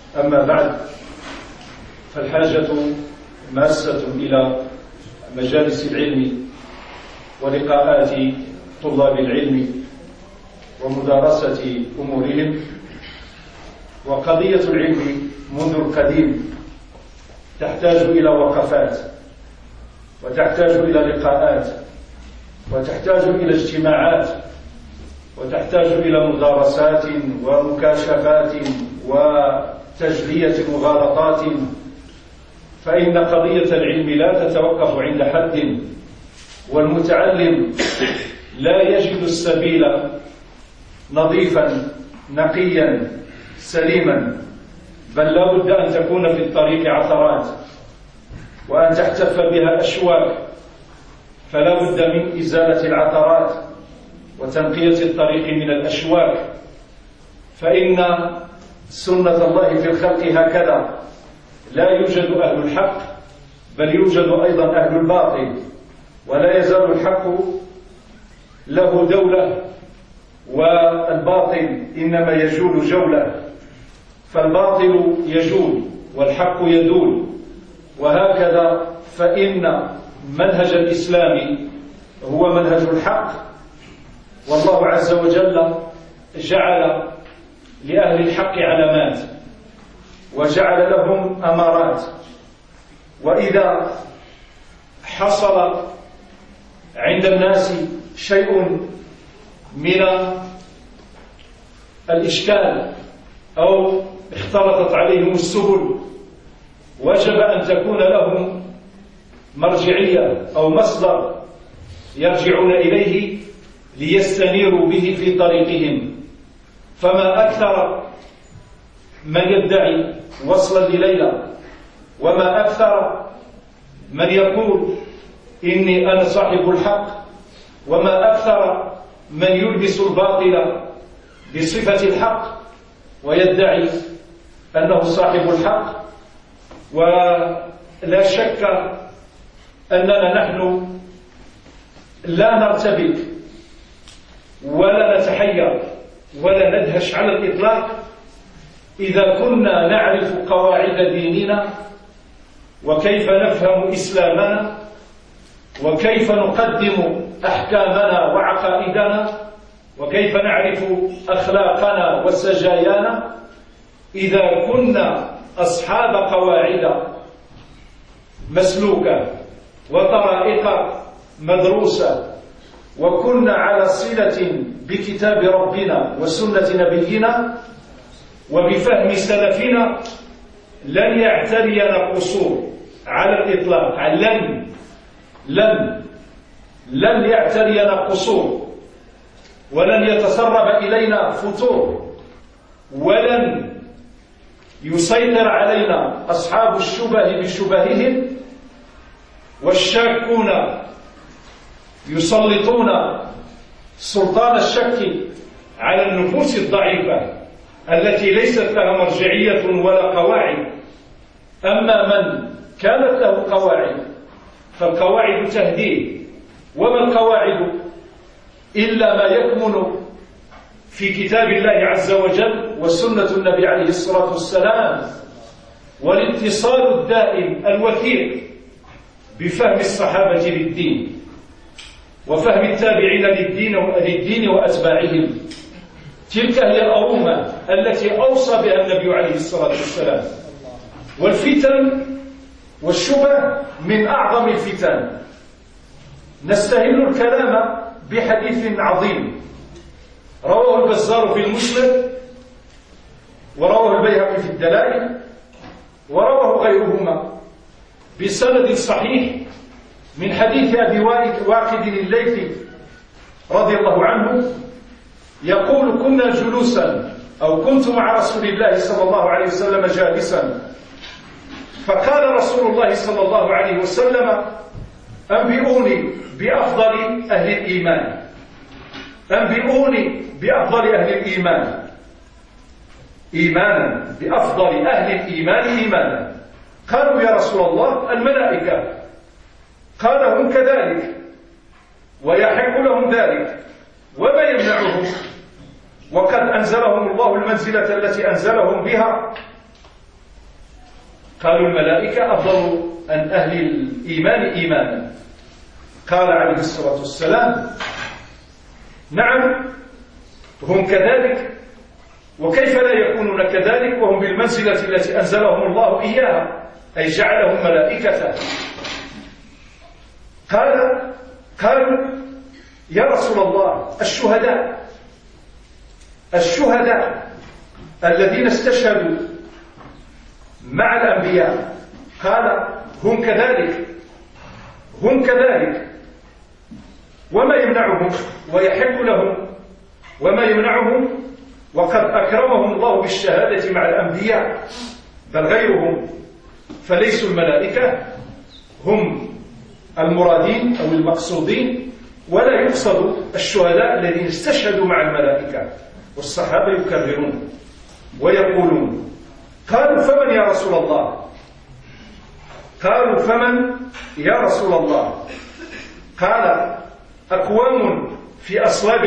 أما بعد، فالحاجة ماسة إلى مجالس العلم ولقاءات طلاب العلم ومدارسة أمورهم. وقضية العلم منذ القديم تحتاج إلى وقفات، وتحتاج إلى لقاءات، وتحتاج إلى اجتماعات، وتحتاج إلى مدارسات ومكاشفات وتجلية مغالطات. فإن قضية العلم لا تتوقف عند حد، والمتعلم لا يجد السبيل نظيفا نقيا سليما، بل لا بد أن تكون في الطريق عثرات، وأن تحتف بها أشواك، فلا بد من إزالة العثرات وتنقية الطريق من الأشواك. فإن سنة الله في الخلق هكذا، لا يوجد أهل الحق بل يوجد أيضا أهل الباطل، ولا يزال الحق له دولة والباطل إنما يجول جولة، فالباطل يجول والحق يدول. وهكذا فإن منهج الإسلام هو منهج الحق، والله عز وجل جعل لأهل الحق علامات وجعل لهم أمارات. وإذا حصل عند الناس شيء من الإشكال أو اختلطت عليهم السبل، وجب أن تكون لهم مرجعية أو مصدر يرجعون إليه ليستنيروا به في طريقهم. فما أكثر من يدعي وصلا لليلى، وما أكثر من يقول إني أنا صاحب الحق، وما أكثر من يلبس الباطل بصفة الحق ويدعي أنه صاحب الحق. ولا شك أننا نحن لا نرتبك ولا نتحير ولا ندهش على الإطلاق إذا كنا نعرف قواعد ديننا، وكيف نفهم إسلامنا، وكيف نقدم أحكامنا وعقائدنا، وكيف نعرف أخلاقنا وسجايانا. إذا كنا أصحاب قواعد مسلوكة وطرائق مدروسة، وكنا على صلة بكتاب ربنا وسنة نبينا وبفهم سلفنا، لن يعترينا قصور على الإطلاق. لن يعترينا قصور، ولن يتسرب إلينا فتور، ولن يسيطر علينا أصحاب الشبه بشبههم، والشاكون يسلطون سلطان الشك على النفوس الضعيفة التي ليست لها مرجعية ولا قواعد. أما من كانت له قواعد فالقواعد تهديه، وما القواعد إلا ما يكمن في كتاب الله عز وجل وسنة النبي عليه الصلاة والسلام، والاتصال الدائم الوثيق بفهم الصحابة للدين وفهم التابعين للدين وأتباعهم. تلك هي الأرومة التي أوصى بها النبي عليه الصلاة والسلام. والفتن والشبه من أعظم الفتن. نستهل الكلام بحديث عظيم رواه البزار في المسند، ورواه البيهقي في الدلائل، ورواه غيرهما بسند صحيح من حديث أبي واقد الليثي رضي الله عنه يقول: كنا جلوسا أو كنت مع رسول الله صلى الله عليه وسلم جالسا، فقال رسول الله صلى الله عليه وسلم: أنبئوني بأفضل أهل الإيمان، أنبئوني بأفضل أهل الإيمان إيمانا، بأفضل أهل الإيمان إيمانا. قالوا: يا رسول الله الملائكة. قال: هم كذلك ويحق لهم ذلك، وما يمنعهم وقد أنزلهم الله المنزلة التي أنزلهم بها، قالوا الملائكة أفضل عن أهل الإيمان إيمانا. قال عليه الصلاة والسلام نعم هم كذلك، وكيف لا يكونون كذلك وهم بالمنزلة التي أنزلهم الله إياها، أي جعلهم ملائكة. قالوا يا رسول الله الشهداء الذين استشهدوا مع الأنبياء. قال هم كذلك وما يمنعهم ويحق لهم وما يمنعهم، وقد أكرمهم الله بالشهادة مع الأنبياء، بل غيرهم فليسوا الملائكة هم المرادين أو المقصودين، ولا يقصد الشهداء الذين استشهدوا مع الملائكة. والصحابة يكررون ويقولون قالوا فمن يا رسول الله؟ قال أقوام في أصلاب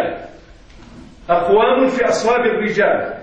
الرجال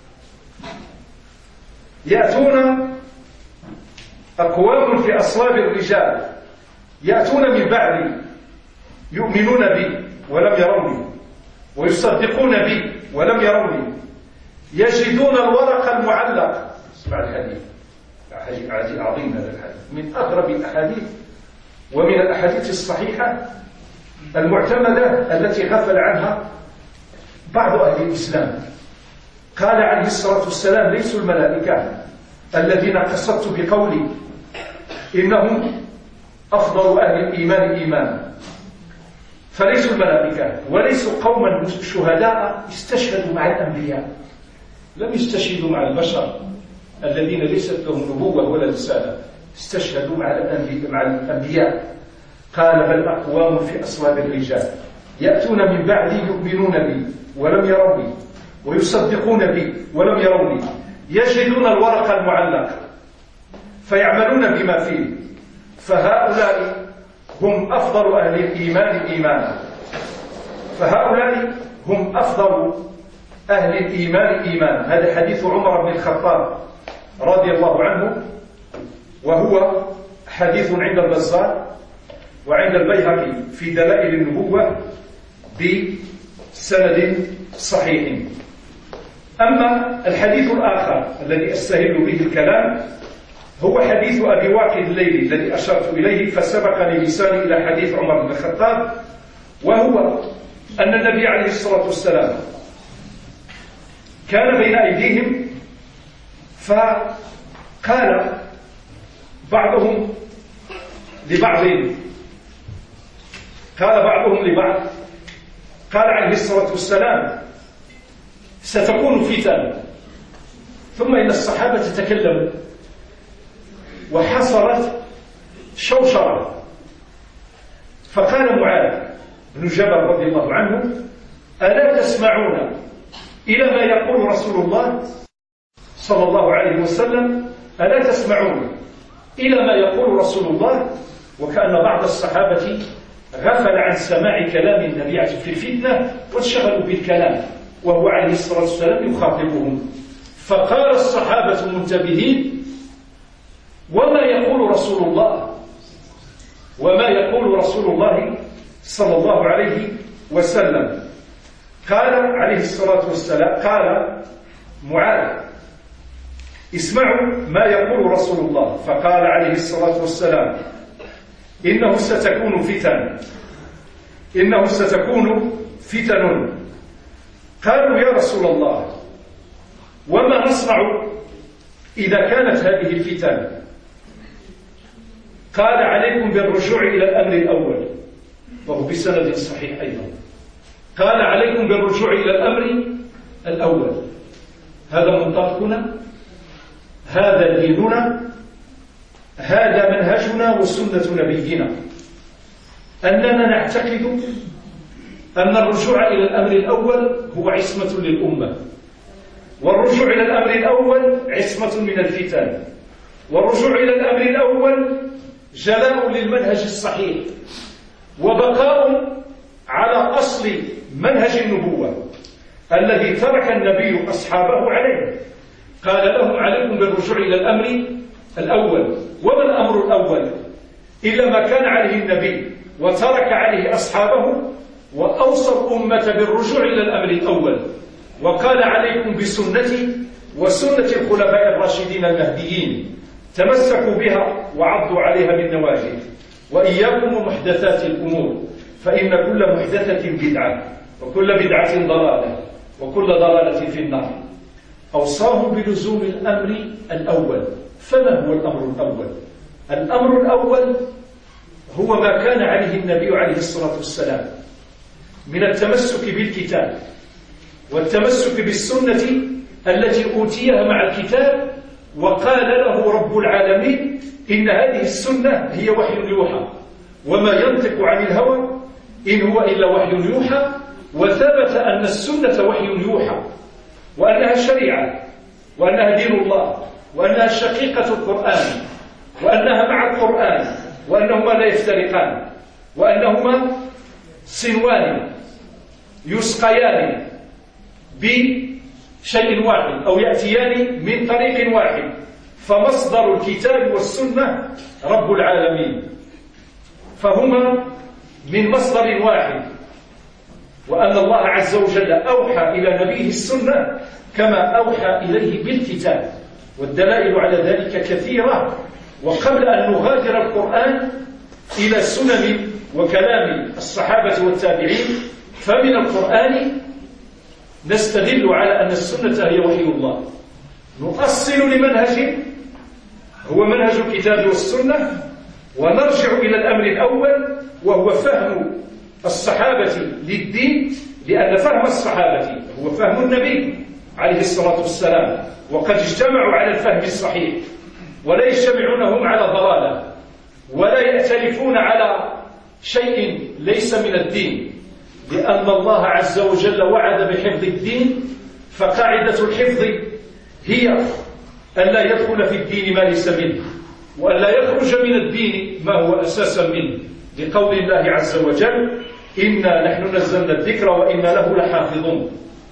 يأتون من بعدي يؤمنون بي ولم يروني، ويصدقون بي ولم يروني، يجدون الورق المعلق. اسمع الحديث، حديث عظيم هذا الحديث، من أغرب الأحاديث ومن الأحاديث الصحيحة المعتمدة التي غفل عنها بعض أهل الإسلام. قال عليه الصلاة والسلام ليسوا الملائكة الذين قصدت بقولي إنهم أفضل أهل الإيمان إيمانا، فليسوا الملائكة وليسوا قوما شهداء استشهدوا مع الأنبياء، لم يستشهدوا مع البشر الذين ليست لهم نبوة ولا رسالة، استشهدوا مع الأنبياء. قال بل أقوام في أصلاب الرجال يأتون من بعدي يؤمنون بي ولم يروني، ويصدقون بي ولم يروني، يجدون الورق المعلق فيعملون بما فيه، فهؤلاء هم أفضل أهل الإيمان إيمانا. هذا حديث عمر بن الخطاب رضي الله عنه، وهو حديث عند البزار وعند البيهقي في دلائل النبوة بسند صحيح. أما الحديث الآخر الذي أستهل به الكلام هو حديث أبي واقد الليلي الذي أشرت إليه، فسبقني لساني إلى حديث عمر بن الخطاب، وهو أن النبي عليه الصلاة والسلام كان بين أيديهم، فقال بعضهم لبعض قال عليه الصلاة والسلام ستكون فتن، ثم إن الصحابة تكلموا وحصلت شوشرة، فقال معاذ بن جبل رضي الله عنه ألا تسمعون إلى ما يقول رسول الله صلى الله عليه وسلم؟ ألا تسمعون إلى ما يقول رسول الله؟ وكأن بعض الصحابة غفل عن سماع كلام النبي في الفتنة وانشغلوا بالكلام وهو عليه الصلاة والسلام يخاطبهم. فقال الصحابة منتبهين وما يقول رسول الله صلى الله عليه وسلم؟ قال عليه الصلاة والسلام، قال معاذ اسمعوا ما يقول رسول الله. فقال عليه الصلاة والسلام إنه ستكون فتن. قالوا يا رسول الله وما نصنع إذا كانت هذه الفتن؟ قال عليكم بالرجوع إلى الأمر الأول، وهو بسند صحيح أيضا. قال عليكم بالرجوع إلى الأمر الأول، هذا منطقنا، هذا ديننا، هذا منهجنا وسنة نبينا، أننا نعتقد أن الرجوع إلى الأمر الأول هو عصمة للأمة، والرجوع إلى الأمر الأول عصمة من الفتن، والرجوع إلى الأمر الأول جلاء للمنهج الصحيح وبقاء على أصل منهج النبوة الذي ترك النبي أصحابه عليه. قال لهم عليكم بالرجوع إلى الأمر الأول. وما الأمر الأول إلا ما كان عليه النبي وترك عليه أصحابه، وأوصى الأمة بالرجوع إلى الأمر الأول، وقال عليكم بسنتي وسنة الخلفاء الراشدين المهديين، تمسكوا بها وعضوا عليها بالنواجذ، وإياكم ومحدثات الأمور، فإن كل محدثة بدعة، وكل بدعة ضلالة، وكل ضلالة في النار. أوصاهم بلزوم الأمر الأول. فما هو الأمر الأول؟ الأمر الأول هو ما كان عليه النبي عليه الصلاة والسلام من التمسك بالكتاب والتمسك بالسنة التي أوتيها مع الكتاب، وقال له رب العالمين إن هذه السنة هي وحي يوحى، وما ينطق عن الهوى إن هو إلا وحي يوحى. وثبت أن السنة وحي يوحى، وأنها شريعة، وأنها دين الله، وأنها شقيقة القرآن، وأنها مع القرآن، وأنهما لا يفترقان، وأنهما صنوان يسقيان بشيء واحد أو يأتيان من طريق واحد. فمصدر الكتاب والسنة رب العالمين، فهما من مصدر واحد، وأن الله عز وجل أوحى إلى نبيه السنة كما أوحى إليه بالكتاب، والدلائل على ذلك كثيرة. وقبل أن نغادر القرآن إلى سنن وكلام الصحابة والتابعين، فمن القرآن نستدل على أن السنة هي وحي الله، نؤصل لمنهج هو منهج الكتاب والسنة، ونرجع إلى الأمر الأول وهو فهم الصحابة للدين، لأن فهم الصحابة هو فهم النبي عليه الصلاة والسلام، وقد اجتمعوا على الفهم الصحيح، ولا يجتمعون هم على ضلالة، ولا يأتلفون على شيء ليس من الدين، لأن الله عز وجل وعد بحفظ الدين. فقاعدة الحفظ هي أن لا يدخل في الدين ما ليس منه، وأن لا يخرج من الدين ما هو أساسا منه، لقول الله عز وجل إنا نحن نزلنا الذكر وإنا له لحافظون.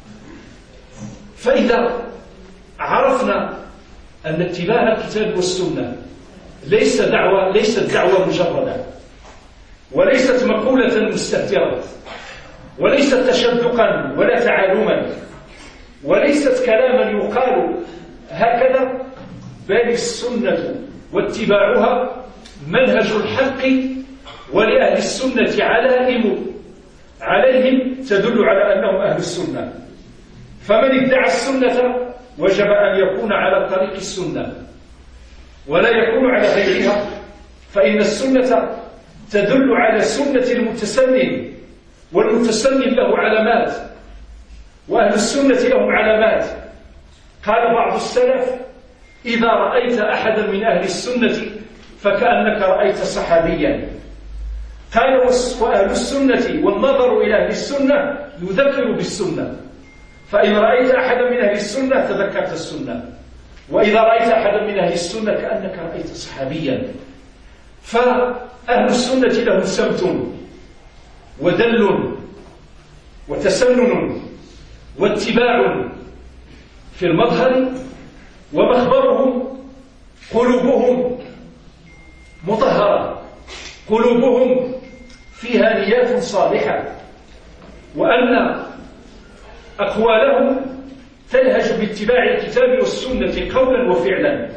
فإذا عرفنا أن اتباع الكتاب والسنة ليست دعوة مجردة، وليست مقولة مستهترة، وليست تشدقا ولا تعالما، وليست كلاما يقال هكذا، بل السنة واتباعها منهج الحق، ولأهل السنة عليهم تدل على أنهم أهل السنة. فمن ادعى السنة وجب أن يكون على طريق السنة ولا يكون على غيرها، فإن السنة تدل على سنة المتسنن، والمتسنن له علامات، وأهل السنة لهم علامات. قال بعض السلف إذا رأيت أحدا من أهل السنة فكأنك رأيت صحابيا. قال وأهل السنة والنظر إلى أهل السنة يذكر بالسنة، فإن رأيت أحدا من أهل السنة تذكرت السنة، وإذا رأيت أحدا من أهل السنة كأنك رأيت صحابيا. فأهل السنة لهم سمت ودل وتسنن واتباع في المظهر، ومخبرهم قلوبهم مطهرة، قلوبهم فيها نيات صالحة، وأن أقوالهم تلهج باتباع الكتاب والسنة قولا وفعلا،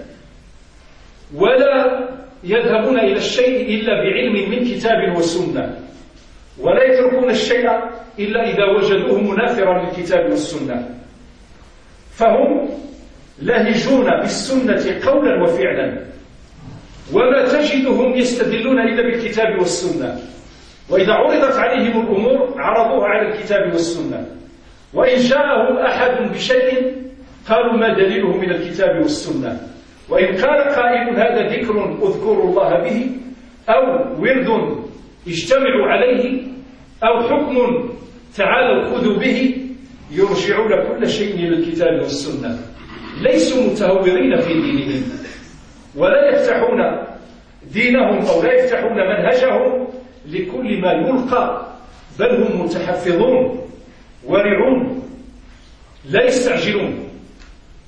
ولا يذهبون إلى الشيء إلا بعلم من كتاب وسنة، ولا يتركون الشيء إلا إذا وجدوه منافرا للكتاب والسنة. فهم لهجون بالسنة قولا وفعلا، وما تجدهم يستدلون إلا بالكتاب والسنة، وإذا عرضت عليهم الأمور عرضوها على الكتاب والسنة، وإن جاءهم أحد بشيء قالوا ما دليله من الكتاب والسنة. وإن قال قائل هذا ذكر اذكروا الله به، أو ورد اجتمعوا عليه، أو حكم تعالوا خذوا به، يرجعون كل شيء إلى الكتاب والسنة، ليسوا متهورين في دينهم، ولا يفتحون دينهم أو لا يفتحون منهجهم لكل ما يلقى، بل هم متحفظون ورعون، لا يستعجلون.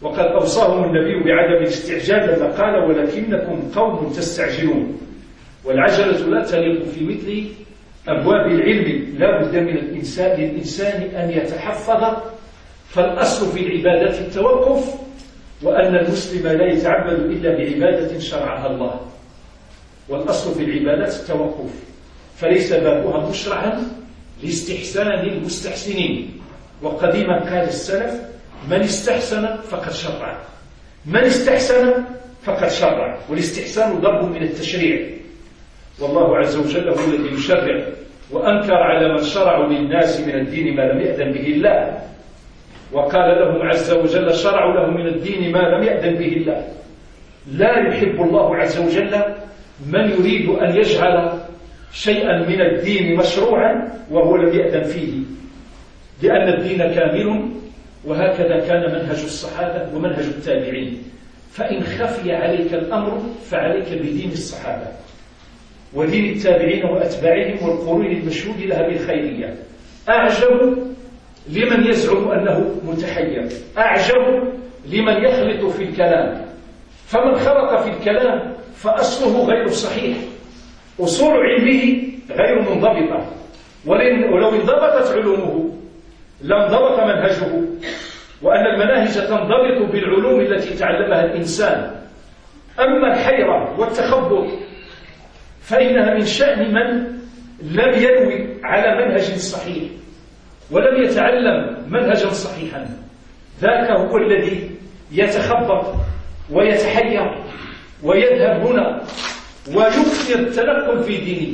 وقد أوصاهم النبي بعدم الاستعجال لما قال ولكنكم قوم تستعجلون، والعجلة لا تليق في مثل أبواب العلم. لا بد من للإنسان أن يتحفظ، فالأصل في العبادة التوقف، وأن المسلم لا يتعبد إلا بعبادة شرعها الله، والأصل في العبادات التوقف، فليس بابها مشرعا لاستحسان المستحسنين. وقديما قال السلف من استحسن فقد شرع، من استحسن فقد شرع، والاستحسان ضرب من التشريع، والله عز وجل هو الذي يشرع، وأنكر على من شرعوا للناس من الدين ما لم يأذن به الله، وقال لهم عز وجل شرعوا له من الدين ما لم يأذن به الله. لا يحب الله عز وجل من يريد أن يجعل شيئا من الدين مشروعا وهو لم يأذن فيه، لأن الدين كامل، وهكذا كان منهج الصحابة ومنهج التابعين. فإن خفي عليك الأمر فعليك بدين الصحابة ودين التابعين وأتباعهم والقرون المشهود لها بالخيرية. أعجب لمن يزعم أنه متحير، أعجب لمن يخلط في الكلام، فمن خلط في الكلام فأصله غير صحيح، أصول علمه غير منضبطة، ولو انضبطت علومه لانضبط منهجه، وأن المناهج تنضبط بالعلوم التي تعلمها الإنسان. أما الحيرة والتخبط فإنها من شأن من لم ينوي على منهج صحيح ولم يتعلم منهجا صحيحا، ذاك هو الذي يتخبط ويتحير ويذهب هنا ويكثر التنقل في دينه.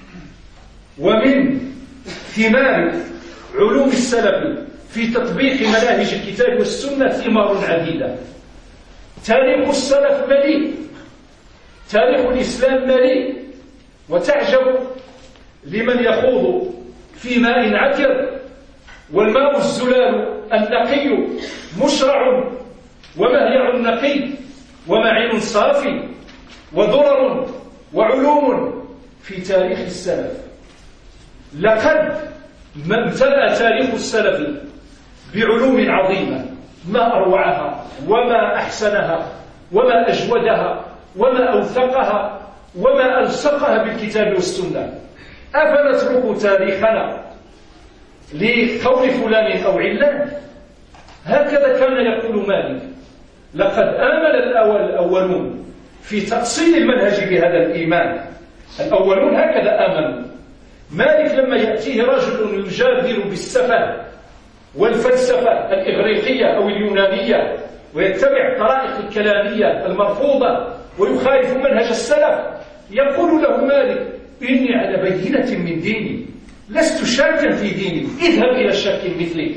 ومن ثمار علوم السلف في تطبيق مناهج الكتاب والسنة ثمار عديدة. تاريخ السلف مليء، تاريخ الإسلام مليء، وتعجب لمن يخوض في ماء عكر والماء الزلال النقي مشرع ومهيع نقي ومعين صافي وضرر وعلوم في تاريخ السلف. لقد امتلأ تاريخ السلف بعلوم عظيمة، ما أروعها وما أحسنها وما أجودها وما أوثقها وما ألصقها بالكتاب والسنة. أفنترك تاريخنا لقول فلان أو علان؟ هكذا كان يقول مالك: لقد آمن الأولون في تأصيل المنهج بهذا الإيمان، الأولون هكذا آمنوا. مالك لما يأتيه رجل يجادل بالسفة والفلسفة الإغريقية أو اليونانية ويتبع الطرائق الكلامية المرفوضة ويخالف منهج السلف، يقول له مالك: إني على بينة من ديني، لست شاكا في ديني، اذهب إلى الشك مثلي.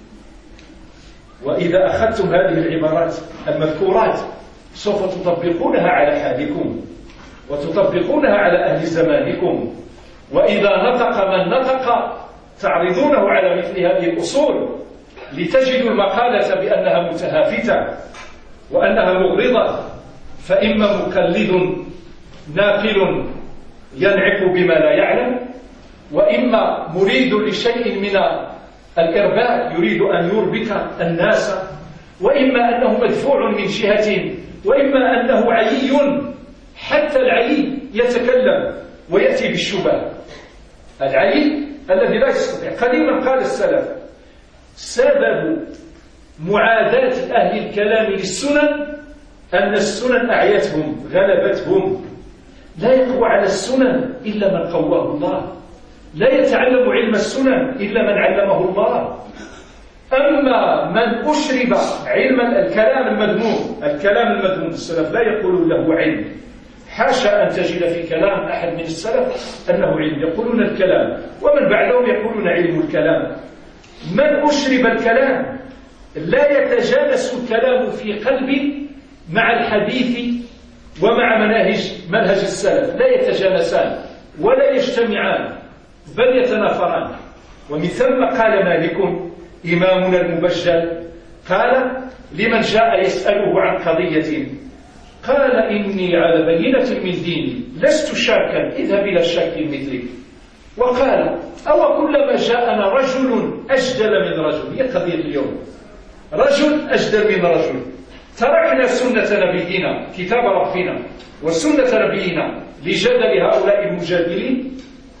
وإذا أخذتم هذه العبارات المذكورات سوف تطبقونها على حالكم وتطبقونها على أهل زمانكم، وإذا نطق من نطق تعرضونه على مثل هذه الأصول لتجدوا المقالة بأنها متهافتة وأنها مغرضة، فإما مقلد ناقل ينعق بما لا يعلم، وإما مريد لشيء من الإرباك يريد أن يربك الناس، وإما أنه مدفوع من جهة، وإما أنه عيي، حتى العيي يتكلم ويأتي بالشبه. العيي الذي لا يستطيع. قديما قال السلف: سبب معاداة أهل الكلام للسنن أن السنن أعيتهم غلبتهم، لا يقوى على السنن إلا من قواه الله، لا يتعلم علم السنن إلا من علمه الله. أما من أشرب علم الكلام المذموم، السلف لا يقولون له علم، حاشا أن تجد في كلام أحد من السلف أنه علم، يقولون الكلام، ومن بعدهم يقولون علم الكلام. من أشرب الكلام لا يتجانس الكلام في قلبي مع الحديث ومع منهج السلف، لا يتجانسان ولا يجتمعان بل يتنافران. ومن ثم قال مالك إمامنا المبجل، قال لمن جاء يسأله عن قضية، قال: إني على بينة من ديني، لست شاكا، اذهب إلى الشك مثلي. وقال: أو كلما جاءنا رجل أجدل من رجل، هي قضية اليوم، رجل أجدل من رجل، تركنا سنة نبينا كتاب ربنا وسنة نبينا لجدل هؤلاء المجادلين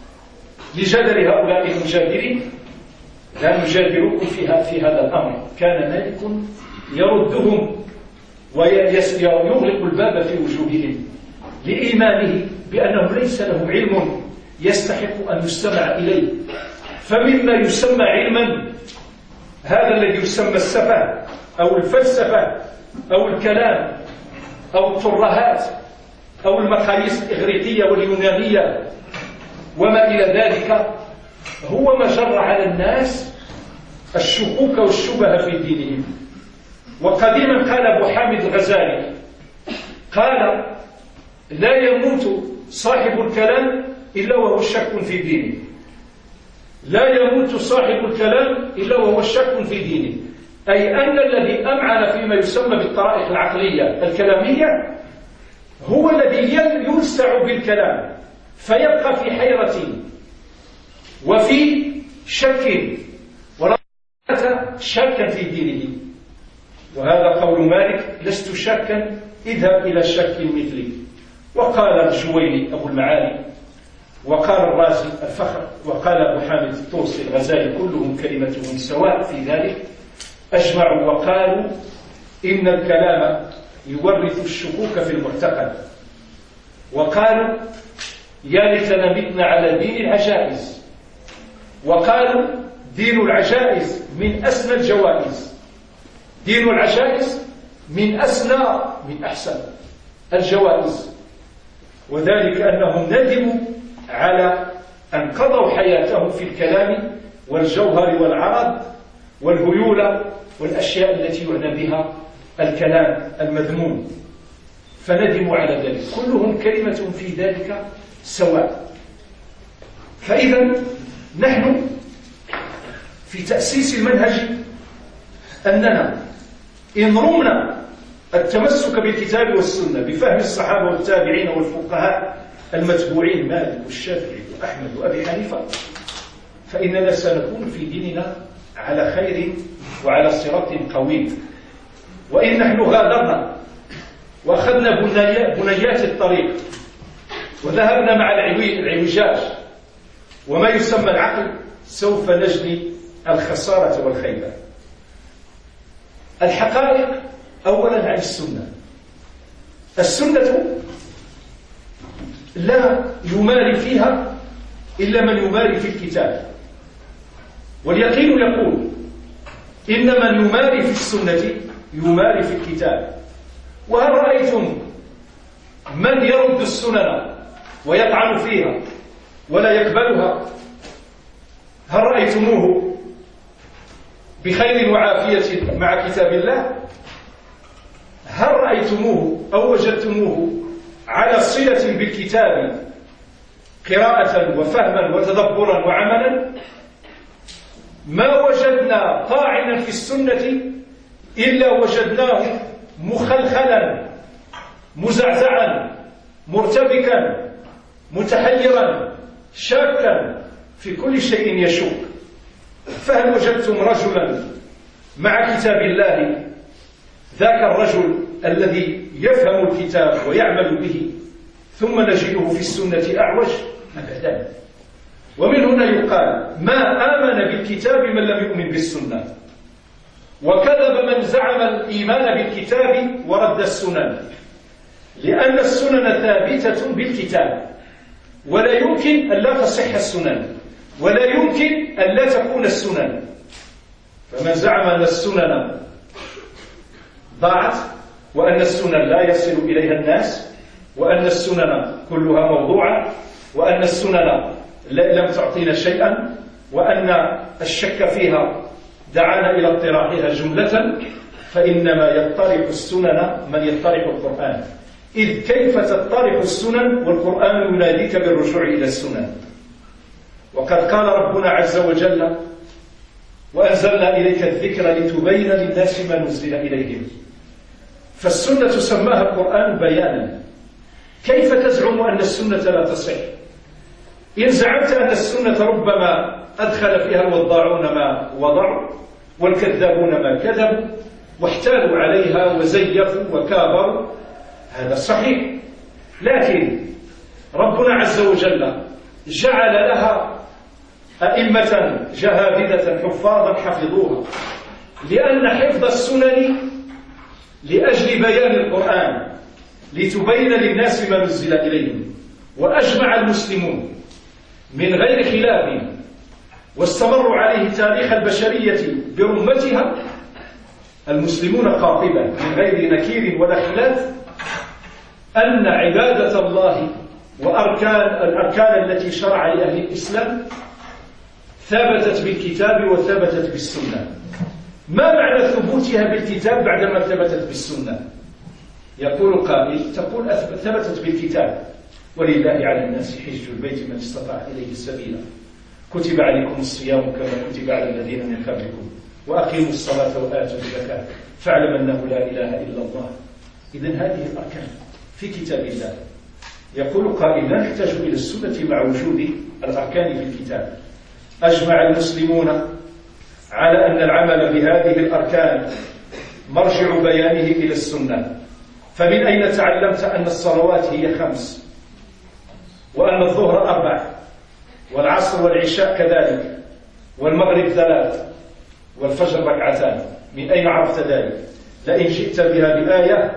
لا نجادلكم في هذا الأمر. كان مالك يردهم ويغلق الباب في وجوههم لإيمانه بأنه ليس لهم علم يستحق أن يستمع إليه. فمما يسمى علما هذا الذي يسمى السفه أو الفلسفة أو الكلام أو الترهات أو المقاييس الإغريقية واليونانية وما إلى ذلك، هو ما جر على الناس الشكوك والشبه في دينهم. وقديما قال أبو حامد الغزالي قال: لا يموت صاحب الكلام إلا وهو شك في دينه. لا يموت صاحب الكلام إلا وهو شك في دينه، أي أن الذي أمعن فيما يسمى بالطرائق العقلية الكلامية هو الذي يلسع بالكلام فيبقى في حيرة وفي شك شاكا في دينه. وهذا قول مالك: لست شاكا اذهب إلى شك مثلي. وقال الجويني أبو المعالي وقال الرازي الفخر وقال أبو حامد الطوسي الغزالي كلهم كلمتهم سواء في ذلك، أجمعوا وقالوا إن الكلام يورث الشكوك في المعتقد. وقالوا يا ليتنا متنا على دين العجائز. وقالوا دين العجائز من أسنى الجوائز. دين العجائز من أحسن الجوائز. وذلك أنهم ندموا على أن قضوا حياتهم في الكلام والجوهر والعرض والهيولة والأشياء التي يعنى بها الكلام المذموم، فندموا على ذلك. كلهم كلمة في ذلك سواء. فإذا نحن في تأسيس المنهج أننا إن رمنا التمسك بالكتاب والسنة بفهم الصحابة والتابعين والفقهاء المتبوعين مالك والشافعي وأحمد وأبي حنيفة، فإننا سنكون في ديننا على خير وعلى صراط قويم. وإن نحن غادرنا وأخذنا بنيات الطريق وذهبنا مع العوجاج وما يسمى العقل، سوف نجني الخسارة والخيبة. الحقائق أولا عن السنة لا يماري فيها إلا من يماري في الكتاب. واليقين يقول إن من يماري في السنة يماري في الكتاب. وهل رأيتم من يرد السنن ويطعن فيها ولا يقبلها؟ هل رأيتموه بخير وعافية مع كتاب الله؟ هل رأيتموه أو وجدتموه على صلة بالكتاب قراءة وفهما وتدبرا وعملا؟ ما وجدنا طاعنا في السنة إلا وجدناه مخلخلا مزعزعا مرتبكا متحيرا شاكا في كل شيء يشك. فهل وجدتم رجلا مع كتاب الله ذاك الرجل الذي يفهم الكتاب ويعمل به ثم نجده في السنة أعوج؟ أبدا. ومن هنا يقال ما آمن بالكتاب من لم يؤمن بالسنة، وكذب من زعم الإيمان بالكتاب ورد السنن، لأن السنن ثابتة بالكتاب ولا يمكن أن لا تصح السنن ولا يمكن أن لا تكون السنن. فمن زعم أن السنن ضاعت وأن السنن لا يصل إليها الناس وأن السنن كلها موضوعة وأن السنن لم تعطينا شيئا وأن الشك فيها دعانا إلى اطراحها جملة، فإنما يطرح السنن من يطرح القرآن. إذ كيف تطرح السنن والقرآن يناديك بالرجوع إلى السنن؟ وقد قال ربنا عز وجل وأنزلنا إليك الذكر لتبين للناس ما نزل إليهم. فالسنة سماها القرآن بيانا. كيف تزعم أن السنة لا تصح؟ إن زعمت أن السنة ربما أدخل فيها الوضاعون ما وضعوا والكذابون ما كذبوا واحتالوا عليها وزيفوا وكابروا، هذا صحيح، لكن ربنا عز وجل جعل لها أئمة جهابذة حفاظا حفظوها، لأن حفظ السنن لأجل بيان القرآن لتبين للناس ما نزل إليهم. وأجمع المسلمون من غير خلاف واستمروا عليه تاريخ البشرية برمتها، المسلمون قاطبة من غير نكير ولا خلاف، أن عبادة الله الأركان التي شرع لأهل الإسلام ثبتت بالكتاب وثبتت بالسنة. ما معنى ثبوتها بالكتاب بعدما ثبتت بالسنة؟ يقول قائل تقول ثبتت بالكتاب، ولله على الناس حج البيت من استطاع إليه سبيلا، كتب عليكم الصيام كما كتب على الذين من قبلكم، وأقيموا الصلاة وآتوا الزكاة فاعلم أنه لا إله إلا الله. إذن هذه الأركان في كتاب الله. يقول قائل لا نحتاج إلى السنة مع وجود الأركان في الكتاب. أجمع المسلمون على أن العمل بهذه الأركان مرجع بيانه إلى السنة. فمن أين تعلمت أن الصلوات هي 5، وأن الظهر 4، والعصر والعشاء كذلك، والمغرب 3، والفجر 2؟ من أين عرفت ذلك؟ لئن جئت بها بآية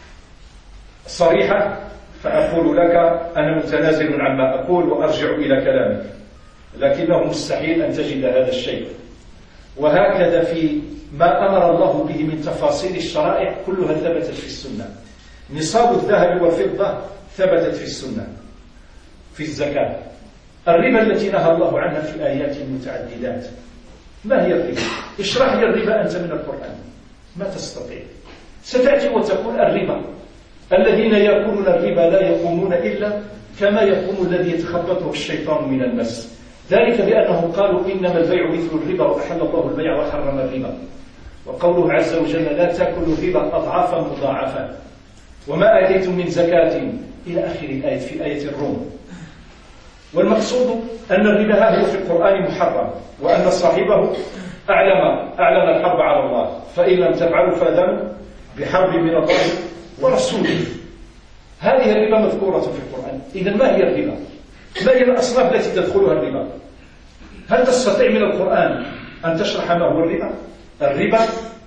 صريحة فأقول لك أنا متنازل عما أقول وأرجع إلى كلامك، لكنه مستحيل أن تجد هذا الشيء. وهكذا في ما أمر الله به من تفاصيل الشرائع كلها ثبتت في السنة. نصاب الذهب والفضة ثبتت في السنة. في الزكاة، الربا التي نهى الله عنها في آيات متعددات، ما هي الربا؟ اشرح لي الربا أنت من القرآن، ما تستطيع. ستأتي وتقول الربا، الذين يأكلون الربا لا يقومون إلا كما يقوم الذي يتخبطه الشيطان من المس، ذلك بأنهم قالوا إنما البيع مثل الربا وأحل الله البيع وحرم الربا. وقوله عز وجل لا تأكلوا الربا أضعافا مضاعفة وما آتيتم من زكاة إلى آخر الآية في آية الروم. والمقصود أن الربا هو في القرآن محرم، وأن صاحبه أعلن الحرب على الله، فإن لم تفعلوا فأذنوا بحرب من الله ورسوله. هذه الربا مذكورة في القرآن. إذن ما هي الربا؟ ما هي الأصناف التي تدخلها الربا؟ هل تستطيع من القرآن أن تشرح ما هو الربا؟ الربا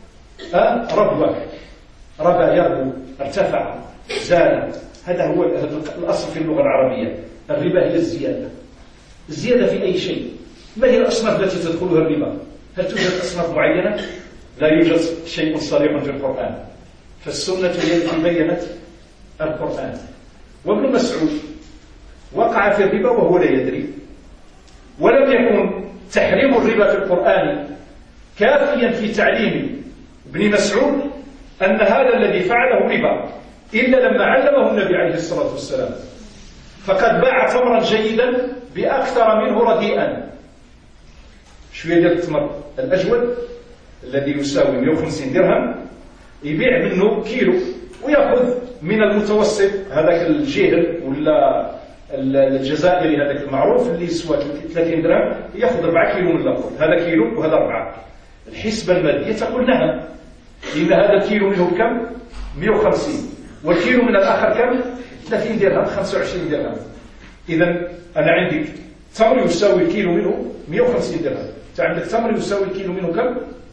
ربوة، ربا يربو، ارتفع، زاد، هذا هو الأصل في اللغة العربية. الربا هي الزيادة في أي شيء. ما هي الأصناف التي تدخلها الربا؟ هل توجد أصناف معينة؟ لا يوجد شيء صريح في القرآن، فالسنة هي التي بينت القرآن. وابن مسعود وقع في الربا وهو لا يدري، ولم يكن تحريم الربا في القرآن كافيا في تعليم ابن مسعود أن هذا الذي فعله ربا، إلا لما علمه النبي عليه الصلاة والسلام، فقد باع تمرا جيدا بأكثر منه رديئا. شوية ديال التمر الأجود الذي يساوي 150 درهم يبيع منه كيلو، ويأخذ من المتوسط هذاك الجهل ولا الجزائري هذاك المعروف اللي يسوى 30 درهم، يأخذ 4 كيلو من الأخر، هذا كيلو وهذا 4. الحسبة المادية تقول نعم، لأن هذا الكيلو منه كم؟ 150، والكيلو من الآخر كم؟ 30 درهم، 25 درهم. إذا أنا عندي تمر يساوي الكيلو منه 150 درهم، أنت عندك تمر يساوي الكيلو منه كم؟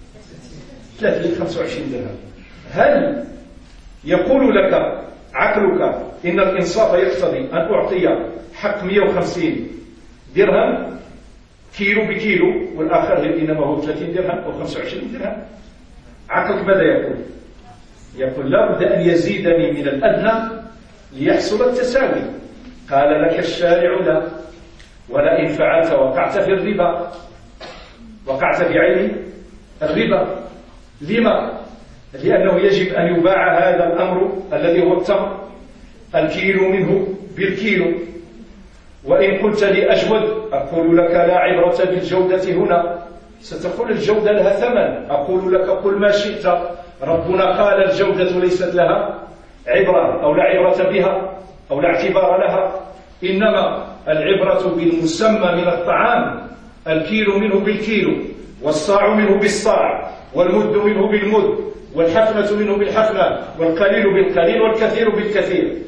30 25 درهم. هل يقول لك عقلك إن الإنصاف يقتضي أن أعطي حق 150 درهم كيلو بكيلو والآخر إنما هو 30 درهم أو 25 درهم؟ عقلك ماذا يقول؟ يقول لا بد أن يزيدني من الأدنى ليحصل التساوي. قال لك الشارع لا، ولئن فعلت وقعت في الربا، وقعت بعين الربا. لما؟ لأنه يجب أن يباع هذا الأمر الذي هو التمر الكيلو منه بالكيلو. وإن قلت لي أجود أقول لك لا عبرة بالجودة هنا، ستقول الجودة لها ثمن، أقول لك قل ما شئت، ربنا قال الجودة ليست لها عبرة أو لا عبرة بها أو لا اعتبار لها، إنما العبرة بالمسمى من الطعام، الكيلو منه بالكيلو، والصاع منه بالصاع، والمد منه بالمد، والحفنة منه بالحفنة والقليل بالقليل والكثير بالكثير.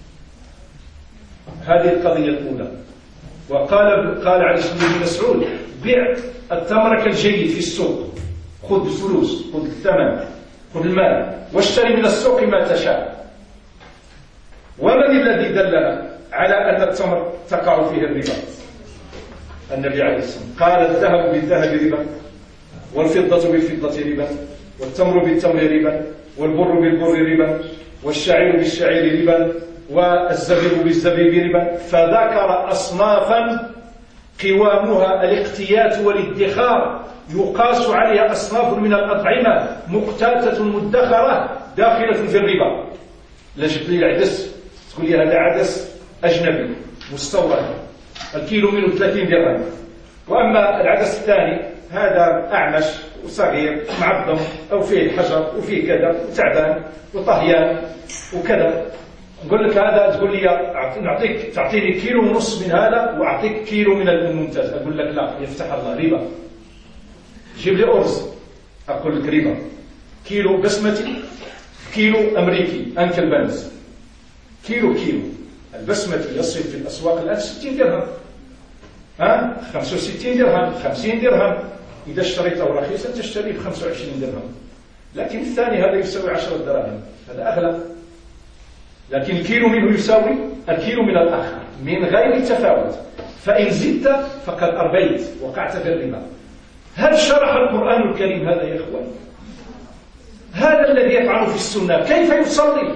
هذه القضية الأولى. قال علي بن مسعود: بيع التمر كالجيد في السوق، خذ الفلوس، خذ الثمن، خذ المال، واشتري من السوق ما تشاء. ومن الذي دلنا على أن التمر تقع فيه الربا؟ النبي عليه الصلاة والسلام قال: الذهب بالذهب ربا، والفضة بالفضة ربا، والتمر بالتمر ربا، والبر بالبر ربا، والشعير بالشعير ربا، والزبيب بالزبيب ربا. فذكر أصنافا قوامها الاقتيات والادخار، يقاس عليها أصناف من الأطعمة مقتاتة مدخرة داخلة في الربا. لا جبت لي العدس تقول لي هذا عدس أجنبي مستورد، الكيلو منه 30 درهم، وأما العدس الثاني هذا أعمش وصغير معظم أو فيه حجر وفيه كذا وتعبان وطهيان وكذا، نقول لك هذا، تقول لي نعطيك تعطيني كيلو ونص من هذا وأعطيك كيلو من الممتاز، أقول لك لا، يفتح الله، ربا. جيب لي أرز، أقول لك ربا. كيلو بسمتي، كيلو أمريكي أنكل بنز، كيلو البسمتي يصل في الأسواق الآن 60 درهم، 65 درهم، 50 درهم. إذا اشتريته رخيصا تشتريه ب 25 درهم، لكن الثاني هذا يساوي 10 دراهم، هذا أغلى. لكن الكيلو منه يساوي الكيلو من الآخر من غير تفاوت، فإن زدت فقد أربيت، وقعت في الربا. هل شرح القرآن الكريم هذا يا إخوان؟ هذا الذي يفعل في السنة. كيف يصلي؟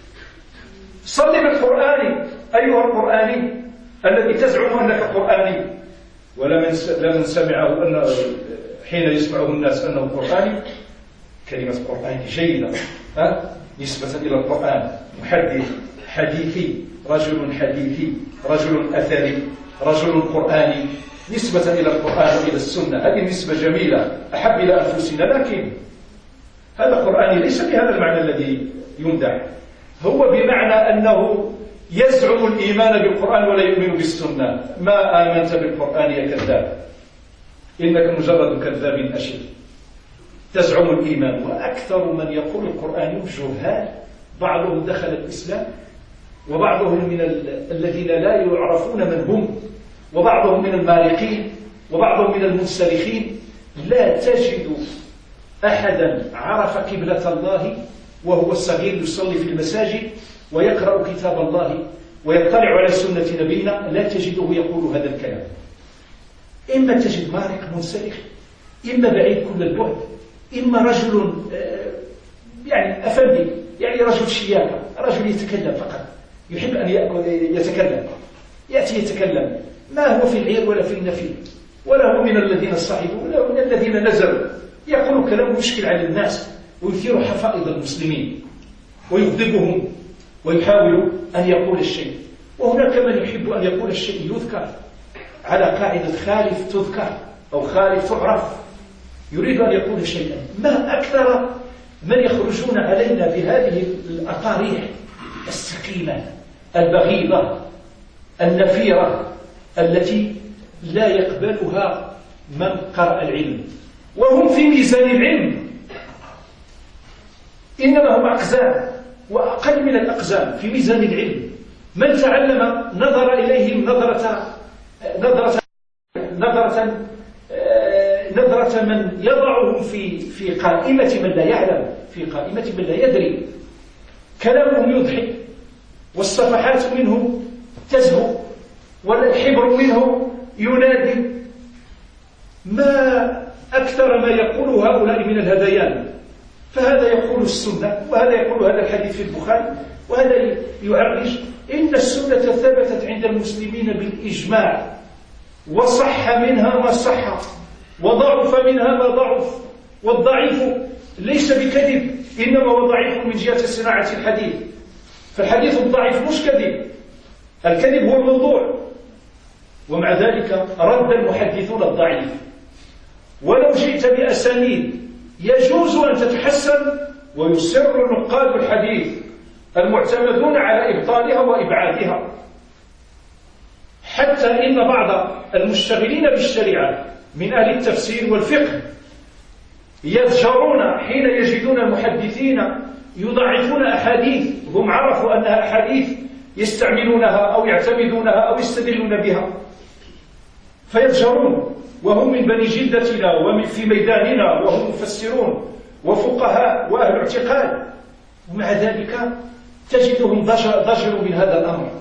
صل بالقرآن أيها القرآني الذي تزعم أنك قرآني. ولمن سمعه أن حين يسمعه الناس أنه قرآني، كلمة قرآني جيدة نسبة إلى القرآن، محدث حديثي، رجل حديثي، رجل أثري، رجل قرآني، نسبة إلى القرآن وإلى السنة. هذه نسبة جميلة أحب إلى أنفسنا، لكن هذا قرآني ليس بهذا المعنى الذي يمدح. هو بمعنى أنه يزعم الإيمان بالقرآن ولا يؤمن بالسنة. ما آمنت بالقرآن يا كذاب، إنك مجرد كذاب أشر. تزعم الإيمان، وأكثر من يقول القرآن جهال، بعضهم دخل الإسلام، وبعضهم من الذين لا يعرفون من هم، وبعضهم من المارقين، وبعضهم من المنسلخين. لا تجد أحدا عرف قبلة الله وهو الصغير يصلي في المساجد ويقرأ كتاب الله ويطلع على سنة نبينا، لا تجده يقول هذا الكلام. إما تجد مارق منسلخ، إما بعيد كل البعد، إما رجل يعني أفندي، يعني رجل شياكة، رجل يتكلم فقط، يحب أن يتكلم، يأتي يتكلم، ما هو في العير ولا في النفير، ولا هو من الذين صعدوا ولا من الذين نزلوا. يقول كلام مشكل على الناس ويثير حفائض المسلمين ويغضبهم، ويحاول أن يقول الشيء. وهناك من يحب أن يقول الشيء يذكر على قاعدة خالف تذكر أو خالف تعرف، يريد أن يقول شيئا. ما أكثر من يخرجون علينا بهذه الأقاريح السقيمة البغيضة النفيرة التي لا يقبلها من قرأ العلم، وهم في ميزان العلم إنما هم أقزام وأقل من الأقزام في ميزان العلم. من تعلم نظر إليهم نظرة من يضعهم في قائمة من لا يعلم، في قائمة من لا يدري. كلامهم يضحك، والصفحات منه تزهو، والحبر منه ينادي. ما أكثر ما يقول هؤلاء من الهذيان. فهذا يقول السنة، وهذا يقول هذا الحديث في البخاري، وهذا يعرج إن السنة ثبتت عند المسلمين بالإجماع، وصح منها ما صح، وضعف منها ما ضعف. والضعيف ليس بكذب، إنما هو ضعيف من جهة صناعة الحديث. فالحديث الضعيف مش كذب، الكذب هو الموضوع. ومع ذلك رد المحدثون الضعيف. ولو جئت بأسانيد يجوز أن تتحسن، ويصر نقاد الحديث المعتمدون على إبطالها وإبعادها، حتى إن بعض المشتغلين بالشريعة من أهل التفسير والفقه يضجرون حين يجدون المحدثين يضعفون أحاديث هم عرفوا أنها أحاديث يستعملونها أو يعتمدونها أو يستدلون بها، فيضجرون وهم من بني جلدتنا ومن في ميداننا وهم مفسرون وفقهاء وأهل اعتقاد، ومع ذلك تجدهم ضجروا من هذا الأمر.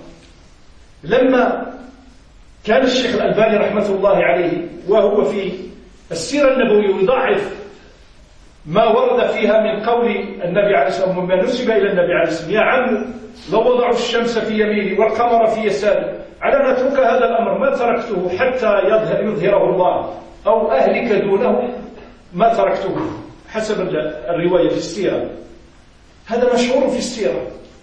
لما كان الشيخ الألباني رحمة الله عليه وهو في السيرة النبوية يضعف ما ورد فيها من قول النبي عليه الصلاة والسلام وما نسب إلى النبي عليه الصلاة والسلام: يا عم لو وضعوا الشمس في يميني والقمر في يساري على نترك هذا الأمر ما تركته حتى يظهره الله أو أهلك دونه ما تركته، حسب الرواية في السيرة. هذا مشهور في السيرة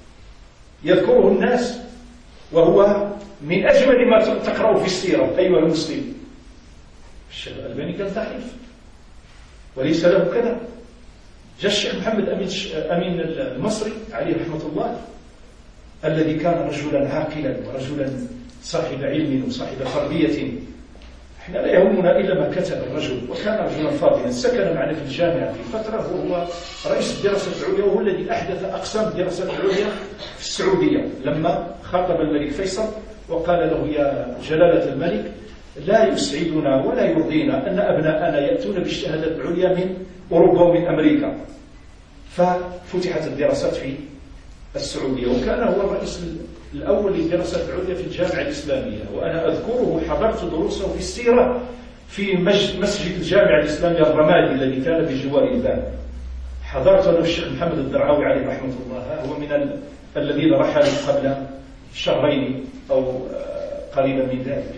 يذكره الناس، وهو من أجمل ما تقرأ في السيرة أيها المسلم. الشيخ الألباني كان ضعيف وليس له كذا. جاء الشيخ محمد أمين المصري عليه رحمة الله، الذي كان رجلا عاقلا ورجلا صاحب علم وصاحب تربية، احنا لا يهمنا إلا ما كتب الرجل، وكان رجلا فاضلا سكن معنا في الجامعة في فترة، وهو رئيس الدراسة العليا وهو الذي أحدث أقسام الدراسة العليا في السعودية. لما خاطب الملك فيصل وقال له: يا جلالة الملك، لا يسعدنا ولا يرضينا أن أبناءنا يأتون بالشهادة العليا من أوروبا ومن أمريكا. ففتحت الدراسات في السعودية، وكان هو الرئيس الأول للدراسات العليا في الجامعة الإسلامية، وأنا أذكره حضرت دروسه في السيرة في مسجد الجامعة الإسلامية الرمادي الذي كان بجوار الباب. حضرت له الشيخ محمد الدرعاوي عليه رحمة الله، هو من الذين رحلوا قبل شهرين أو قريبا من ذلك.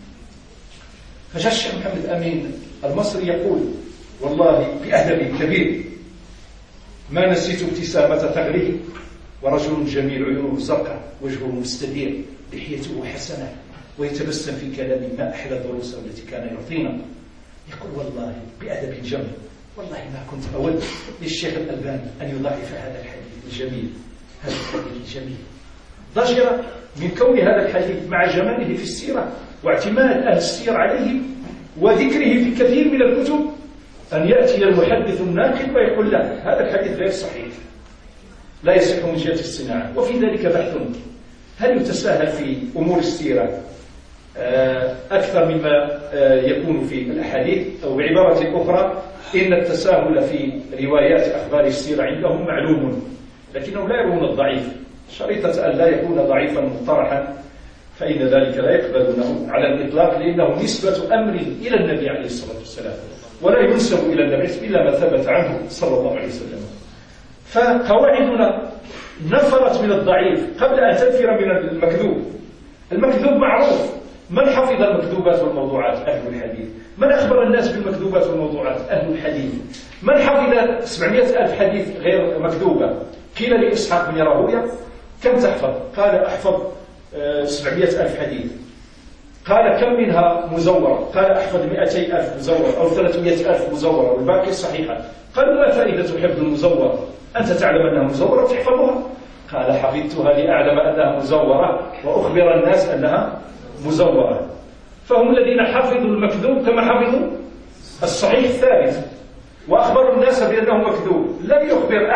فجاء الشيخ محمد أمين المصري يقول: والله بأدب كبير ما نسيت ابتسامة ثغره، ورجل جميل عيونه زرقاء وجهه مستدير لحيته حسنة ويتبسم في كلامه ما أحلى دروسه التي كان يعطينا. يقول: والله بأدب جم، والله ما كنت أود للشيخ الألباني أن يضاعف هذا الحديث الجميل، هذا الحديث الجميل. ضجر من كون هذا الحديث مع جماله في السيرة واعتماد أهل السير عليه وذكره في كثير من الكتب أن يأتي المحدث الناقد ويقول: لا، هذا الحديث غير صحيح، لا يصح من جهة الصناعة. وفي ذلك بحث: هل يتساهل في أمور السيرة أكثر مما يكون في الأحاديث؟ أو بعبارة أخرى، إن التساهل في روايات أخبار السيرة عندهم معلوم، لكنهم لا يرون الضعيف، شريطة أن لا يكون ضعيفا مقترحا، فإن ذلك لا يقبلونه على الإطلاق، لأنه نسبة أمر إلى النبي عليه الصلاة والسلام، ولا ينسب إلى النبي إلا ما ثبت عنه صلى الله عليه وسلم. فقواعدنا نفرت من الضعيف قبل أن تنفر من المكذوب. المكذوب معروف، من حفظ المكذوبات والموضوعات؟ أهل الحديث. من أخبر الناس بالمكذوبات والموضوعات؟ أهل الحديث. من حفظ 700,000 حديث غير مكذوبة؟ قيل لإسحاق بن راهويه: كم تحفظ؟ قال: أحفظ 700,000 حديث. قال: كم منها مزورة؟ قال: أحفظ 200,000 مزورة أو 300,000 مزورة والباقي صحيحة. قالوا: ما فائدة حفظ المزورة؟ أنت تعلم أنها مزورة تحفظها؟ قال: حفظتها لأعلم أنها مزورة وأخبر الناس أنها مزورة. فهم الذين حفظوا المكذوب كما حفظوا الصحيح الثابت، وأخبروا الناس بأنه مكذوب. لم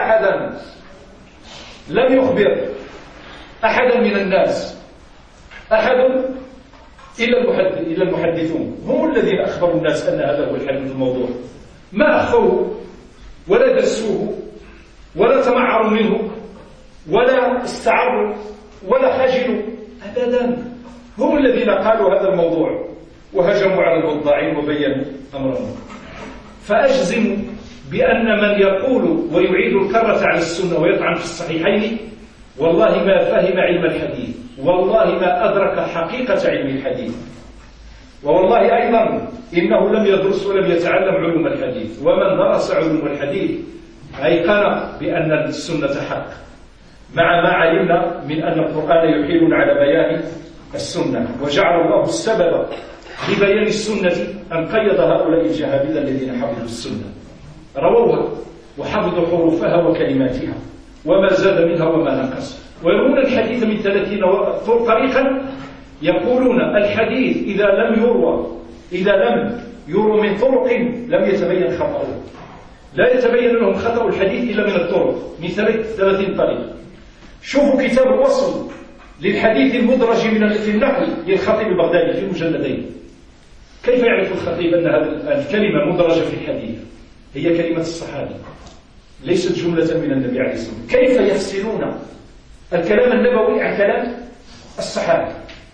يخبر أحدا من الناس أحد إلا المحدثون، هم الذين أخبروا الناس أن هذا هو الحديث الموضوع. ما أخفوه ولا درسوه ولا تمعروا منه ولا استعروا ولا خجلوا أبدا، هم الذين قالوا هذا الموضوع وهجموا على الوضاعين وبينوا أمرهم. فأجزم بأن من يقول ويعيد الكرة على السنة ويطعن في الصحيحين والله ما فهم علم الحديث، والله ما أدرك حقيقة علم الحديث، ووالله أيضا إنه لم يدرس ولم يتعلم علوم الحديث. ومن درس علوم الحديث أيقن بأن السنة حق، مع ما علمنا من أن القرآن يحيل على بيان السنة، وجعل الله السبب لبيان السنة أن قيد هؤلاء الجهابذة الذين حفظوا السنة، رووها وحفظوا حروفها وكلماتها وما زاد منها وما نقص، ويروون الحديث من 30 طريقا. يقولون الحديث إذا لم يروى من طرق لم يتبين خطأه، لا يتبين لهم خطأ الحديث إلا من الطرق، من 30 طريق. شوفوا كتاب الوصل للحديث المدرج في النقل للخطيب البغدادي في مجلدين. كيف يعرف الخطيب أن هذه الكلمة مدرجة في الحديث هي كلمة الصحابي ليست جملة من النبي عليه الصلاة والسلام؟ كيف يفصلون الكلام النبوي عن كلام الصحابي؟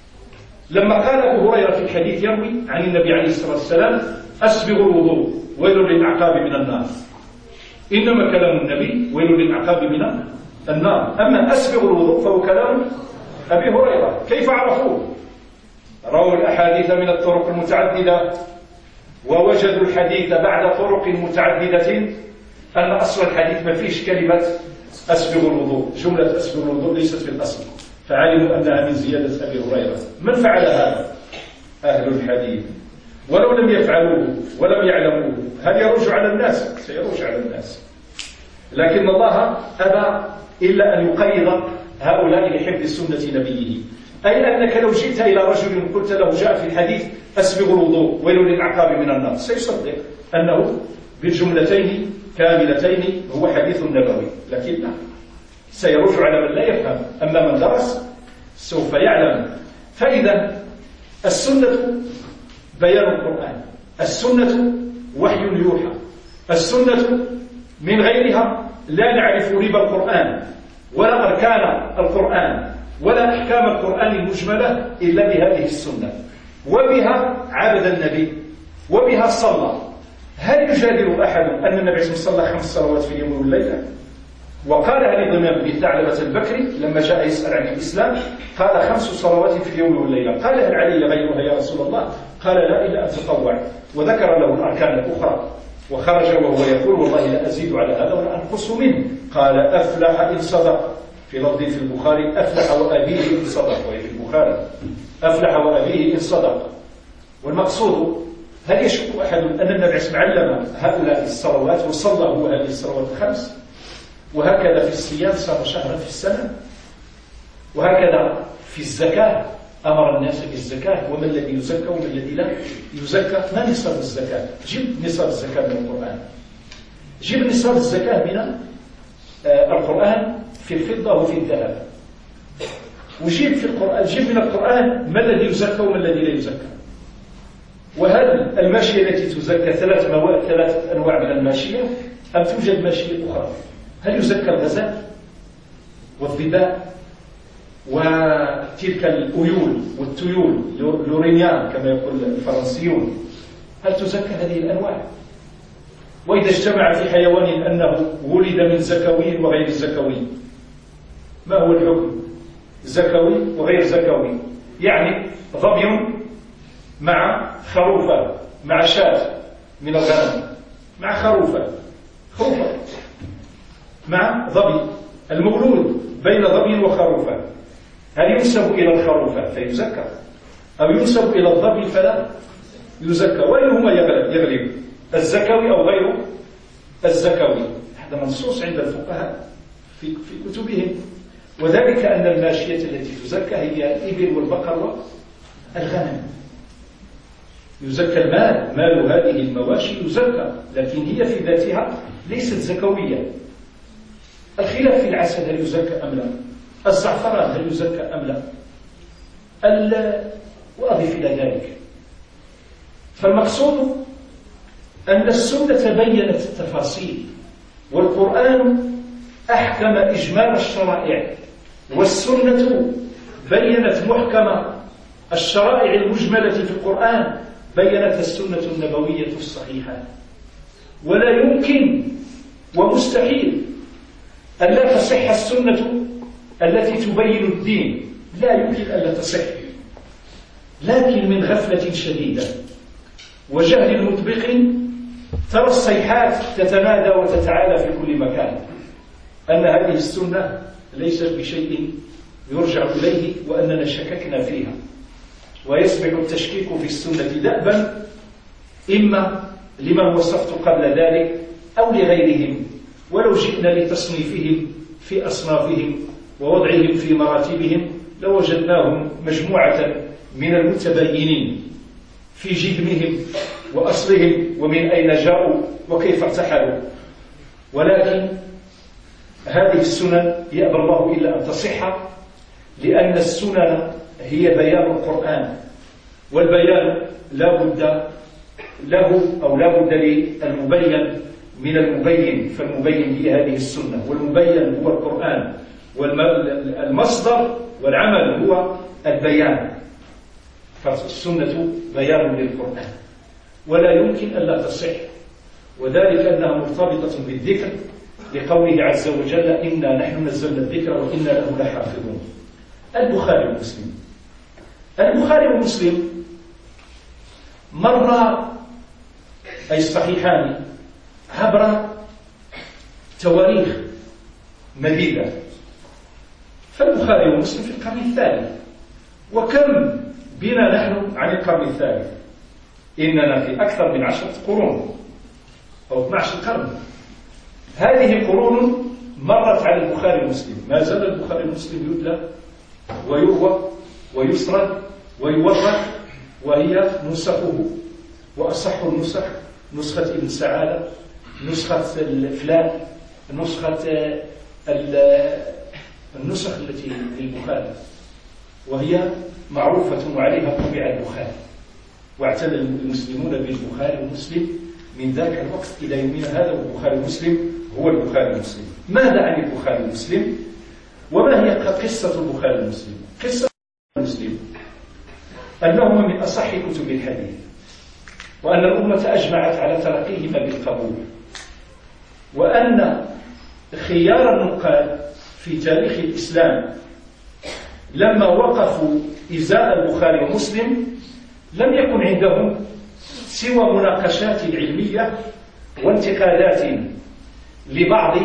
لما قال أبو هريرة في الحديث يروي عن النبي عليه الصلاة والسلام: أسبغوا الوضوء ويل للأعقاب من النار. إنما كلام النبي ويل للأعقاب من النار. أما أسبغوا الوضوء فهو كلام أبي هريرة. كيف عرفوه؟ رووا الأحاديث من الطرق المتعددة، ووجدوا الحديث بعد طرق متعددة أن أصل الحديث ما فيش كلمة أسبغوا الوضوء. جملة أسبغوا الوضوء ليست في الأصل، فعلموا أنها من زيادة أبي هريرة. من فعل هذا؟ أهل الحديث. ولو لم يفعلوه ولم يعلموه هل يروج على الناس؟ سيروج على الناس. لكن الله أبى إلا أن يقيض هؤلاء لحفظ سنة نبيه. أي أنك لو جئت إلى رجل قلت له جاء في الحديث أسبغ الوضوء ويل للأعقاب من النار، سيصدق أنه بالجملتين كاملتين هو حديث نبوي، لكن لا، سيروج على من لا يفهم. أما من درس سوف يعلم. فإذا السنة بيان القرآن، السنة وحي يوحى، السنة من غيرها لا نعرف ربا القرآن ولا أركان القرآن ولا أحكام القرآن المجملة إلا بهذه السنة، وبها عبد النبي وبها صلى. هل يجادل أحد أن النبي صلى 5 صلوات في اليوم والليلة؟ وقالها لضمام بن ثعلبة البكري لما جاء يسأل عن الإسلام، قال 5 صلوات في اليوم والليلة. قال: هل علي غيرها يا رسول الله؟ قال: لا، إلا أن تطوع. وذكر له الأركان الأخرى، وخرج وهو يقول: والله لا أزيد على هذا ولا أنقص منه. قال: أفلح إن صدق. في لفظ في البخاري: أفلح وأبيه إن صدق. وهي في البخاري: أفلح وأبيه إن صدق. والمقصود: هل يشك أحد أن النبي صلى الله عليه وسلم علم هؤلاء الصلوات وصلى هو هذه الصلوات ال5؟ وهكذا في الصيام صام شهرا في السنة، وهكذا في الزكاة أمر الناس بالزكاة، وما الذي يزكى وما الذي لا يزكى. ما نصاب الزكاة؟ جيب نصاب الزكاة من القرآن، جيب نصاب الزكاة من القرآن في الفضة وفي الذهب، وجيب في القرآن، جيب من القرآن ما الذي يزكى وما الذي لا يزكى. وهل الماشية التي تزكى 3 أنواع من الماشية أم توجد ماشية أخرى؟ هل يزكى الغزال والظباء وتلك الأيول والتيول لورينيان كما يقول الفرنسيون؟ هل تزكى هذه الأنواع؟ وإذا اجتمع في حيوان أنه ولد من زكوي وغير زكوي، ما هو الحكم؟ زكوي وغير زكوي، يعني ظبي مع خروفة مع شاة من الغنم مع خروفة مع ظبي، المولود بين ظبي وخروفة، هل ينسب إلى الخروفة فيزكى أو ينسب إلى الظبي فلا يزكى؟ وأيهما يغلب، الزكوي أو غير الزكوي؟ هذا منصوص عند الفقهاء في كتبهم. وذلك أن الماشية التي تزكى هي الإبل والبقر والغنم. يزكى المال، مال هذه المواشي يزكى، لكن هي في ذاتها ليست زكوية. الخلاف في العسل هل يزكى أم لا، الزعفران هل يزكى أم لا، وأضف إلى ذلك. فالمقصود أن السنة بينت التفاصيل، والقرآن أحكم إجمال الشرائع، والسنة بينت محكم الشرائع المجملة في القرآن، بينت السنة النبوية الصحيحة. ولا يمكن ومستحيل أن لا تصح السنة التي تبين الدين، لا يمكن أن لا تصح، لكن من غفلة شديدة وجهل مطبق ترى الصيحات تتنادى وتتعالى في كل مكان أن هذه السنة ليست بشيء يرجع إليه، وأننا شككنا فيها. ويصبح التشكيك في السنة دأبا، إما لمن وصفت قبل ذلك أو لغيرهم، ولو جئنا لتصنيفهم في أصنافهم ووضعهم في مراتبهم لوجدناهم مجموعة من المتبينين في جذمهم وأصلهم ومن أين جاءوا وكيف ارتحلوا. ولكن هذه السنن يأبى الله إلا أن تصح، لأن السنن هي بيان القرآن، والبيان لا بد له أو لا بد للمبين من المبين، فالمبين هي هذه السنة، والمبين هو القرآن، والمصدر والعمل هو البيان، فالسنة بيان للقرآن ولا يمكن ألا تصح، وذلك أنها مرتبطة بالذكر لقوله عز وجل إنا نحن نزلنا الذكر وإنا له لحافظون. البخاري ومسلم، البخاري ومسلم مر أي الصحيحان عبر تواريخ مديدة، فالبخاري ومسلم في القرن الثالث، وكم بنا نحن عن القرن الثالث؟ إننا في أكثر من 10 قرون أو 12 قرن. هذه قرون مرت على البخاري ومسلم، ما زال البخاري ومسلم يتلى ويروى ويسرد ويورث، وهي نسخه، وأصح النسخ نسخة ابن سعادة، نسخة فلان، نسخة النسخ التي للبخاري، وهي معروفة وعليها طبع البخاري، واعتنى المسلمون بالبخاري ومسلم من ذاك الوقت إلى يومنا هذا، والبخاري ومسلم هو البخاري ومسلم. ماذا عن البخاري ومسلم؟ وما هي قصة البخاري ومسلم؟ قصة مسلم أنهما من أصح كتب الحديث، وأن الأمة أجمعت على تلقيهما بالقبول، وأن خيار النقاد في تاريخ الإسلام لما وقفوا إزاء البخاري ومسلم لم يكن عندهم سوى مناقشات علمية وانتقادات لبعض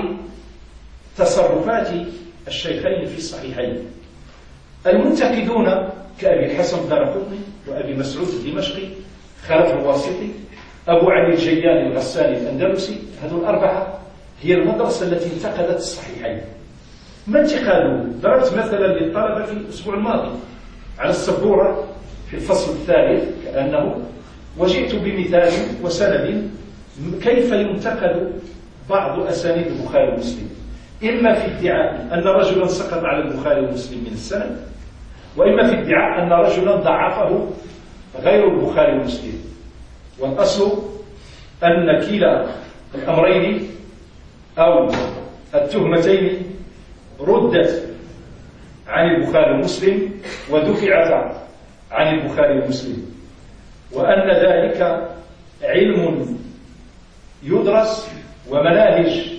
تصرفات الشيخين في الصحيحين. المنتقدون كأبي الحسن الدارقطني وأبي مسعود الدمشقي، خلف الواسطي، أبو علي الجياني الغساني الأندلسي، هذول الأربعة هي المدرسة التي انتقدت الصحيحين. ما انتقادوا؟ ضربت مثلا للطلبة في الأسبوع الماضي على السبورة في الفصل الثالث كأنه، وجئت بمثال وسند كيف ينتقد بعض أسانيد البخاري ومسلم، إما في ادعاء أن رجلا سقط على البخاري ومسلم من السند، وإما في ادعاء أن رجلا ضعفه غير البخاري ومسلم. والأصل أن كلا الأمرين أو التهمتين ردت عن البخاري ومسلم ودفعت عن البخاري ومسلم، وأن ذلك علم يدرس ومناهج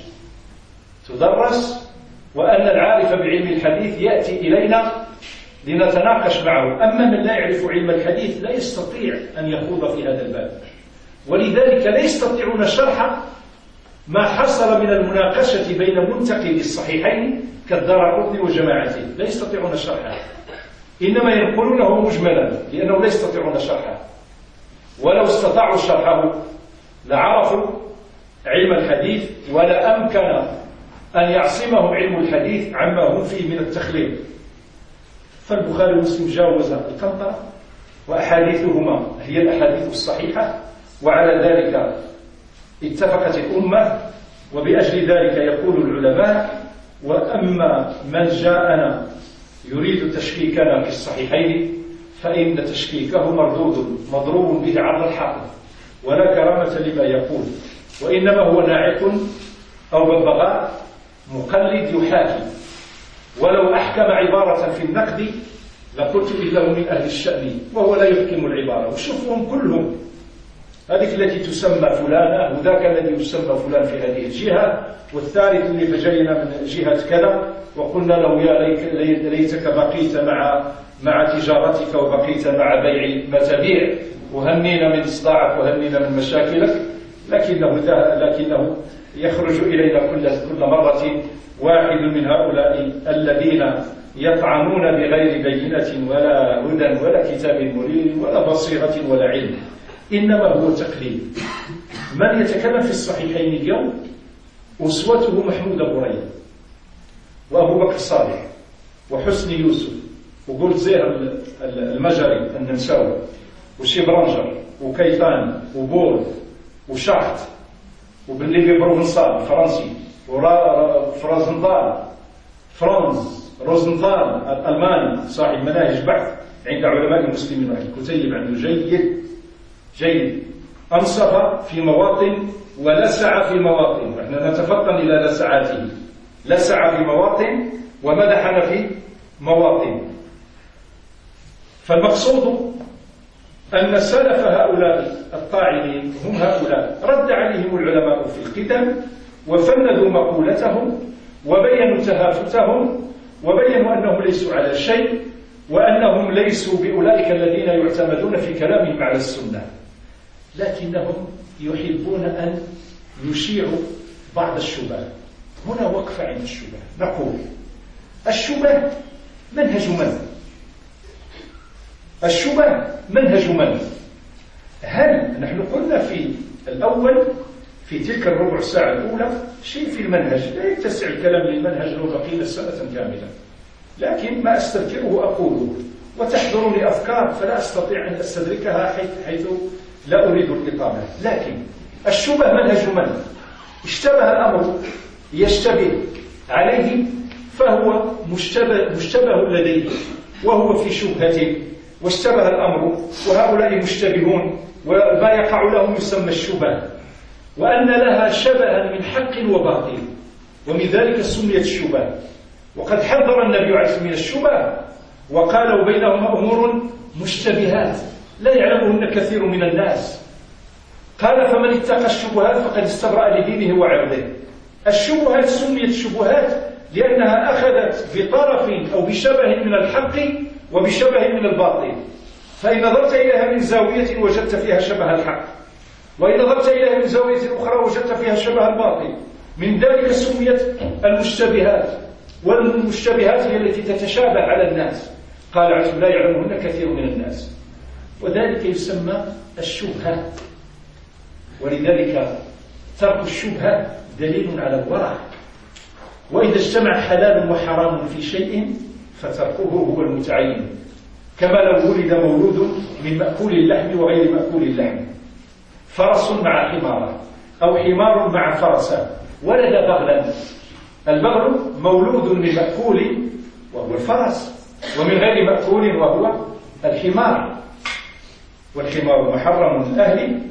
تدرس، وأن العارف بعلم الحديث يأتي إلينا لنتناقش معه، أما من لا يعرف علم الحديث لا يستطيع أن يخوض في هذا الباب، ولذلك لا يستطيعون شرح ما حصل من المناقشة بين منتقدي الصحيحين كالدارقطني وجماعته، لا يستطيعون شرحه، إنما ينقلونه مجملا لأنه لا يستطيعون شرحه، ولو استطاعوا شرحه لعرفوا علم الحديث ولا أمكن أن يعصمهم علم الحديث عما هم فيه من التخليط. فالبخاري ومسلم جاوز القنطرة، وأحاديثهما هي الأحاديث الصحيحة، وعلى ذلك اتفقت الأمة، وبأجل ذلك يقول العلماء: وأما من جاءنا يريد تشكيكنا في الصحيحين فإن تشكيكه مردود مضروب به عرض الحائط، ولا كرامة لما يقول، وإنما هو ناعق أو ببغاء مقلد يحاكي، ولو أحكم عبارة في النقد لقلت إنه من أهل الشأن وهو لا يحكم العبارة. وشوفهم كلهم، هذه التي تسمى فلانة، وذاك الذي يسمى فلان في هذه الجهة، والثالث اللي فجينا من جهة كذا وقلنا له يا ليتك بقيت مع تجارتك وبقيت مع بيع ما تبيع، وهنينا من إصداعك وهنينا من مشاكلك، لكنه يخرج إلينا كل مرة واحد من هؤلاء الذين يطعنون بغير بينة ولا هدى ولا كتاب منير ولا بصيرة ولا علم، إنما هو تقليد. من يتكلم في الصحيحين اليوم أسوته محمود بريد وأبو بكر صالح وحسني يوسف وقلت زير المجري النمساوي وشبرنجر وكيفان وبول وشحت وباللي بروفنسال الفرنسي، وفرازنطال روزنثال الألماني صاحب مناهج بحث عند علماء المسلمين، واحد الكتيب عنده جيد أنصف في مواطن ولسع في مواطن، ونحن نتفطن إلى لسعاته، لسع في مواطن ومدحنا في مواطن. فالمقصود أن سلف هؤلاء الطاعنين هم هؤلاء رد عليهم العلماء في القدم وفندوا مقولتهم وبينوا تهافتهم وبينوا أنهم ليسوا على شيء، وأنهم ليسوا بأولئك الذين يعتمدون في كلامهم على السنة، لكنهم يحبون أن يشيعوا بعض الشبهات. هنا وقفة عند الشبهة، نقول الشبهة منهج من؟ الشبهة منهج من؟ هل نحن قلنا في الأول في تلك الربع ساعة الأولى شيء في المنهج لا يتسع الكلام للمنهج لو بقينا سنة كاملة، لكن ما أستذكره أقوله، وتحضرني أفكار فلا أستطيع أن أستدركها حيث لا أريد الإطالة. لكن الشبه منهج من؟ اشتبه الأمر يشتبه عليه فهو مشتبه لديه وهو في شبهة، واشتبه الأمر وهؤلاء مشتبهون، وما يقع لهم يسمى الشبه، وأن لها شبها من حق وباطل، ومن ذلك سميت الشبه. وقد حذر النبي عليه الصلاة والسلام من الشبه وقال بينهما أمور مشتبهات لا يعلمهن كثير من الناس، قال فمن اتقى الشبهات فقد استبرأ لدينه وعرضه. الشبهات سميت شبهات لأنها أخذت بطرف أو بشبه من الحق وبشبه من الباطل، فإن نظرت إليها من زاوية وجدت فيها شبه الحق، وإن نظرت إليها من زاوية أخرى وجدت فيها شبه الباطل. من ذلك سميت المشتبهات، والمشتبهات هي التي تتشابه على الناس، قال عز لا يعلمهن كثير من الناس، وذلك يسمى الشبهة. ولذلك ترك الشبهة دليل على الورع، وإذا اجتمع حلال وحرام في شيء فتركه هو المتعين، كما لو ولد مولود من مأكول اللحم وغير مأكول اللحم، فرس مع حمار أو حمار مع فرسان، ولد بغلا، البغل مولود من مأكول وهو الفرس، ومن غير مأكول وهو الحمار، والحمار محرم الأهل،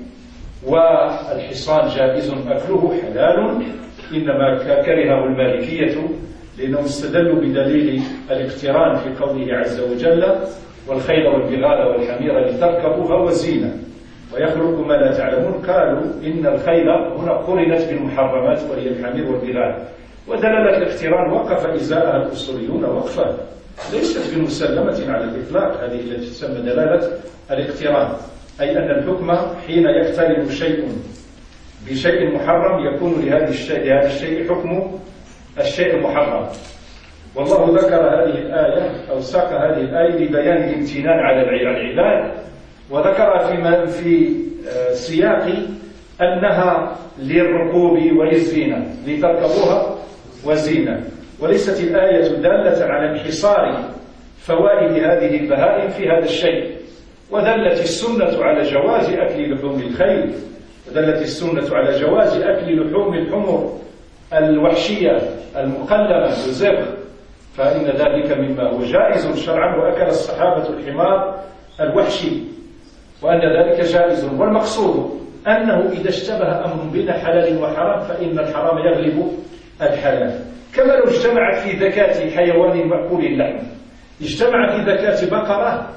والحصان جائز أكله حلال، إنما كرهه المالكية لأنهم استدلوا بدليل الاقتران في قوله عز وجل والخيل والبغال والحمير لتركبوها وزينة ويخلق ما لا تعلمون، قالوا إن الخيل هنا قرنت بالمحرمات وهي الحمير والبغال، ودلالة الاقتران وقف إزاءها الأصوليون وقفة ليست بمسلمة على الإطلاق، هذه التي تسمى دلالة الاقتران، أي أن الحكم حين يقترن شيء بشيء محرم يكون لهذا الشيء حكم الشيء المحرم. والله ذكر هذه الآية أو ساق هذه الآية لبيان الامتنان على العباد، وذكر في سياق أنها للركوب وللزينة لتركبوها وزينة، وليست الآية دالة على انحصار فوائد هذه البهائم في هذا الشيء. ودلت السنة على جواز أكل لحوم الخيل، ودلت السنة على جواز أكل لحوم الحمر الوحشية المقلمة بالزبغ، فإن ذلك مما هو جائز شرعا، وأكل الصحابة الحمار الوحشي وأن ذلك جائز. والمقصود أنه إذا اشتبه أمر بين حلال وحرام فإن الحرام يغلب الحلال، كما لو اجتمعت في ذكاة حيوان مأكول اللحم، اجتمع في ذكاة بقرة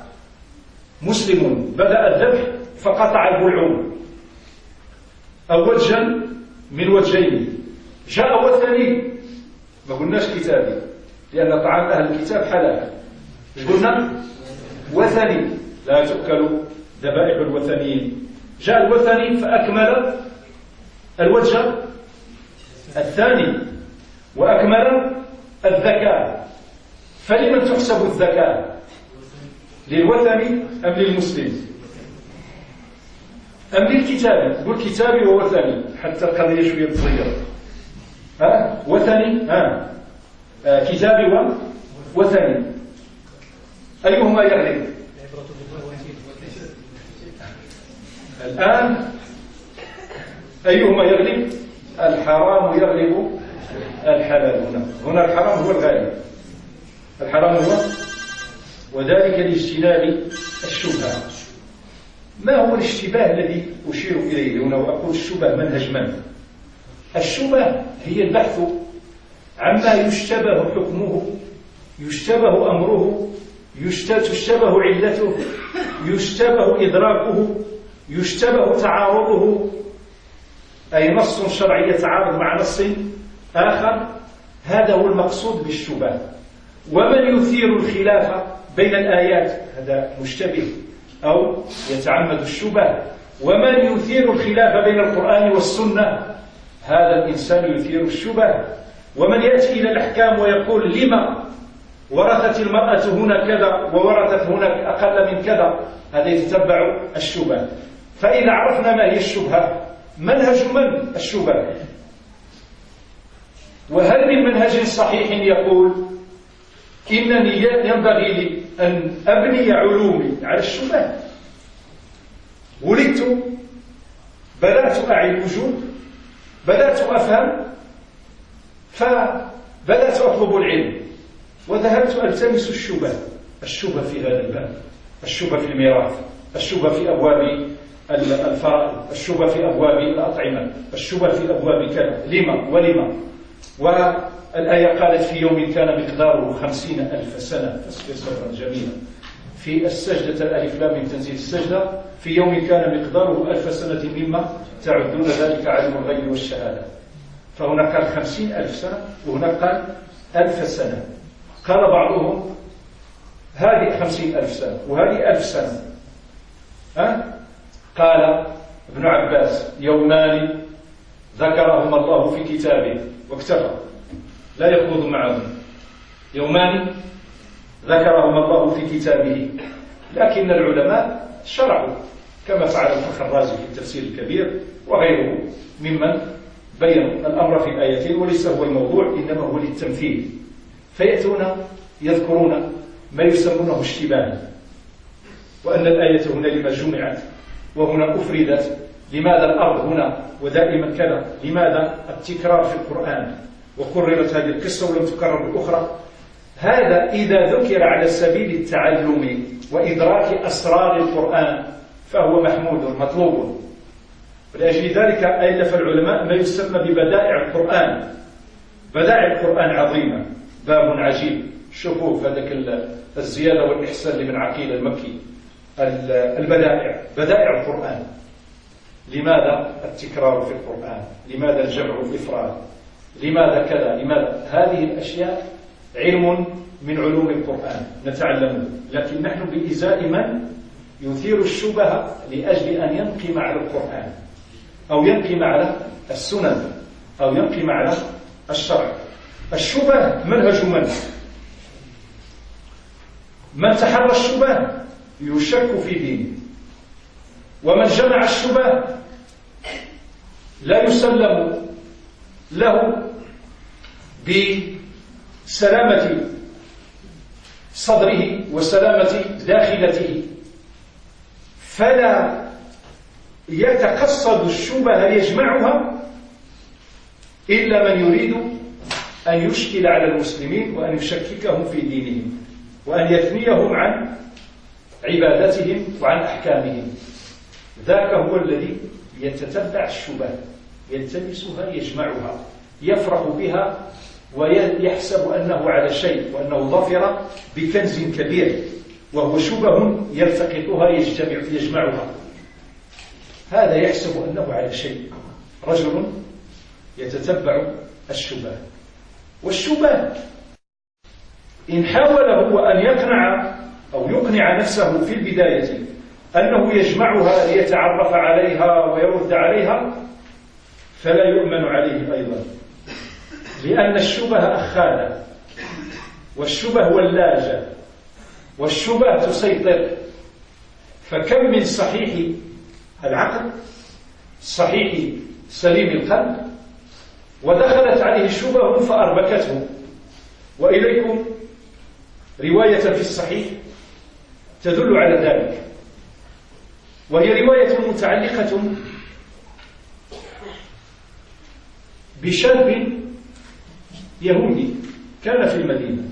مسلم بدأ الذبح فقطع البلعوم أو وجها من وجهين، جاء وثني، ما قلناش كتابي لأن طعام أهل الكتاب حلال، قلنا وثني لا تؤكل ذبائح الوثنيين، جاء الوثني فأكمل الوجه الثاني وأكمل الذكاء، فلمن تحسب الذكاء؟ للوثني أم للمسلم أم للكتابي؟ قل كتابي ووثني حتى القضية شوية تصغر، وثني كتابي ووثني، أيهما يغلب الآن؟ أيهما يغلب؟ الحرام يغلب الحلال. هنا الحرام هو الغالب، الحرام هو، وذلك لاجتناب الشبهة. ما هو الاشتباه الذي أشير إليه هنا وأقول الشبه منهج من؟ الشبه هي البحث عما يشتبه حكمه، يشتبه أمره، تشتبه علته، يشتبه إدراكه، يشتبه تعارضه، أي نص شرعي يتعارض مع نص آخر. هذا هو المقصود بالشبه. ومن يثير الخلاف بين الآيات هذا مشتبه أو يتعمد الشبه. ومن يثير الخلاف بين القرآن والسنة هذا الإنسان يثير الشبه. ومن يأتي إلى الأحكام ويقول لما ورثت المرأة هنا كذا وورثت هناك أقل من كذا، هذا يتتبع الشبه. فإذا عرفنا ما هي الشبهة، منهج من الشبه؟ وهل من منهج صحيح يقول إنني ينبغي لي أن أبني علومي على الشبه؟ ولدت، بدأت أعي الوجود، بدأت أفهم، فبدأت أطلب العلم وذهبت ألتمس الشبه في هذا الباب، الشبه في الميراث، الشبه في أبواب الفرائض، الشبه في أبواب الأطعمة، الشبه في أبواب كذا، لما ولما. والآية قالت في يوم كان مقداره 50,000 سنة، تصبر جميلا. في السجدة الألف لام من تنزيل السجدة، في يوم كان مقداره 1000 سنة مما تعدون ذلك عالم الغيب والشهادة. فهنا قال 50,000 سنة وهنا قال 1000 سنة. قال بعضهم هذه 50,000 سنة وهذه 1000 سنة. قال ابن عباس يومان ذكرهما الله في كتابه واكتفى، لا يخوض معهم. يومان ذكرهما الله في كتابه، لكن العلماء شرعوا كما فعل الأخ الرازي في التفسير الكبير وغيره ممن بينوا الأمر في الآيتين، وليس هو الموضوع إنما هو للتمثيل. فيأتون يذكرون ما يسمونه اشتباه، وأن الآية هنا لما جمعت وهنا أفردت، لماذا الأرض هنا ودائما كذا، لماذا التكرار في القرآن وكررت هذه القصة ولم تكرر الأخرى. هذا إذا ذكر على سبيل التعلم وإدراك أسرار القرآن فهو محمود مطلوب. ولأجل ذلك ألف العلماء ما يسمى ببدائع القرآن. بدائع القرآن عظيمة، باب عجيب. شوفوا هذاك الزيادة والإحسان لابن عقيل المكي، البدائع، بدائع القرآن. لماذا التكرار في القرآن؟ لماذا الجمع والإفراد؟ لماذا كذا؟ لماذا؟ هذه الأشياء علم من علوم القرآن نتعلمه، لكن نحن بإزاء من يثير الشبهة لأجل أن ينقم على القرآن أو ينقم على السنن أو ينقم على الشرع. الشبه منهج من تحرى الشبه يشك في دينه، ومن جمع الشبه لا يسلم له بسلامة صدره وسلامة داخلته، فلا يتقصد الشبه يجمعها إلا من يريد أن يشكل على المسلمين وأن يشككهم في دينهم وأن يثنيهم عن عبادتهم وعن أحكامهم. ذاك هو الذي يتتبع الشبه، يلتمسها يجمعها، يفرح بها ويحسب أنه على شيء وأنه ظفر بكنز كبير، وهو شبه يلتقطها يجمعها. هذا يحسب أنه على شيء. رجل يتتبع الشبه، والشبه إن حاول هو أن يقنع أو يقنع نفسه في البداية أنه يجمعها ليتعرف عليها ويرد عليها فلا يؤمن عليه أيضا، لأن الشبه أخاذة، والشبه ولاجة، والشبه تسيطر. فكم من صحيح العقل، صحيح سليم القلب، ودخلت عليه شبه فأربكته. وإليكم رواية في الصحيح تدل على ذلك، وهي رواية متعلقة بشاب يهودي كان في المدينة،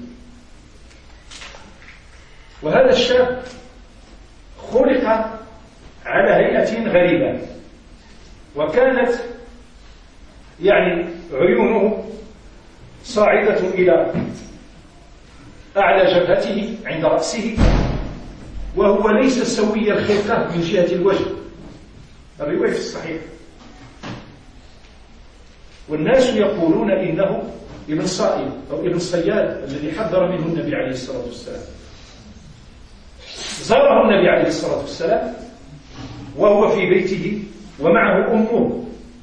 وهذا الشاب خلق على هيئة غريبة، وكانت عيونه صاعدة إلى أعلى جبهته عند رأسه، وهو ليس سوي الخلقة من جهة الوجه، الرواية في الصحيح. والناس يقولون إنه ابن صائب أو ابن صياد الذي حذر منه النبي عليه الصلاة والسلام. زاره النبي عليه الصلاة والسلام وهو في بيته ومعه أمه،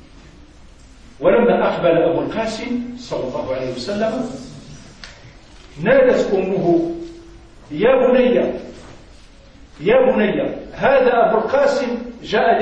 ولما أقبل أبو القاسم صلى الله عليه وسلم نادت أمه: يا بني يا بني، هذا أبو القاسم جاء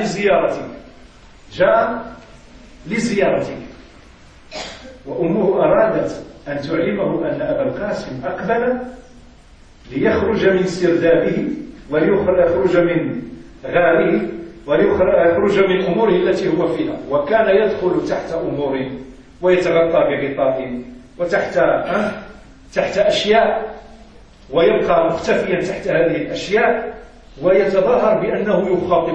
لزيارتك. وأمه أرادت أن تعلمه أن أبا القاسم أقبل ليخرج من سردابه وليخرج من غاره وليخرج من أموره التي هو فيها، وكان يدخل تحت أمور ويتغطى بغطاء تحت أشياء، ويبقى مختفيا تحت هذه الأشياء، ويتظاهر بأنه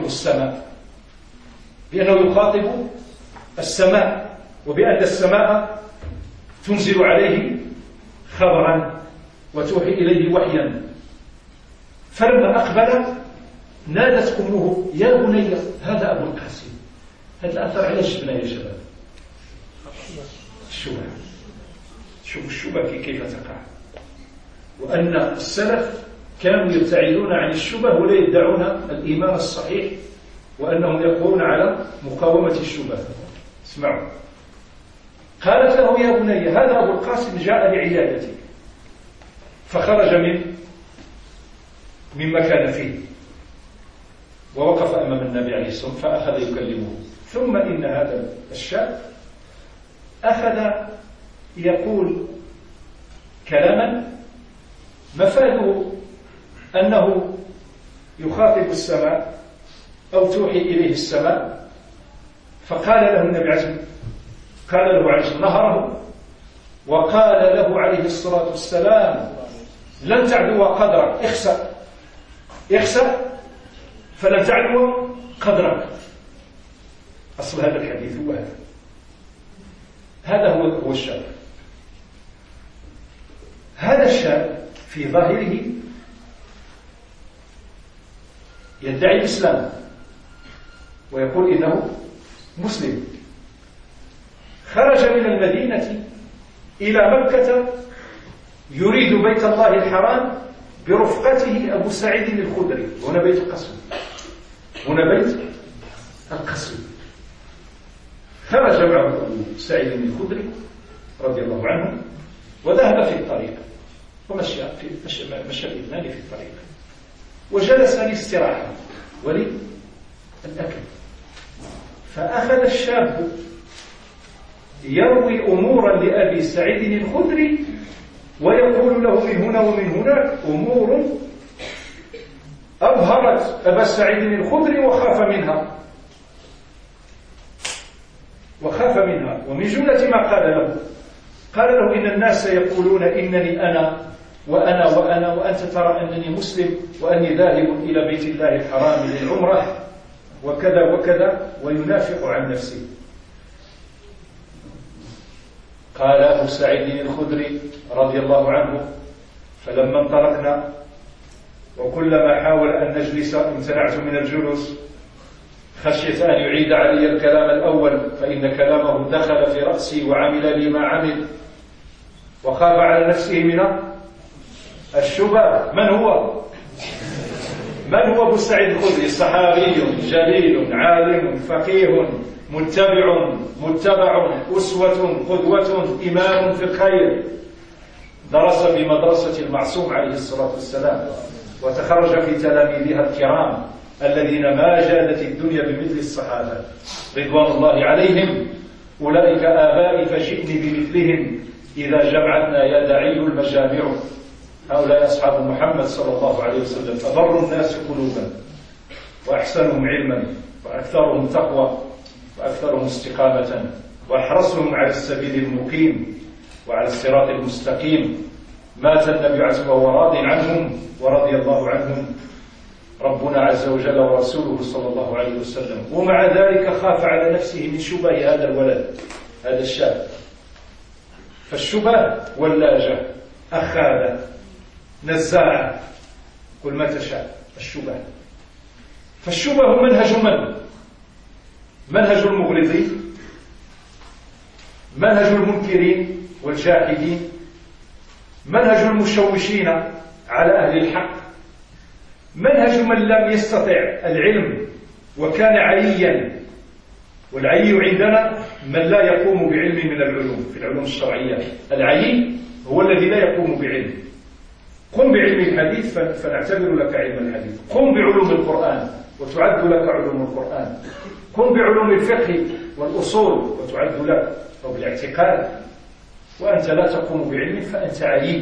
يخاطب السماء وبأن السماء تنزل عليه خبرا وتوحي إليه وحيا. فلما أقبل نادت أمه: يا بني، هذا أبو القاسم. هذا الأثر على الشبنة يا شباب، الشبهة. شوفوا الشبهة كيف تقع، وأن السلف كانوا يبتعدون عن الشبه ولا يدعون الإيمان الصحيح، وأنهم يقومون على مقاومة الشبه. اسمعوا، قالت له: يا بني، هذا أبو القاسم جاء لعيادتك. فخرج مما كان فيه ووقف أمام النبي عليه الصلاة والسلام فأخذ يكلمه. ثم إن هذا الشاب أخذ يقول كلاما مفاده أنه يخاطب السماء أو توحي إليه السماء. فقال له النبي عليه الصلاة نهره، وقال له عليه الصلاة والسلام: لن تعدو قدرك، اخسأ فلن تعدو قدرك. أصل هذا الحديث هو هذا هو الشاب. هذا الشاب في ظاهره يدعي الإسلام ويقول إنه مسلم. خرج من المدينة إلى مكة يريد بيت الله الحرام برفقته أبو سعيد الخدري. هنا بيت القصر. خرج معه أبو سعيد الخدري رضي الله عنه وذهب في الطريق، ومشى الاثنان في الطريق، وجلس للاستراحة وللأكل. فأخذ الشاب يروي أمورا لأبي سعيد الخدري ويقول له من هنا ومن هناك أمور أبهرت أبا سعيد الخدري وخاف منها. ومن جملة ما قال له إن الناس يقولون إنني أنا وأنت ترى أنني مسلم وأني ذاهب إلى بيت الله الحرام للعمرة وكذا وكذا، وينافق عن نفسه. قال أبو سعيد الخدري رضي الله عنه: فلما انطلقنا وكلما حاول أن نجلس امتنعت من الجلوس خشية أن يعيد علي الكلام الأول، فإن كلامه دخل في رأسي وعمل لي ما عمل، وخاف على نفسه من الشبه. من هو أبو سعيد الخدري؟ صحابي جليل عالم فقيه متبع أسوة قدوة إمام في الخير، درس في مدرسة المعصوم عليه الصلاة والسلام، وتخرج في تلاميذها الكرام الذين ما جادت الدنيا بمثل الصحابة رضوان الله عليهم. أولئك آبائي فجئني بمثلهم إذا جمعتنا يا داعي المجامع. هؤلاء أصحاب محمد صلى الله عليه وسلم، أبر الناس قلوبا وأحسنهم علما وأكثرهم تقوى وأكثرهم استقامة وأحرصهم على السبيل المقيم وعلى الصراط المستقيم. مات النبي عليه وهو راض عنهم ورضي الله عنهم ربنا عز وجل ورسوله صلى الله عليه وسلم. ومع ذلك خاف على نفسه من شبه هذا الولد، هذا الشاب. فالشبه ولاجة، أخاذة، نزاعة، كل ما تشاء الشبه. فالشبه منهج من؟ منهج المغرضين، منهج المنكرين والجاحدين، منهج المشوشين على أهل الحق، منهج من لم يستطع العلم وكان عيا. والعي عندنا من لا يقوم بعلم من العلوم في العلوم الشرعية. العي هو الذي لا يقوم بعلم. قم بعلم الحديث فنعتبر لك علم الحديث، قم بعلوم القرآن وتعد لك علوم القرآن، قم بعلوم الفقه والأصول وتعد لك، أو بالاعتقاد، وأنت لا تقوم بعلم فأنت عي.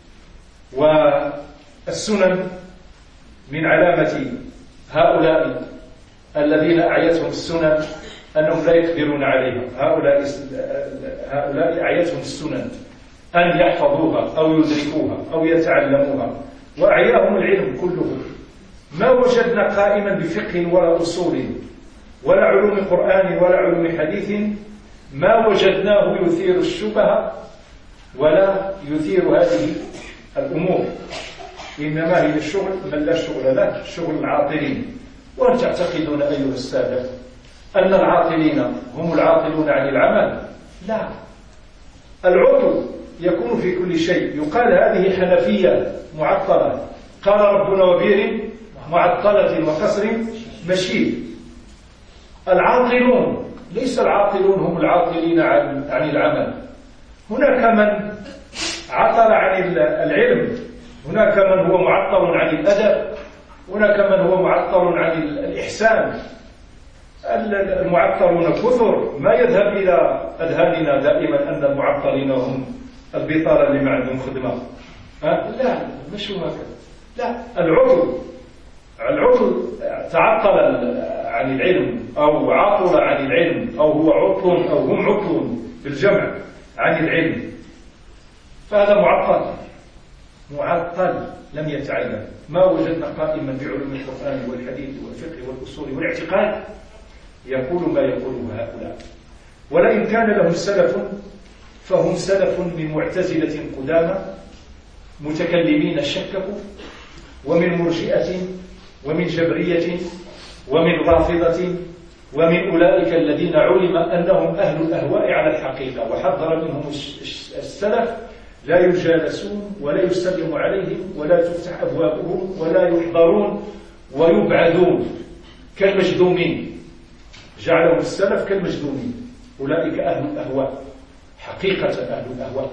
والسنن من علامة هؤلاء الذين أعيتهم السنن أنهم لا يقدرون عليها. هؤلاء أعيتهم السنن أن يحفظوها أو يدركوها أو يتعلموها، وأعياهم العلم كله. ما وجدنا قائما بفقه ولا أصول ولا علوم قرآن ولا علوم حديث ما وجدناه يثير الشبهة ولا يثير هذه الأمور. إنما هي الشغل من لا شغل له، شغل العاطلين. وهل تعتقدون أيها السادة أن العاطلين هم العاطلون عن العمل؟ لا. العطل يكون في كل شيء. يقال هذه حنفية معطلة، قال ربنا وبير معطلة وقصر مشيد. العاطلون ليس العاطلون هم العاطلين عن العمل. هناك من عطل عن العلم، هناك من هو معطل عن الأدب، هناك من هو معطل عن الإحسان. المعطلون كثر، ما يذهب إلى أذهاننا دائما أن المعطلين هم البطالة اللي ما عندهم خدمة. لا، مش هكذا. لا، العطل تعطل عن العلم أو عطل عن العلم أو هو عطل أو هم عطل بالجمع عن العلم، فهذا معطل لم يتعلم. ما وجدنا قائما بعلوم القرآن والحديث والفقه والأصول والاعتقاد يقول ما يقوله هؤلاء. ولئن كان لهم سلف فهم سلف من معتزلة قدامى متكلمين شككوا، ومن مرجئة ومن جبرية ومن رافضة، ومن أولئك الذين علم أنهم أهل الأهواء على الحقيقة. وحذر منهم السلف لا يجالسون ولا يسلم عليهم ولا تفتح أبوابهم ولا يحضرون ويبعدون كالمجذومين. جعلهم السلف كالمجذومين. أولئك أهل الأهواء حقيقة، أهل الأهواء.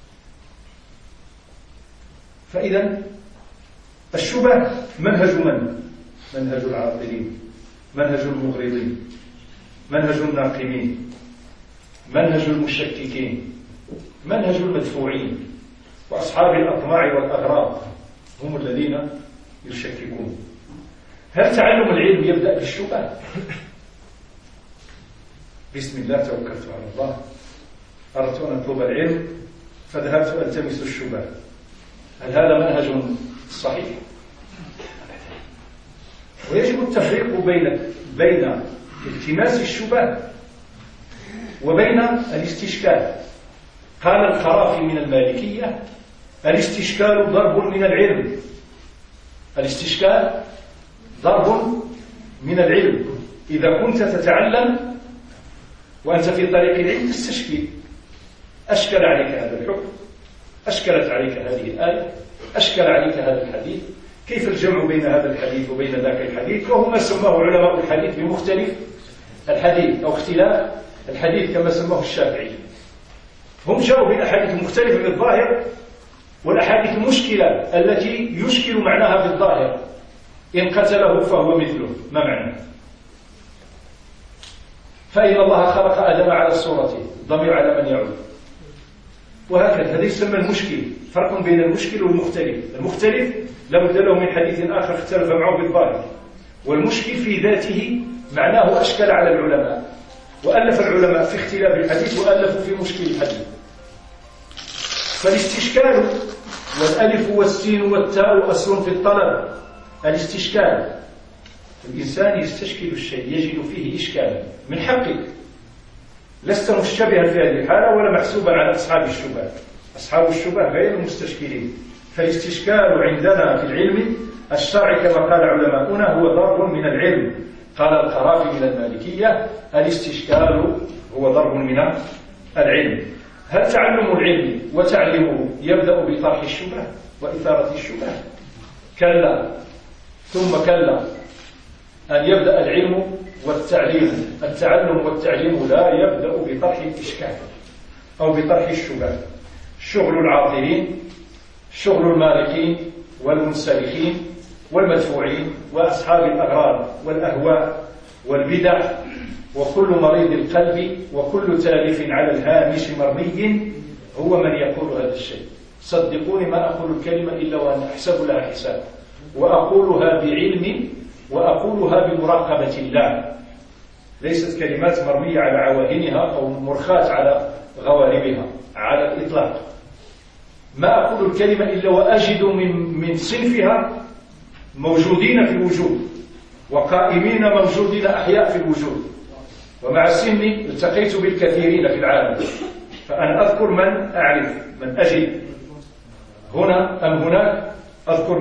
فإذا الشبه منهج من؟ منهج العاطلين، منهج المغرضين، منهج الناقمين، منهج المشككين، منهج المدفوعين. وأصحاب الأطماع والأغراض هم الذين يشككون. هل تعلم العلم يبدأ بالشبه؟ بسم الله توكلت على الله، أردت أن أطلب العلم فذهبت ألتمس الشبه. هل هذا منهج صحيح؟ ويجب التفريق بين التماس الشبه وبين الاستشكال. قال القرافي من المالكية: الاستشكال ضرب من العلم. الاستشكال ضرب من العلم. إذا كنت تتعلم وأنت في طريق العلم تستشكل. أشكل عليك هذا الحكم، أشكلت عليك هذه الآية، أشكل عليك هذا الحديث. كيف الجمع بين هذا الحديث وبين ذاك الحديث؟ وهو ما سماه علماء الحديث بمختلف الحديث أو اختلاف الحديث كما سماه الشافعي. هم جاءوا بالأحاديث المختلفة بالظاهر والأحاديث المشكلة التي يشكل معناها بالظاهر. إن قتله فهو مثله، ما معنى؟ فإن الله خلق آدم على صورته، الضمير على من يعود. وهكذا هذا يسمى المشكل. فرق بين المشكل والمختلف. المختلف لابد له من حديث آخر اختلف معه بالظاهر، والمشكل في ذاته معناه أشكل على العلماء. وألف العلماء في اختلاف الحديث وألفوا في مشكل الحديث. فالاستشكال والألف والسين والتاء أصل في الطلب. الاستشكال، الإنسان يستشكل الشيء يجد فيه إشكالا من حقك، لست مشتبها في هذه الحالة ولا محسوبا على أصحاب الشبهات. أصحاب الشبهات غير المستشكلين. فالاستشكال عندنا في العلم الشرعي كما قال علماؤنا هو ضرب من العلم. قال القرافي من المالكية الاستشكال هو ضرب من العلم. هل تعلم العلم وتعليمه يبدأ بطرح الشبهة وإثارة الشبهة؟ كلا ثم كلا. أن يبدأ العلم التعلم والتعليم لا يبدأ بطرح الإشكال أو بطرح الشبهة. شغل العاطلين، شغل المارقين والمنسلخين والمدفوعين وأصحاب الأغراض والأهواء والبدع وكل مريض القلب وكل تالف على الهامش مرمي هو من يقول هذا الشيء. صدقوني ما أقول الكلمة إلا وأنا أحسب لها حساب، وأقولها بعلم وأقولها بمراقبة الله، ليست كلمات مرمية على عواهنها أو مرخاة على غواربها على الإطلاق. ما أقول الكلمة إلا وأجد من صنفها موجودين في الوجود وقائمين موجودين أحياء في الوجود. ومع سني التقيت بالكثيرين في العالم، فأنا أذكر من أعرف من أجد هنا أم هناك، أذكر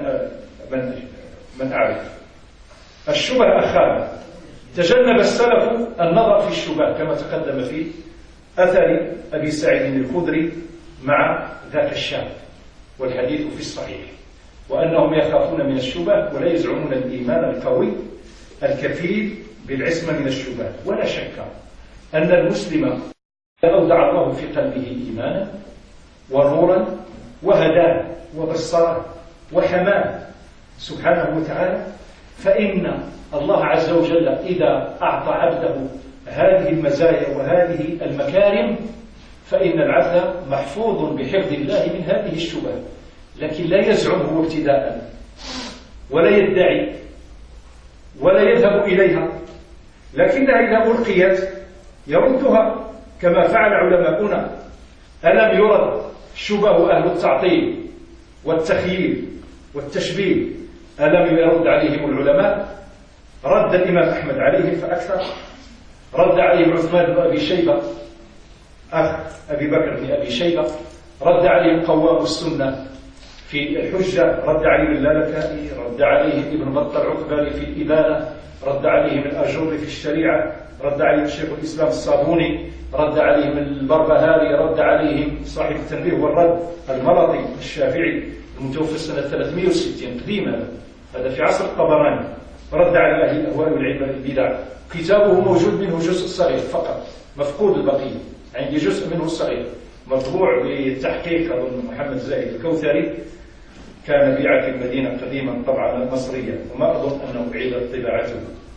من أعرف. الشبهة أخاذ تجنب السلف النظر في الشبهة كما تقدم في أثر أبي سعيد الخدري مع ذاك الشاب، والحديث في الصحيح، وأنهم يخافون من الشبهة ولا يزعمون الإيمان القوي الكفيل بالعصمة من الشبهة. ولا شك أن المسلم أودع الله في قلبه إيمانا ونورا وهداه وبصره وحماه سبحانه وتعالى، فإن الله عز وجل إذا أعطى عبده هذه المزايا وهذه المكارم فإن العبد محفوظ بحفظ الله من هذه الشبهة، لكن لا يزعم هو ابتداء ولا يدعي ولا يذهب إليها، لكنها إذا ألقيت يردها كما فعل علماؤنا. ألم يرد شبه أهل التعطيل والتخييل والتشبيه؟ ألم يرد عليهم العلماء؟ رد الإمام أحمد عليهم فأكثر، رد عليهم عثمان بن أبي شيبة أخ أبي بكر بن أبي شيبة، رد عليهم قوام السنة في الحجة، رد عليهم اللالكائي، رد عليهم ابن بطة العقبالي في الإبانة، رد عليهم الأجر في الشريعة، رد عليهم شيخ الإسلام الصابوني، رد عليهم البربهاري، رد عليهم صاحب التنبيه والرد المرضي الشافعي المتوفى سنة 360 قديما، هذا في عصر الطبراني، رد على أهل الأهواء والعلم والبدع. كتابه موجود منه جزء صغير فقط، مفقود البقية، عندي جزء منه الصغير مطبوع بتحقيق أظن محمد زاهد الكوثري، كان بيع في المدينة قديما طبعا مصريا، وما أظن أنه أعيدت طباعته.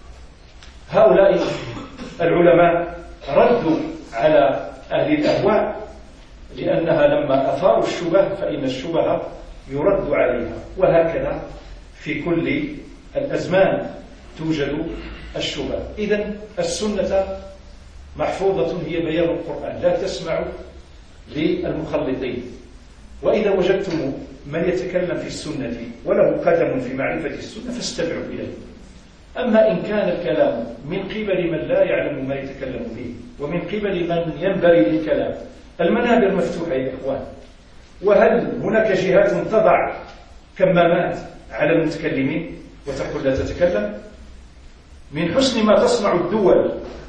هؤلاء العلماء ردوا على أهل الأهواء لأنها لما أثاروا الشبه فإن الشبه يرد عليها، وهكذا في كل الأزمان توجد الشبه. إذن السنة محفوظة هي بيان القرآن، لا تسمعوا للمخلطين. وإذا وجدتم من يتكلم في السنة وله قدم في معرفة السنة فاستمعوا إليه. أما إن كان الكلام من قبل من لا يعلم ما يتكلم به ومن قبل من ينبغي للكلام، المنابر مفتوحة يا إخوان. وهل هناك جهات تضع كمامات على المتكلمين وتقول لا تتكلم؟ من حسن ما تصنع الدول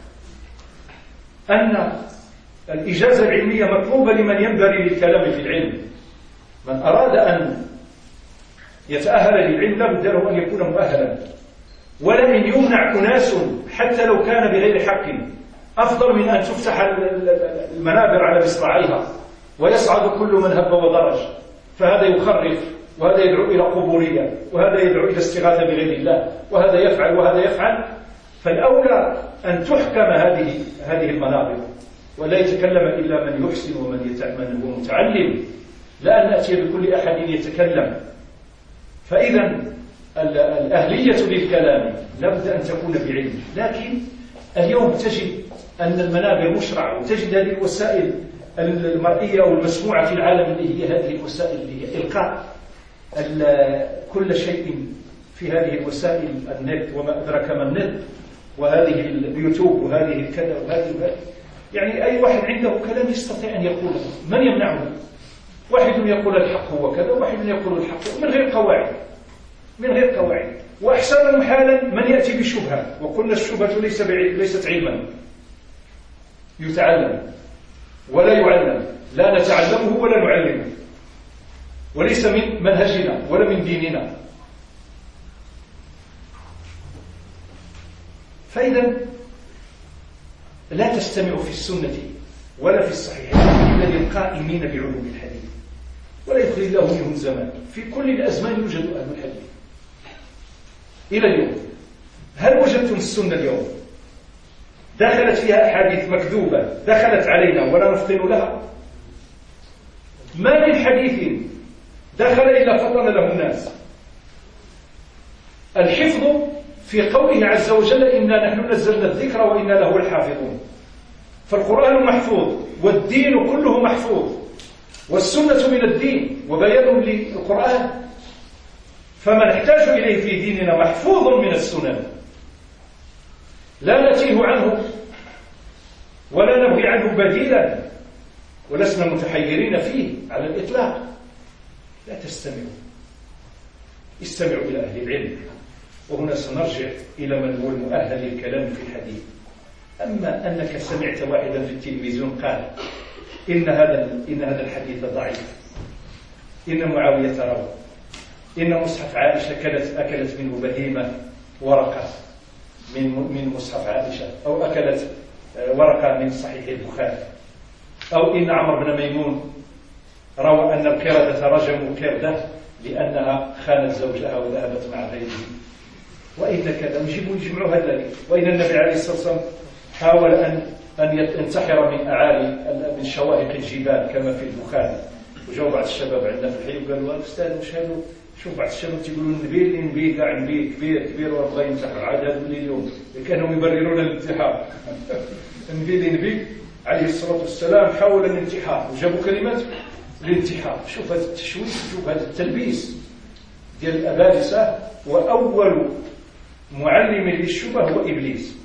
أن الإجازة العلمية مطلوبة لمن ينبغي للكلام في العلم. من أراد أن يتأهل للعلم لابد له أن يكون مؤهلا، ولن يمنع أناس حتى لو كان بغير حق أفضل من أن تفتح المنابر على مصراعيها ويصعد كل من هب ودرج، فهذا يخرف وهذا يدعو إلى قبورية وهذا يدعو إلى استغاثة بغير الله وهذا يفعل وهذا يفعل. فالأولى أن تحكم هذه المنابر ولا يتكلم إلا من يحسن ومن هو متعلم، لا أن نأتي بكل أحد يتكلم. فإذا الأهلية للكلام لابد أن تكون بعلم. لكن اليوم تجد أن المنابر مشرعة، وتجد هذه الوسائل المرئية والمسموعة في العالم اللي هي هذه الوسائل اللي هي إلقاء كل شيء في هذه الوسائل، النت وما أدرك ما النت، وهذه اليوتيوب وهذه الكذا وهذه، يعني أي واحد عنده كلام يستطيع أن يقوله، من يمنعه؟ واحد يقول الحق هو كذا، وواحد يقول الحق من غير قواعد، من غير قواعد. وأحسنهم حالا من يأتي بشبهة، وقلنا الشبهة ليست علما يتعلم ولا يعلم، لا نتعلمه ولا نعلمه، وليس من منهجنا ولا من ديننا. فإذا لا تستمع في السنة ولا في الصحيح إلا للقائمين بعلوم الحديث، ولا يخلي الله منهم زمان. في كل الأزمان يوجد أهل الحديث إلى اليوم. هل وجدتم السنة اليوم دخلت فيها أحاديث مكذوبة دخلت علينا ولا نفطن لها؟ ما من حديث دخل إلا فطن له الناس. الحفظ في قوله عز وجل إنا نحن نزلنا الذكر وإنا له الحافظون. فالقرآن محفوظ والدين كله محفوظ، والسنة من الدين وبيان للقرآن، فما نحتاج إليه في ديننا محفوظ من السنن، لا نتيه عنه ولا نبغي عنه بديلا، ولسنا متحيرين فيه على الإطلاق. لا تستمعوا، استمعوا إلى أهل العلم. وهنا سنرجع إلى من هو المؤهل للكلام في الحديث. أما أنك سمعت واحدا في التلفزيون قال إن هذا الحديث ضعيف، إن معاوية روى، إن مصحف عائشة أكلت منه بهيمة ورقة من مصحف عائشة، أو أكلت ورقة من صحيح البخاري، أو إن عمرو بن ميمون روى أن القردة رجموا كردة لأنها خانت زوجها وذهبت مع غيره، وإن كذا يجمعوا هذا. وإن النبي عليه الصلاة والسلام حاول أن ينتحر من أعالي من شواهق الجبال كما في البخاري، وجاءوا بعض الشباب عندنا في الحي وقالوا أستاذ مش هذا، شوف بعض الشباب تيقولوا النبي كاع نبي كبير وبغى ينتحر، عاد هذا اليوم كانوا يبررون الانتحار. النبي عليه الصلاة والسلام حاول الانتحار وجابوا كلمات الانتحار. شوف هذا التشويش، شوف هذا التلبيس ديال الأبالسة. وأول معلم للشبه هو إبليس،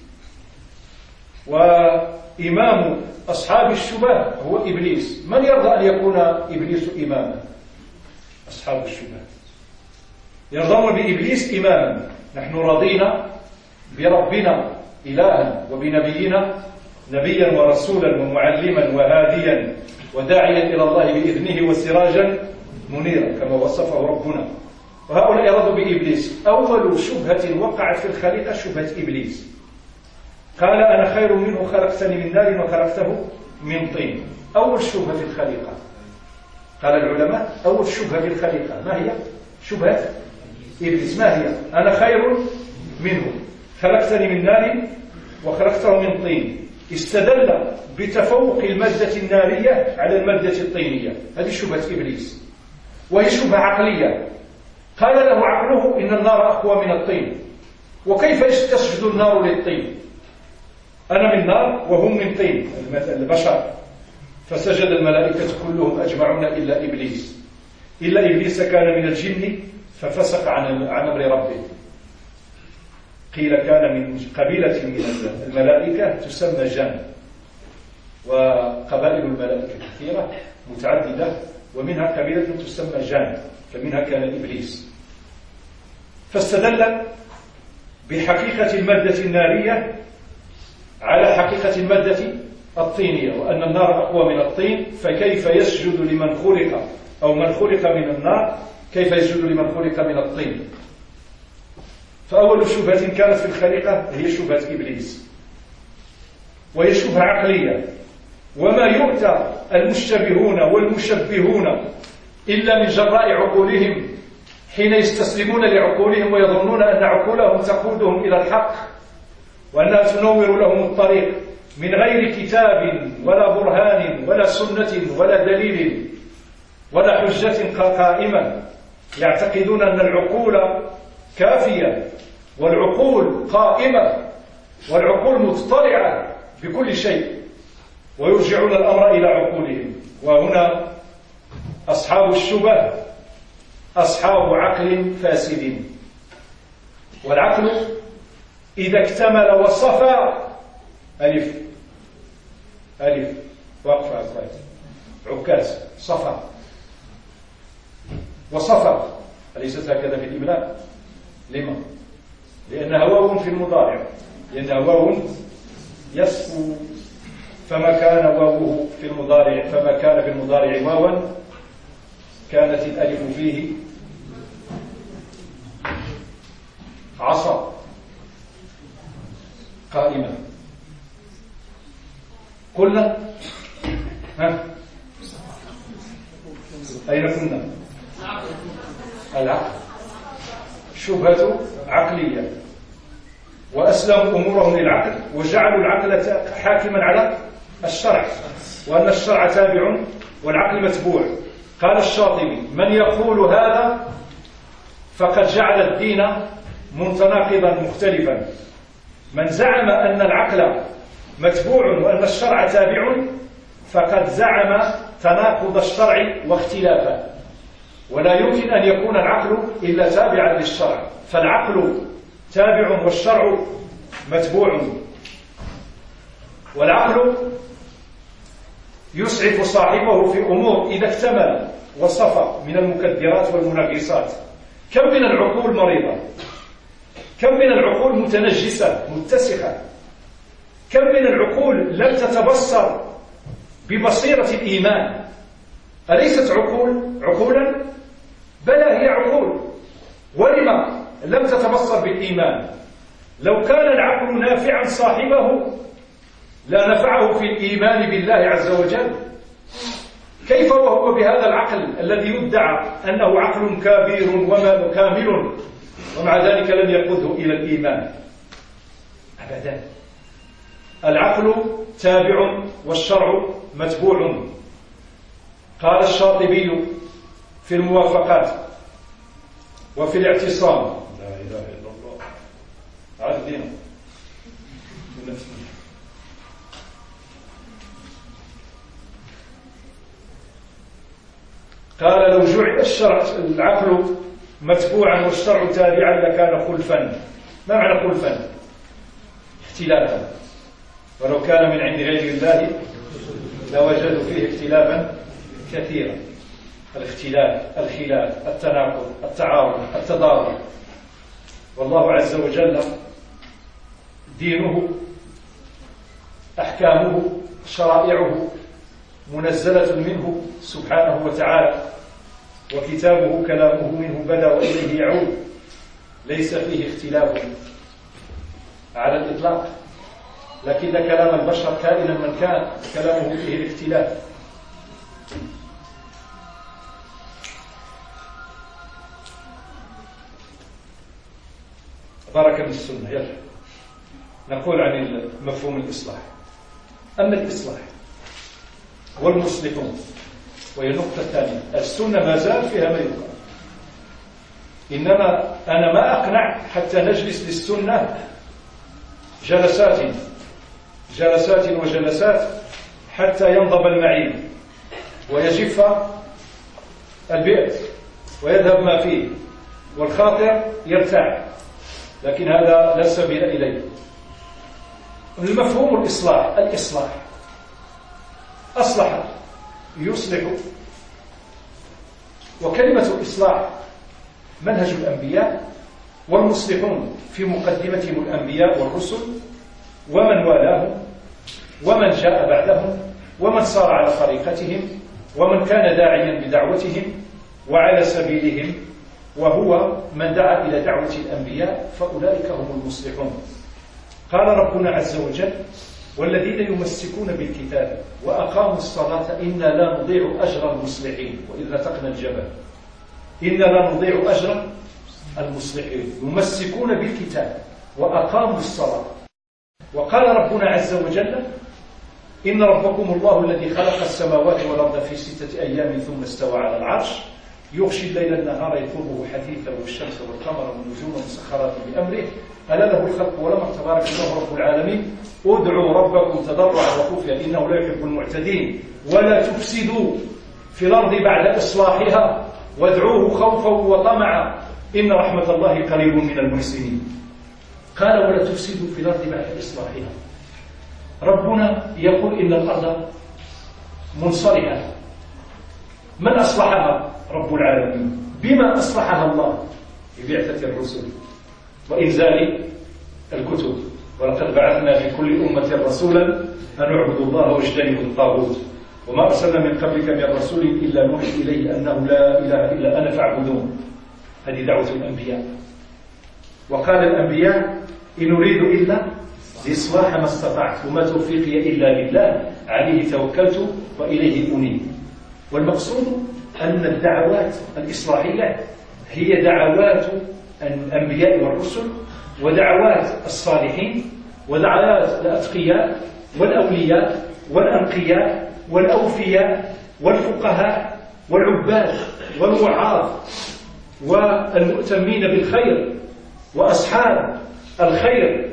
وإمام أصحاب الشبه هو إبليس. من يرضى أن يكون إبليس إماما؟ أصحاب الشبه يرضون بإبليس إماما. نحن رضينا بربنا إلها وبنبينا نبيا ورسولا ومعلما وهاديا وداعيا إلى الله بإذنه وسراجا منيرا كما وصفه ربنا. وهؤلاء رضوا بإبليس. أول شبهة وقعت في الخليقة شبهة إبليس، قال أنا خير منه خلقتني من نار وخلقته من طين. أول شبهة في الخليقة، قال العلماء أول شبهة في الخليقة ما هي؟ شبهة إبليس. ما هي؟ أنا خير منه خلقتني من نار وخلقته من طين. استدل بتفوق المادة النارية على المادة الطينية. هذه شبهة إبليس، وهي شبهة عقلية. قال له عقله إن النار أقوى من الطين، وكيف تسجد النار للطين؟ أنا من نار وهم من طين البشر. فسجد الملائكة كلهم أجمعون إلا إبليس. إلا إبليس كان من الجن ففسق عن أمر ربه. قيل كان من قبيلة من الملائكة تسمى جان، وقبائل الملائكة كثيرة متعددة، ومنها قبيلة تسمى جان، فمنها كان إبليس. فاستدل بحقيقة المادة النارية على حقيقة المادة الطينية، وأن النار أقوى من الطين، فكيف يسجد لمن خلق أو من خلق من النار كيف يسجد لمن خلق من الطين؟ فأول شبهة كانت في الخليقة هي شبهة إبليس، وهي شبهة عقلية. وما يؤتى المشتبهون والمشبهون إلا من جراء عقولهم حين يستسلمون لعقولهم ويظنون أن عقولهم تقودهم إلى الحق وأنها تنور لهم الطريق من غير كتاب ولا برهان ولا سنة ولا دليل ولا حجة قائمة. يعتقدون أن العقول كافية والعقول قائمة والعقول مطلعة بكل شيء ويرجعون الأمر إلى عقولهم. وهنا أصحاب الشبه أصحاب عقل فاسد، والعقل إذا اكتمل وصفى ألف وقف عكاز صفى وصفى، أليست هكذا في الإملاء؟ لما؟ لأنها واو في المضارع، لأنها واو يصفو، فما كان واوه في المضارع، فما كان في المضارع واوا كانت الألف فيه عصا قائمة. قلنا أين كنا؟ العقل، شبهة عقلية، وأسلموا أمورهم للعقل وجعلوا العقل حاكما على الشرع، وأن الشرع تابع والعقل متبوع. قال الشاطبي: من يقول هذا فقد جعل الدين متناقضا مختلفا. من زعم أن العقل متبوع وأن الشرع تابع فقد زعم تناقض الشرع واختلافه، ولا يمكن أن يكون العقل إلا تابعا للشرع، فالعقل تابع والشرع متبوع. والعقل يسعف صاحبه في أمور إذا اكتمل وصفى من المكدرات والمنغصات. كم من العقول مريضة، كم من العقول متنجسة متسخة، كم من العقول لم تتبصر ببصيرة الإيمان. أليست عقولا؟ بلى هي عقول. ولما لم تتبصر بالإيمان؟ لو كان العقل نافعا صاحبه لا نفعه في الإيمان بالله عز وجل. كيف وهو بهذا العقل الذي يدعى أنه عقل كبير وكامل ومع ذلك لم يقوده إلى الإيمان؟ أبدا. العقل تابع والشرع متبوع. قال الشاطبي في الموافقات وفي الاعتصام: لا إله إلا الله عدنا قال: لو جعل العقل متبوعا والشرع تابعا لكان خلفا. ما معنى خلفا؟ اختلافا. ولو كان من عند غير الله لوجدوا فيه اختلافا كثيرا. الاختلاف، الخلاف، التناقض، التعارض، التضارب. والله عز وجل دينه، أحكامه، شرائعه منزلة منه سبحانه وتعالى، وكتابه كلامه منه بدأ وإليه يعود، ليس فيه اختلاف على الإطلاق. لكن كلام البشر كائنا من كان كلامه فيه الاختلاف. بركة السنة. يلا نقول عن مفهوم الإصلاح. أما الإصلاح والمصلحون، وهي النقطة الثانية، السنة ما زال فيها ما يقال، إنما أنا ما أقنع حتى نجلس للسنة جلسات حتى ينضب المعين ويجف البئر ويذهب ما فيه والخاطر يرتاع، لكن هذا لا سبيل إليه. المفهوم الإصلاح أصلح يصلح، وكلمة الإصلاح منهج الأنبياء، والمصلحون في مقدمتهم الأنبياء والرسل ومن والاهم ومن جاء بعدهم ومن صار على طريقتهم ومن كان داعيا بدعوتهم وعلى سبيلهم، وهو من دعا إلى دعوة الأنبياء، فأولئك هم المصلحون. قال ربنا عز وجل: والذين يمسكون بالكتاب وأقاموا الصلاة إنا لا نضيع أجر المصلحين. وإذ نتقنا الجبل إنا لا نضيع أجر المصلحين. يمسكون بالكتاب وأقاموا الصلاة. وقال ربنا عز وجل: إن ربكم الله الذي خلق السماوات والأرض في 6 أيام ثم استوى على العرش يغشي الليل النهار يطلبه حثيثا والشمس والقمر والنجوم مسخرات بأمره ألا له الخلق والأمر تبارك الله رب العالمين ادعوا ربكم تضرعا وخفيا إنه لا يحب المعتدين ولا تفسدوا في الأرض بعد إصلاحها وادعوه خوفا وطمعا إن رحمة الله قريب من المحسنين. قال ولا تفسدوا في الأرض بعد إصلاحها. ربنا يقول إن الأرض منصلحة. من أصلحها؟ رب العالمين. بما أصلحها الله؟ ببعثة الرسل وإنزال الكتب. ولقد بعثنا في كل أمة رسولا أن اعبدوا الله واجتنبوا الطاغوت وما أرسلنا من قبلك من رسول إلا نوحي إليه أنه لا إله إلا أنا فاعبدون. هذه دعوة الأنبياء. وقال الأنبياء إن أريد إلا لإصلاح ما استطعت وما توفيقي إلا بالله عليه توكلت وإليه أنيب. والمقصود أن الدعوات الإصلاحية هي دعوات الأنبياء والرسل ودعوات الصالحين ودعوات الأتقياء والأولياء والأنقياء والأوفياء والفقهاء والعباد والوعاظ والمؤتمين بالخير وأصحاب الخير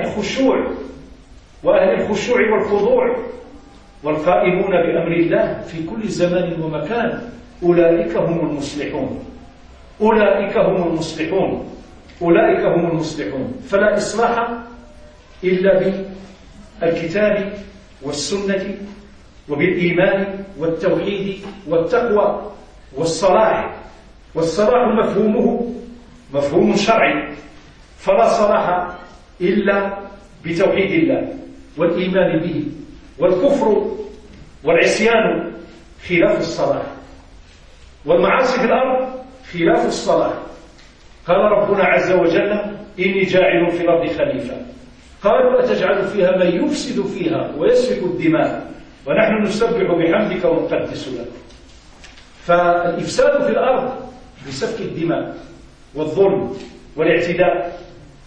وأهل الخشوع والخضوع والقائمون بأمر الله في كل زمان ومكان. أولئك هم المصلحون. أولئك هم المصلحون. أولئك هم المصلحون. فلا إصلاح إلا بالكتاب والسنة وبالإيمان والتوحيد والتقوى والصلاح. والصلاح مفهومه مفهوم شرعي، فلا صلاح إلا بتوحيد الله والإيمان به. والكفر والعصيان خلاف الصلاح، والمعاصي في الأرض خلاف الصلاح. قال ربنا عز وجل إني جاعل في الأرض خليفة. قالوا أتجعل فيها من يفسد فيها ويسفك الدماء ونحن نسبح بحمدك ونقدس لك. فالإفساد في الأرض بسفك الدماء والظلم والاعتداء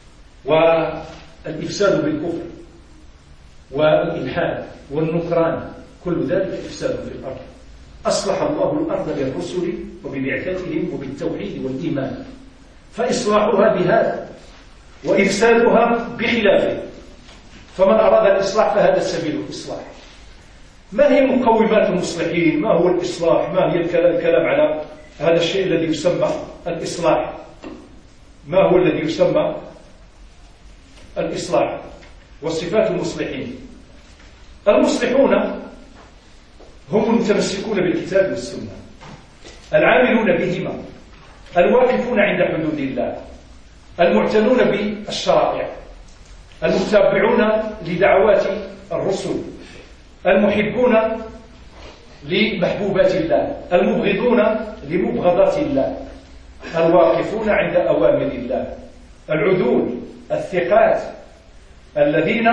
والإفساد بالكفر والإلحاد والنكران كل ذلك إفساد في الأرض. أصلح الله الأرض بالرسل وببعثتهم وبالتوحيد والإيمان، فإصلاحها بهذا وإفسادها بخلافه. فمن أراد الإصلاح فهذا سبيل الإصلاح. ما هي مقومات المصلحين؟ ما هو الإصلاح؟ ما هي الكلام على هذا الشيء الذي يسمى الإصلاح؟ ما هو الذي يسمى الإصلاح؟ وصفات المصلحين. المصلحون هم المتمسكون بالكتاب والسنة، العاملون بهما، الواقفون عند حدود الله، المعتنون بالشرائع، المتابعون لدعوات الرسل، المحبون لمحبوبات الله، المبغضون لمبغضات الله، الواقفون عند أوامر الله، العدول، الثقات، الذين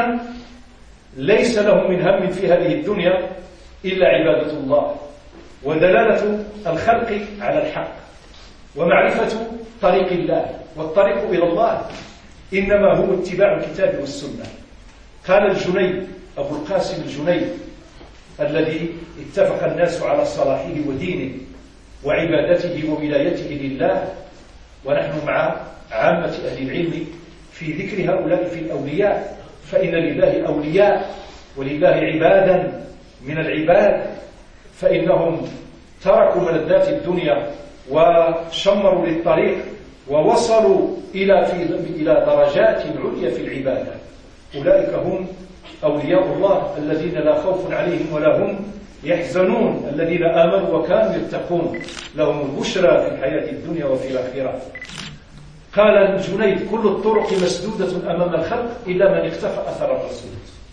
ليس لهم من هم في هذه الدنيا إلا عبادة الله ودلالة الخلق على الحق ومعرفة طريق الله. والطريق إلى الله إنما هو اتباع الكتاب والسنة. قال الجنيد أبو القاسم الجنيد الذي اتفق الناس على صلاحه ودينه وعبادته وولايته لله، ونحن مع عامة أهل العلم في ذكر هؤلاء في الأولياء، فإن لله أولياء ولله عبادا من العباد، فإنهم تركوا ملذات الدنيا وشمروا للطريق ووصلوا إلى درجات عليا في العبادة. أولئك هم أولياء الله الذين لا خوف عليهم ولا هم يحزنون، الذين آمنوا وكانوا يتقون، لهم البشرى في الحياة الدنيا وفي الآخرة. قال الجنيد كل الطرق مسدودة أمام الخلق إلا من اقتفى أثر الرسول.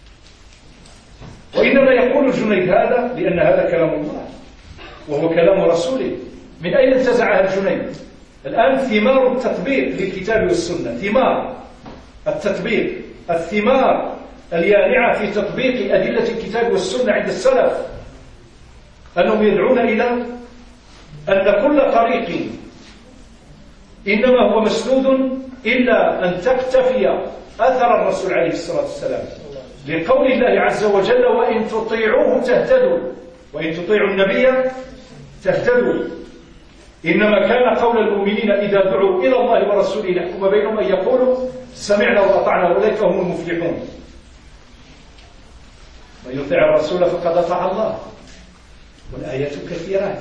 وإنما يقول الجنيد هذا لأن هذا كلام الله وهو كلام رسوله. من أين انتزعها الجنيد؟ الآن ثمار التطبيق للكتاب والسنة، ثمار التطبيق، الثمار اليانعة في تطبيق أدلة الكتاب والسنة عند السلف، أنهم يدعون إلى أن كل طريق إنما هو مسنود إلا أن تقتفي أثر الرسول عليه الصلاة والسلام، لقول الله عز وجل وإن تطيعوه تهتدوا، وإن تطيعوا النبي تهتدوا. إنما كان قول المؤمنين إذا دعوا إلى الله ورسوله ليحكم بينهم أن يقولوا سمعنا وأطعنا أولئك هم المفلحون. من يطع الرسول فقد أطاع الله، والآيات كثيرات.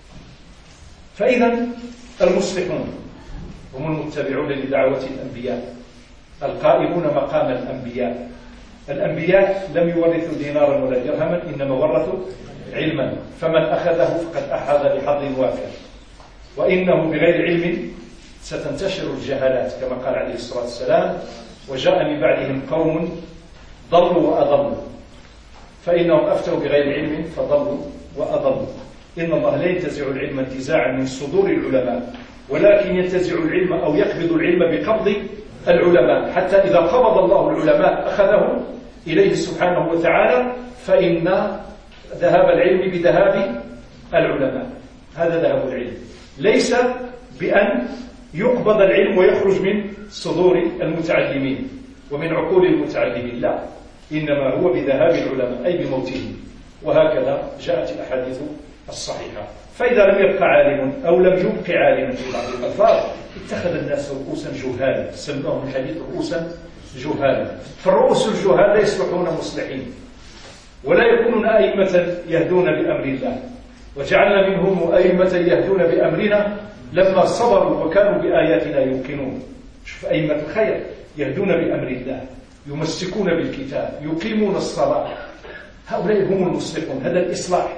فإذا المصلحون هم المتبعون لدعوة الأنبياء القائمون مقام الأنبياء. الأنبياء لم يورثوا دينارا ولا درهما، إنما ورثوا علما، فمن أخذه فقد أحاز بحظ وافر. وإنه بغير علم ستنتشر الجهالات كما قال عليه الصلاة والسلام: وجاء من بعدهم قوم ضلوا وأضلوا، فإنهم أفتوا بغير علم فضلوا وأضلوا. إن الله لا ينتزع العلم انتزاعا من صدور العلماء، ولكن ينتزع العلم أو يقبض العلم بقبض العلماء، حتى إذا قبض الله العلماء أخذه إليه سبحانه وتعالى، فإن ذهاب العلم بذهاب العلماء. هذا ذهاب العلم، ليس بأن يقبض العلم ويخرج من صدور المتعلمين ومن عقول المتعلمين، لا، إنما هو بذهاب العلماء أي بموتهم. وهكذا جاءت الأحاديث الصحيحة. فإذا لم يبقى عالم أو لم يبق عالما في بعض الألفاظ اتخذ الناس رؤوسا جهالا، سموهم الحديث رؤوسا جهالا. فالرؤوس الجهال لا يصلحون مصلحين ولا يكونون أئمة يهدون بأمر الله، وجعلنا منهم أئمة يهدون بأمرنا لما صبروا وكانوا بآياتنا يوقنون. شوف أئمة الخير يهدون بأمر الله، يمسكون بالكتاب، يقيمون الصلاة، هؤلاء هم المصلحون. هذا الإصلاح.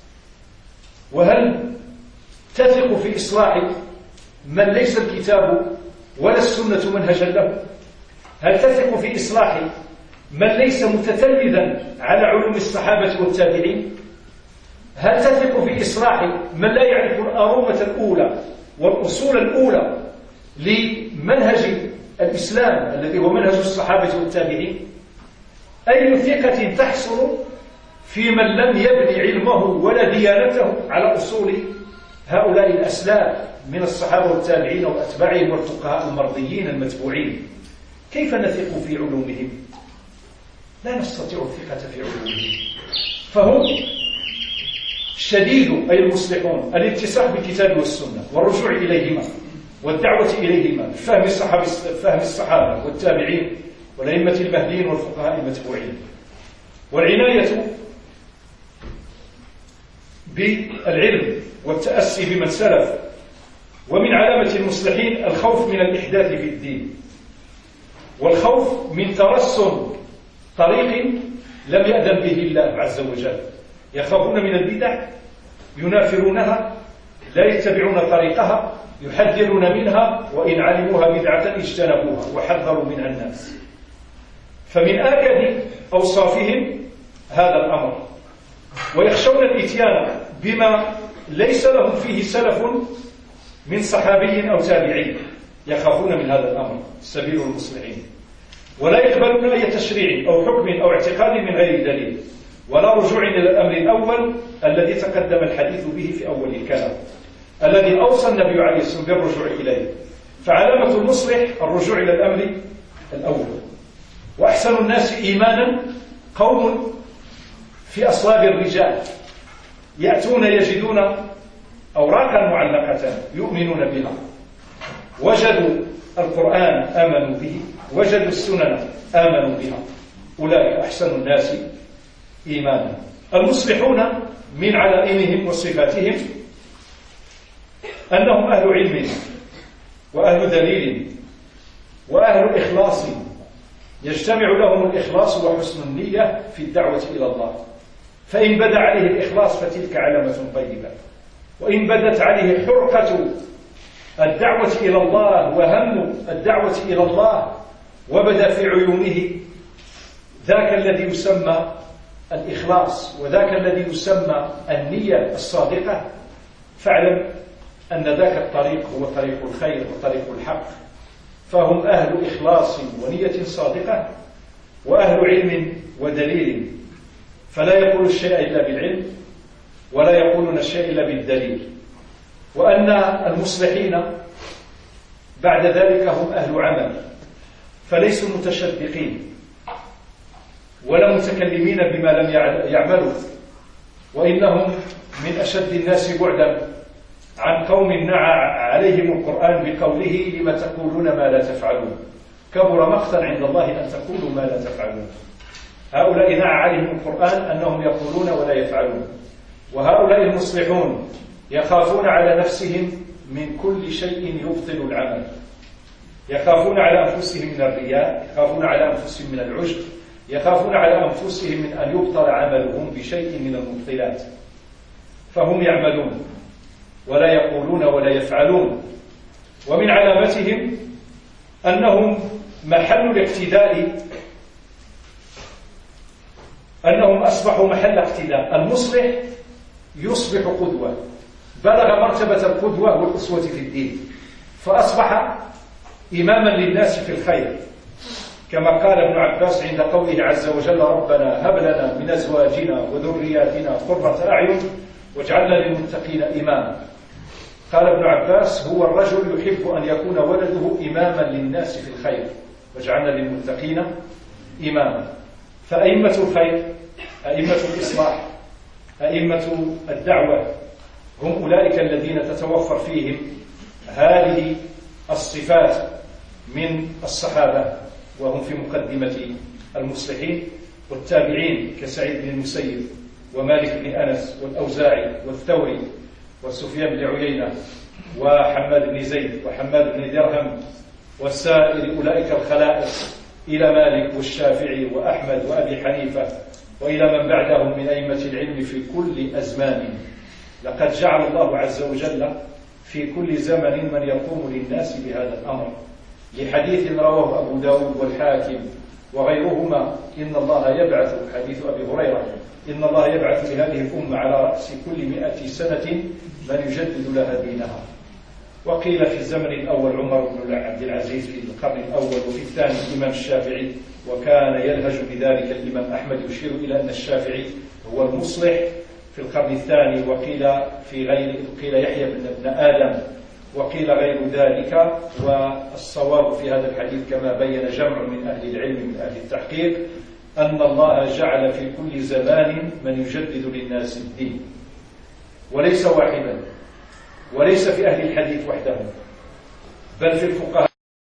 وهل تثق في إصلاح من ليس الكتاب ولا السنة منهجا له؟ هل تثق في إصلاح من ليس متتلمذا على علوم الصحابة والتابعين؟ هل تثق في إصلاح من لا يعرف الأرومة الأولى والأصول الأولى لمنهج الإسلام الذي هو منهج الصحابة والتابعين؟ أي ثقة تحصل في من لم يبني علمه ولا ديانته على أصول هؤلاء الأسلاف من الصحابة والتابعين وأتباعهم والفقهاء المرضيين المتبوعين؟ كيف نثق في علومهم؟ لا نستطيع الثقة في علومهم. فهم شديد أي المصلحون الاتساق بالكتاب والسنة والرجوع إليهما والدعوة إليهما، فهم الصحابة والتابعين والأئمة المهديين والفقهاء المتبوعين، والعناية بالعلم والتأسي بمن سلف. ومن علامة المصلحين الخوف من الإحداث في الدين، والخوف من ترسم طريق لم يأذن به الله عز وجل. يخافون من البدع، ينافرونها، لا يتبعون طريقها، يحذرون منها، وإن علموها بدعة اجتنبوها وحذروا منها الناس. فمن آكد أوصافهم هذا الأمر، ويخشون الإتيان بما ليس لهم فيه سلف من صحابي أو تابعين، يخافون من هذا الأمر سبيل المصلحين. ولا يقبلون أي تشريع أو حكم أو اعتقاد من غير دليل، ولا رجوع إلى الأمر الأول الذي تقدم الحديث به في أول الكلام، الذي أوصى النبي عليه الصلاة والسلام بالرجوع إليه. فعلامة المصلح الرجوع إلى الأمر الأول. وأحسن الناس إيمانا قوم في أصلاب الرجال يأتون يجدون أوراقا معلقة يؤمنون بها، وجدوا القرآن آمنوا به، وجدوا السنن آمنوا بها، أولئك أحسن الناس إيمانا. المصلحون من علائمهم وصفاتهم أنهم أهل علم وأهل دليل وأهل إخلاص، يجتمع لهم الإخلاص وحسن النية في الدعوة إلى الله. فإن بدا عليه الإخلاص فتلك علامة طيبة، وإن بدت عليه حرقة الدعوة إلى الله وهم الدعوة إلى الله وبدا في عيونه ذاك الذي يسمى الإخلاص وذاك الذي يسمى النية الصادقة، فاعلم أن ذاك الطريق هو طريق الخير وطريق الحق. فهم أهل إخلاص ونية صادقة وأهل علم ودليل، فلا يقول الشيء إلا بالعلم ولا يقولون الشيء إلا بالدليل. وأن المصلحين بعد ذلك هم أهل عمل، فليسوا متشدقين ولا متكلمين بما لم يعملوا، وإنهم من أشد الناس بعدا عن قوم نعى عليهم القرآن بقوله لم تقولون ما لا تفعلون كبر مقتا عند الله أن تقولوا ما لا تفعلون. هؤلاء نعى عليهم القرآن أنهم يقولون ولا يفعلون. وهؤلاء المصلحون يخافون على نفسهم من كل شيء يبطل العمل، يخافون على أنفسهم من الرياء، يخافون على أنفسهم من العجب، يخافون على أنفسهم من أن يبطل عملهم بشيء من المبطلات، فهم يعملون ولا يقولون ولا يفعلون. ومن علامتهم أنهم محل الاقتداء، أنهم أصبحوا محل اقتداء. المصلح يصبح قدوة، بلغ مرتبة القدوة والأسوة في الدين، فأصبح إماما للناس في الخير، كما قال ابن عباس عند قوله عز وجل ربنا هب لنا من أزواجنا وذرياتنا قرة أعين واجعلنا للمتقين إماما. قال ابن عباس هو الرجل يحب أن يكون ولده إماما للناس في الخير واجعلنا للمتقين إماما. فأئمة الخير، أئمة الإصلاح، أئمة الدعوة هم أولئك الذين تتوفر فيهم هذه الصفات من الصحابة، وهم في مقدمة المصلحين والتابعين كسعيد بن المسيب ومالك بن أنس والأوزاعي والثوري وسفيان بن عيينة وحماد بن زيد وحماد بن درهم والسائر أولئك الخلائق إلى مالك والشافعي وأحمد وأبي حنيفة وإلى من بعدهم من أئمة العلم في كل أزمان. لقد جعل الله عز وجل في كل زمن من يقوم للناس بهذا الأمر، لحديث رواه أبو داود والحاكم وغيرهما إن الله يبعث، حديث أبي هريرة، إن الله يبعث لهذه الأمة على رأس كل 100 سنة من يجدد لها دينها. وقيل في الزمن الأول عمر بن عبد العزيز في القرن الأول، وفي الثاني الإمام الشافعي، وكان يلهج بذلك الإمام أحمد يشير إلى أن الشافعي هو المصلح في القرن الثاني. وقيل في غير، قيل يحيى بن آدم، وقيل غير ذلك. والصواب في هذا الحديث كما بين جمع من أهل العلم من أهل التحقيق أن الله جعل في كل زمان من يجدد للناس الدين، وليس واحدا، وليس في أهل الحديث وحدهم، بل في الفقهاء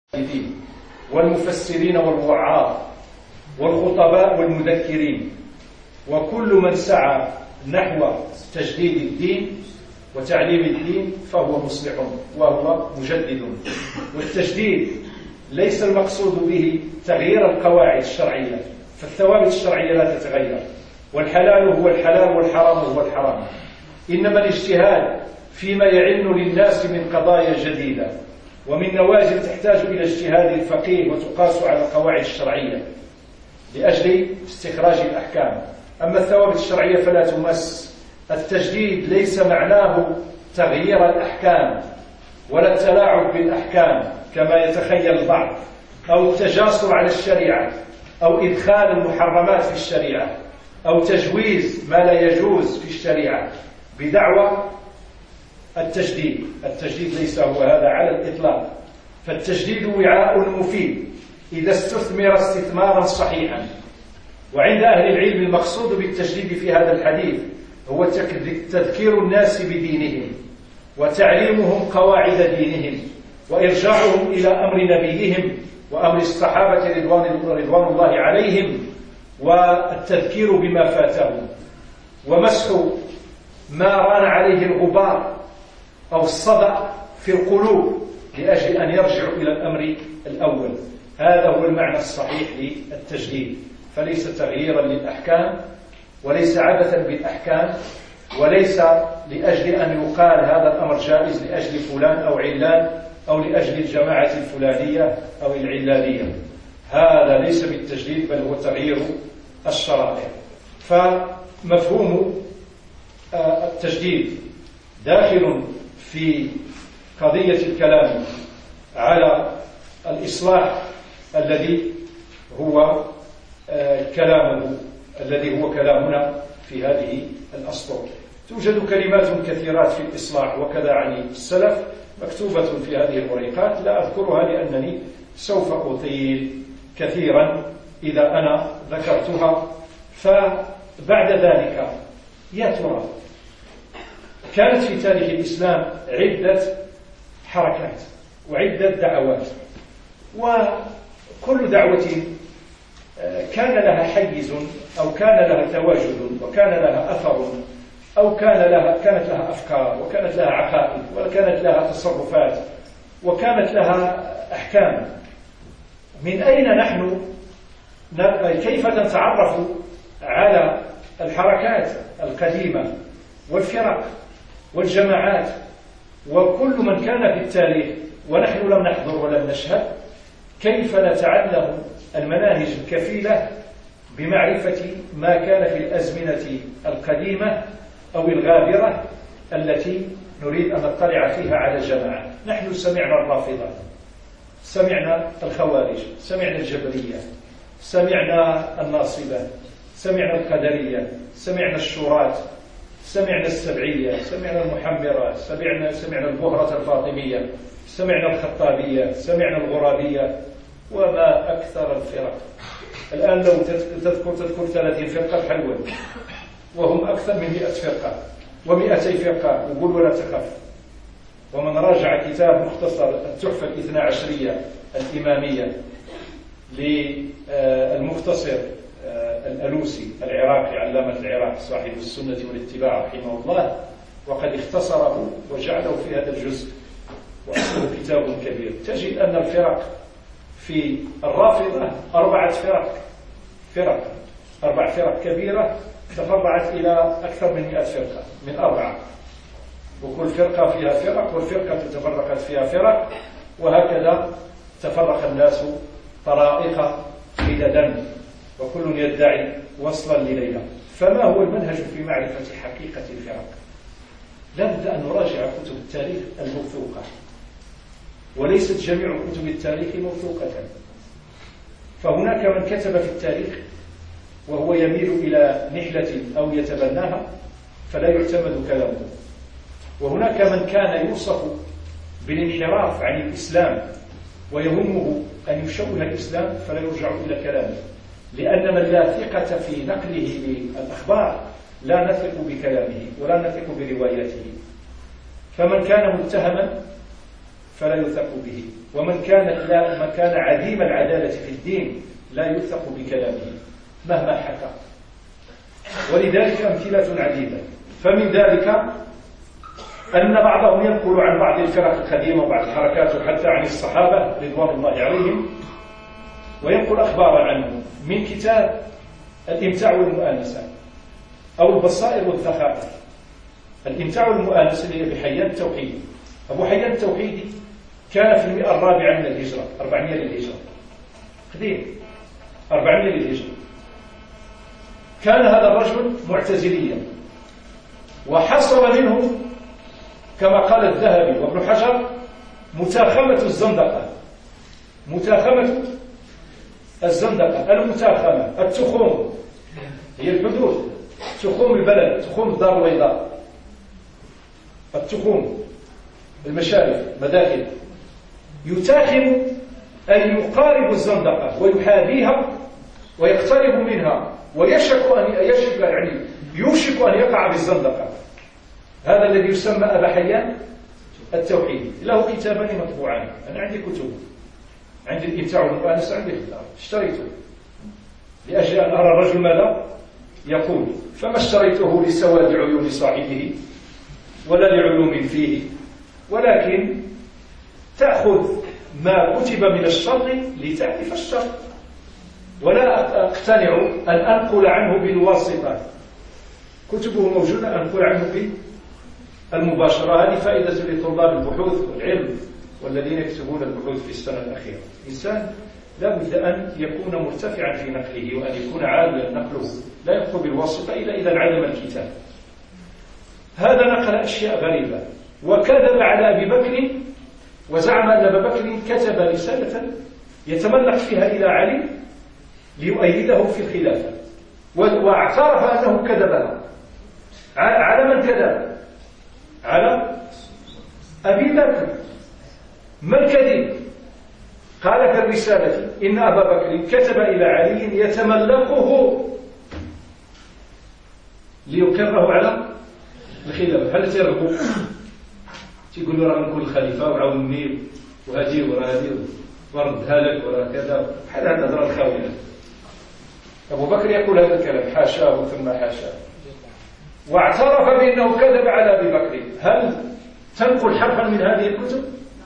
والمفسرين والوعاظ والخطباء والمذكرين، وكل من سعى نحو تجديد الدين وتعليم الدين فهو مصلح وهو مجدد. والتجديد ليس المقصود به تغيير القواعد الشرعية، فالثوابت الشرعية لا تتغير، والحلال هو الحلال والحرام هو الحرام، إنما الاجتهاد فيما يعن للناس من قضايا جديدة ومن نوازل تحتاج إلى اجتهاد الفقيه وتقاس على القواعد الشرعية لأجل استخراج الأحكام. أما الثوابت الشرعية فلا تمس. التجديد ليس معناه تغيير الأحكام ولا التلاعب بالأحكام كما يتخيل البعض، أو التجاسر على الشريعة، أو إدخال المحرمات في الشريعة، أو تجويز ما لا يجوز في الشريعة بدعوى التجديد. التجديد ليس هو هذا على الإطلاق. فالتجديد وعاء مفيد إذا استثمر استثمارا صحيحا. وعند أهل العلم المقصود بالتجديد في هذا الحديث هو تذكير الناس بدينهم وتعليمهم قواعد دينهم وإرجاعهم إلى أمر نبيهم وأمر الصحابة رضوان الله عليهم، والتذكير بما فاتهم ومسح ما ران عليه الغبار أو الصدأ في القلوب لأجل أن يرجعوا إلى الأمر الأول. هذا هو المعنى الصحيح للتجديد، فليس تغييرا للأحكام، وليس عبثا بالأحكام، وليس لأجل أن يقال هذا الأمر جائز لأجل فلان أو علان أو لأجل الجماعة الفلانية أو العلانية. هذا ليس بالتجديد، بل هو تغيير الشرائع. فمفهوم التجديد داخل في قضية الكلام على الإصلاح الذي هو كلامه، الذي هو كلامنا في هذه الأسطر. توجد كلمات كثيرات في الإصلاح وكذا عن السلف مكتوبة في هذه الورقات، لا أذكرها لأنني سوف أطيل كثيرا إذا أنا ذكرتها. فبعد ذلك يا ترى كانت في تاريخ الإسلام عدة حركات وعدة دعوات، وكل دعوة كان لها حيز أو كان لها تواجد وكان لها أثر أو كانت لها أفكار وكانت لها عقائد وكانت لها تصرفات وكانت لها أحكام. من أين نحن كيف نتعرف على الحركات القديمة والفرق والجماعات وكل من كان في التاريخ ونحن لم نحضر ولم نشهد؟ كيف نتعلم المناهج الكفيلة بمعرفة ما كان في الأزمنة القديمة أو الغابرة التي نريد أن نطلع فيها على الجماعة؟ نحن سمعنا الرافضة، سمعنا الخوارج، سمعنا الجبرية، سمعنا الناصبة، سمعنا القدرية، سمعنا الشورات، سمعنا السبعية، سمعنا المحمرات، سمعنا البهرة الفاطمية، سمعنا الخطابية، سمعنا الغرابية، وما أكثر الفرق. الآن لو تذكر 30 فرقة حلوة، وهم أكثر من 100 فرقة و200 فرقة، وقول ولا تخف. ومن راجع كتاب مختصر التحفة الاثنى عشرية الإمامية للمختصر الألوسي العراقي علامة العراق صاحب السنة والاتباع رحمه الله، وقد اختصره وجعله في هذا الجزء وأصله كتاب كبير، تجد أن الفرق في الرافضة 4 فرق كبيرة تفرعت إلى أكثر من 100 فرقة من 4، وكل فرقة فيها فرق والفرقة تفرقت فيها فرق، وهكذا تفرق الناس طرائق عددا وكل يدعي وصلا لليلى. فما هو المنهج في معرفة حقيقة الفرق؟ لابد أن نراجع كتب التاريخ الموثوقة، وليست جميع كتب التاريخ موثوقة. فهناك من كتب في التاريخ وهو يميل إلى نحلة أو يتبناها فلا يعتمد كلامه، وهناك من كان يوصف بالانحراف عن الإسلام ويهمه أن يشوه الإسلام فلا يرجع إلى كلامه، لأن من لا ثقة في نقله للأخبار لا نثق بكلامه ولا نثق برواياته. فمن كان متهما فلا يثق به، ومن كان عديم العدالة في الدين لا يثق بكلامه مهما حكى. ولذلك أمثلة عديدة. فمن ذلك أن بعضهم ينقل عن بعض الفرق القديمة وبعض الحركات وحتى عن الصحابة رضوان الله عليهم، وينقل أخبارا عنهم من كتاب الإمتاع والمؤانسة أو البصائر والذخائر. الإمتاع والمؤانسة اللي بحيان التوحيدي. أبو حيان التوحيدي كان في 104 من الهجرة، 400 للهجرة، قديم، 400 للهجرة. كان هذا الرجل معتزليا، وحصل منه كما قال الذهبي وابن حجر متاخمة الزندقة. متاخمة الزندقة، المتاخمة، التخوم هي الحدود، تخوم البلد، تخوم الدار البيضاء، التخوم، المشارف، مداخل. يتاخم أن يقارب الزندقة ويحاذيها ويقترب منها ويشك أن يقع بالزندقة. هذا الذي يسمى أبا حيان التوحيدي. له كتابان مطبوعان، أنا عندي كتب، عندي الإمتاع والمؤانسة، عندي الكتاب اشتريته لأجل أن أرى الرجل ماذا يقول. فما اشتريته لسواد عيون صاحبه ولا لعلوم فيه، ولكن تأخذ ما كتب من الشر لتعرف الشر، ولا أقتنع أن أنقل عنه بالواسطة. كتبه موجودة، أنقل عنه بالمباشرة. هذه فائدة لطلاب البحوث والعلم والذين يكتبون البحوث في السنة الأخيرة. الإنسان لا بد أن يكون مرتفعا في نقله وأن يكون عاليا نقله، لا ينقل بالواسطة إلا إذا انعدم الكتاب. هذا نقل أشياء غريبة وكذب على أبي بكر، وزعم أن أبا بكر كتب رسالة يتملق فيها إلى علي ليؤيده في الخلافة، واعترف أنه كذبها. على من كذب؟ على أبي بكر. ما الكذب؟ قال في الرسالة إن أبا بكر كتب إلى علي يتملقه ليقره على الخلافة بحال تيرغبوا تيقولوا راه نكون الخليفة وعاوني وهادي وراه هادي وردها لك وراه كذا بحال هاد الهضرة الخاوية. أبو بكر يقول هذا الكلام حاشاه ثم حاشاه، واعترف بأنه كذب على أبي بكر. هل تنقل حرفا من هذه الكتب؟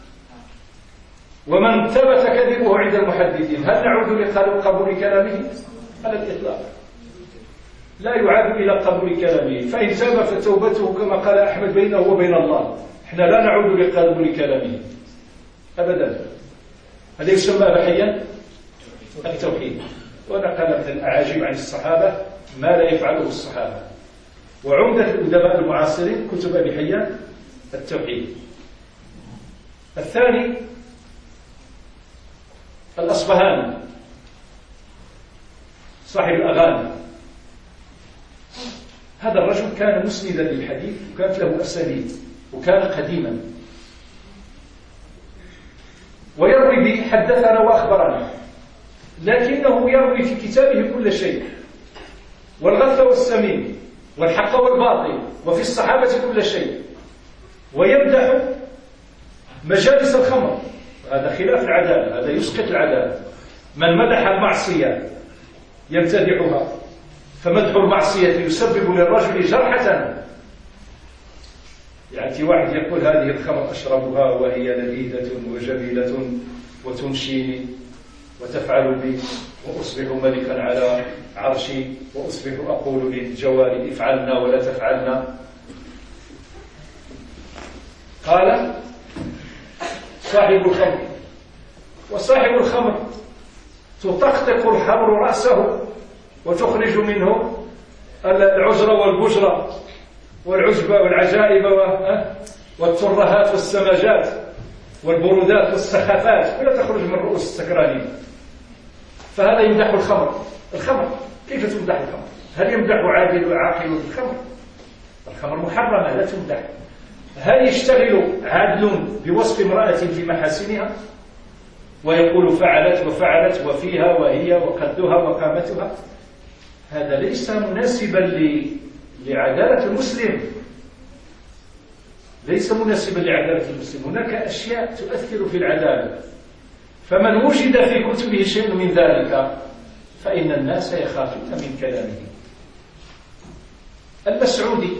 ومن ثبت كذبه عند المحدثين هل نعود لقبول كلامه؟ على الإطلاق لا يعاد إلى قبول كلامه، فإن تاب فتوبته كما قال أحمد بينه وبين الله. احنا لا نعود لقبول كلامه أبدا. هذا يسمى بحيا التوحيد، ونقل من الأعاجيب عن الصحابة ما لا يفعله الصحابة. وعمدة الأدباء المعاصرين كتب أبي حيان التوحيد. الثاني الأصبهاني صاحب الأغاني. هذا الرجل كان مسندا للحديث وكانت له أسانيد وكان قديما، ويروي به حدثنا وأخبرنا، لكنه يروي في كتابه كل شيء، والغث والسمين والحق والباطل، وفي الصحابة كل شيء، ويمدح مجالس الخمر. هذا خلاف العدالة، هذا يسقط العدالة. من مدح المعصية يمتدحها، فمدح المعصية يسبب للرجل جرحة. يعني واحد يقول هذه الخمر أشربها وهي لذيذة وجميلة وتمشيني وتفعل بي وأصبح ملكا على عرشي، وأصبح أقول للجواري افعلنا ولا تفعلنا. قال صاحب الخمر، وصاحب الخمر تطقطق الخمر رأسه وتخرج منه العجر والبجرة والعجبة والعجائب والترهات والسماجات والبرودات والسخافات، ولا تخرج من رؤوس السكرانين. فهذا يمدح الخمر. الخمر كيف تمدح الخمر؟ هل يمدح عادل وعاقل الخمر؟ الخمر محرمة لا تمدح. هل يشتغل عادل بوصف امرأة في محاسنها ويقول فعلت وفعلت وفيها وهي وقدها وقامتها؟ هذا ليس مناسبا لعدالة المسلم، ليس مناسبا لعدالة المسلم. هناك أشياء تؤثر في العدالة، فمن وجد في كتبه شيء من ذلك فإن الناس يخافون من كلامه. المسعودي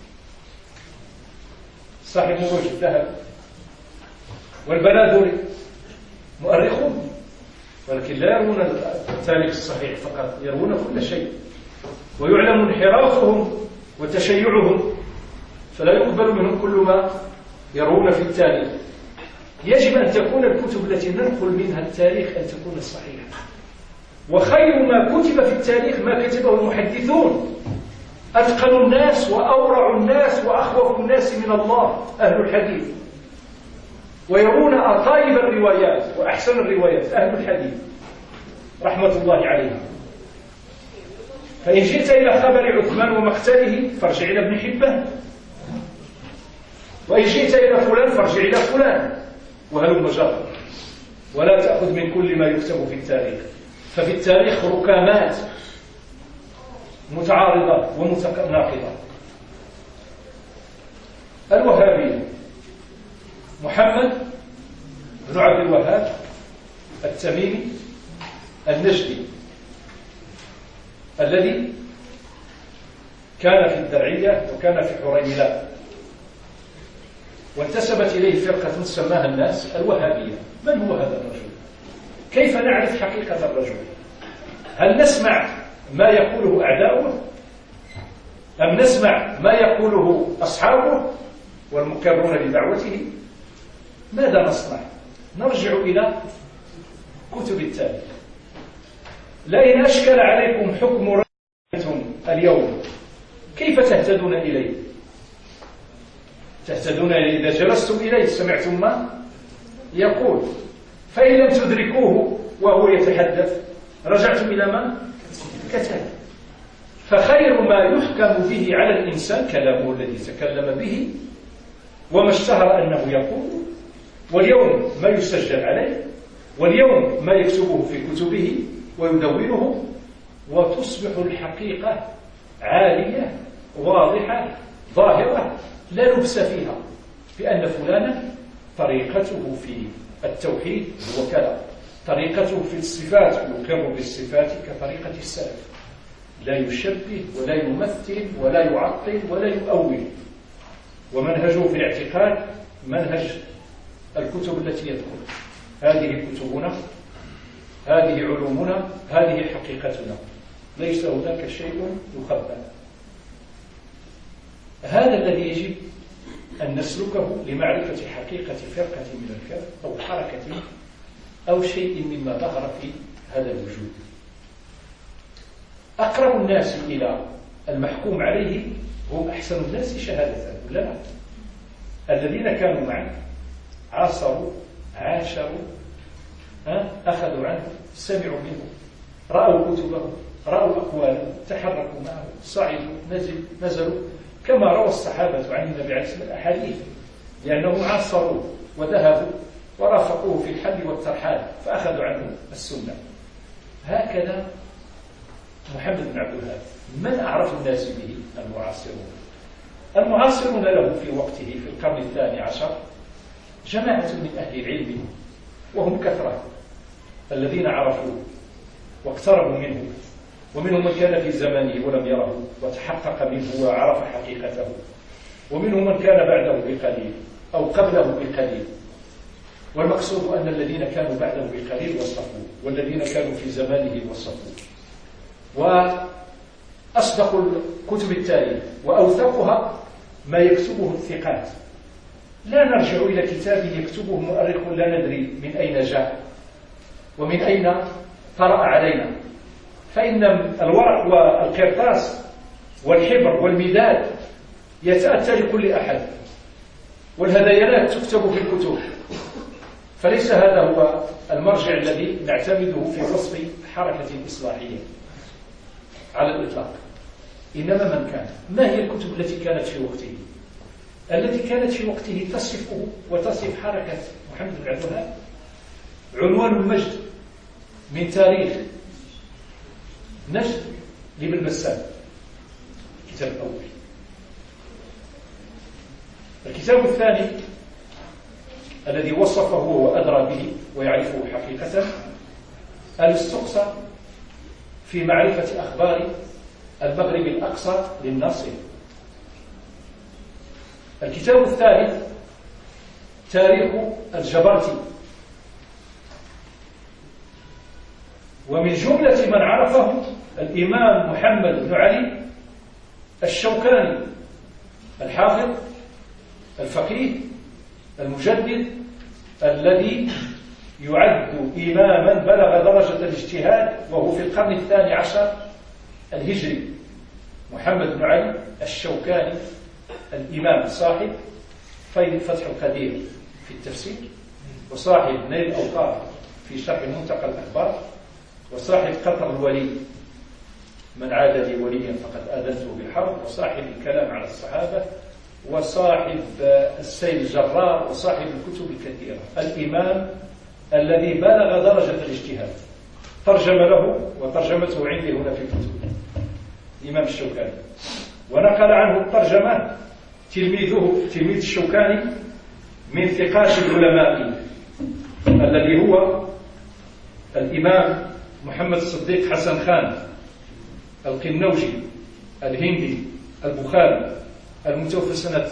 صاحب مروج الذهب والبنادوري مؤرخون، ولكن لا يرون التاريخ الصحيح فقط، يرون كل شيء، ويعلم انحرافهم وتشيعهم، فلا يقبل منهم كل ما يرون في التاريخ. يجب أن تكون الكتب التي ننقل منها التاريخ أن تكون صحيحة. وخير ما كتب في التاريخ ما كتبه المحدثون، أتقن الناس وأورع الناس وأخوف الناس من الله أهل الحديث، ويرون أطايب الروايات وأحسن الروايات أهل الحديث رحمة الله عليهم. فإن جئت إلى خبر عثمان ومقتله فارجع إلى ابن حبان، وإن جئت إلى فلان فارجع إلى فلان، وهلم جرا، ولا تأخذ من كل ما يكتب في التاريخ. ففي التاريخ ركامات متعارضة ومتناقضة. الوهابية محمد بن عبد الوهاب التميمي النجدي الذي كان في الدرعية وكان في حريلات، وانتسبت إليه فرقة سماها الناس الوهابية. من هو هذا الرجل؟ كيف نعرف حقيقة الرجل؟ هل نسمع ما يقوله أعداؤه أم نسمع ما يقوله أصحابه والمكرون لدعوته؟ ماذا نصنع؟ نرجع إلى كتب التاريخ. لئن أشكل عليكم حكم رأيتم اليوم كيف تهتدون إليه؟ تهتدون إذا جلستم إليه سمعتم ما يقول، فإن لم تدركوه وهو يتحدث رجعتم إلى ما كتب. فخير ما يحكم به على الإنسان كلامه الذي تكلم به وما اشتهر أنه يقول، واليوم ما يسجل عليه، واليوم ما يكتبه في كتبه ويدونه، وتصبح الحقيقة عالية واضحة ظاهرة لا لبس فيها، بأن فلانا طريقته في التوحيد هو كذا، طريقته في الصفات يقر بالصفات كطريقة السلف، لا يشبه ولا يمثل ولا يعطل ولا يؤول. ومنهجه في الاعتقاد منهج الكتب التي يذكر: هذه كتبنا، هذه علومنا، هذه حقيقتنا، ليس هناك شيء يخبى. هذا الذي يجب أن نسلكه لمعرفة حقيقة فرقة من الفرق أو حركة أو شيء مما ظهر في هذا الوجود. أقرب الناس إلى المحكوم عليه هم أحسن الناس شهادة، ولا لا؟ الذين كانوا معه، عاصروا، عاشروا، أخذوا عنه، سمعوا منه، رأوا كتبه، رأوا أقواله، تحركوا معه، صعدوا، نزلوا، كما روى الصحابة عن النبي عليه الصلاة والسلام الأحاديث، لأنهم عاصروه وذهبوا ورافقوه في الحل والترحال فأخذوا عنه السنة. هكذا محمد بن عبد الوهاب. من أعرف الناس به؟ المعاصرون له في وقته في القرن الثاني عشر جماعة من أهل العلم، وهم كثرة الذين عرفوه واقتربوا منه، ومنهم من كان في زمانه ولم يره وتحقق منه وعرف حقيقته، ومنهم من كان بعده بقليل أو قبله بقليل. والمقصود أن الذين كانوا بعده بقليل وصفوه، والذين كانوا في زمانه وصفوه. وأصدق الكتب التاريخ وأوثقها ما يكتبه الثقات، لا نرجع إلى كتاب يكتبه مؤرخ لا ندري من أين جاء ومن أين طرأ علينا، فإن الورق والقرطاس والحبر والمداد يتأتى لكل أحد، والهذيانات تكتب في الكتب، فليس هذا هو المرجع الذي نعتمده في وصف حركة إصلاحية على الإطلاق. إنما من كان، ما هي الكتب التي كانت في وقته؟ التي كانت في وقته تصفه وتصف حركة محمد بن عبد الوهاب. عنوان المجد من تاريخ نجد لابن بسام، الكتاب الأول. الكتاب الثاني الذي وصفه وأدرى به ويعرفه حقيقة الاستقصاء في معرفة أخبار المغرب الأقصى للناصر. الكتاب الثالث تاريخ الجبرتي. ومن جملة من عرفه الإمام محمد بن علي الشوكاني، الحافظ الفقيه المجدد الذي يعد إماما بلغ درجة الاجتهاد، وهو في القرن الثاني عشر الهجري. محمد بن علي الشوكاني الإمام، صاحب فيض فتح القدير في التفسير، وصاحب نيل الأوطار في شرح منتقى الأخبار، وصاحب قطر الولي من عاد لي وليا فقد آذنته بالحرب، وصاحب الكلام على الصحابة، وصاحب السيل الجرار، وصاحب الكتب الكثيرة، الإمام الذي بلغ درجة الاجتهاد. ترجم له وترجمته عندي هنا في الكتب الإمام الشوكاني، ونقل عنه الترجمة تلميذ الشوكاني من ثقات العلماء الذي هو الإمام محمد الصديق حسن خان القنوجي الهندي البخاري المتوفى سنة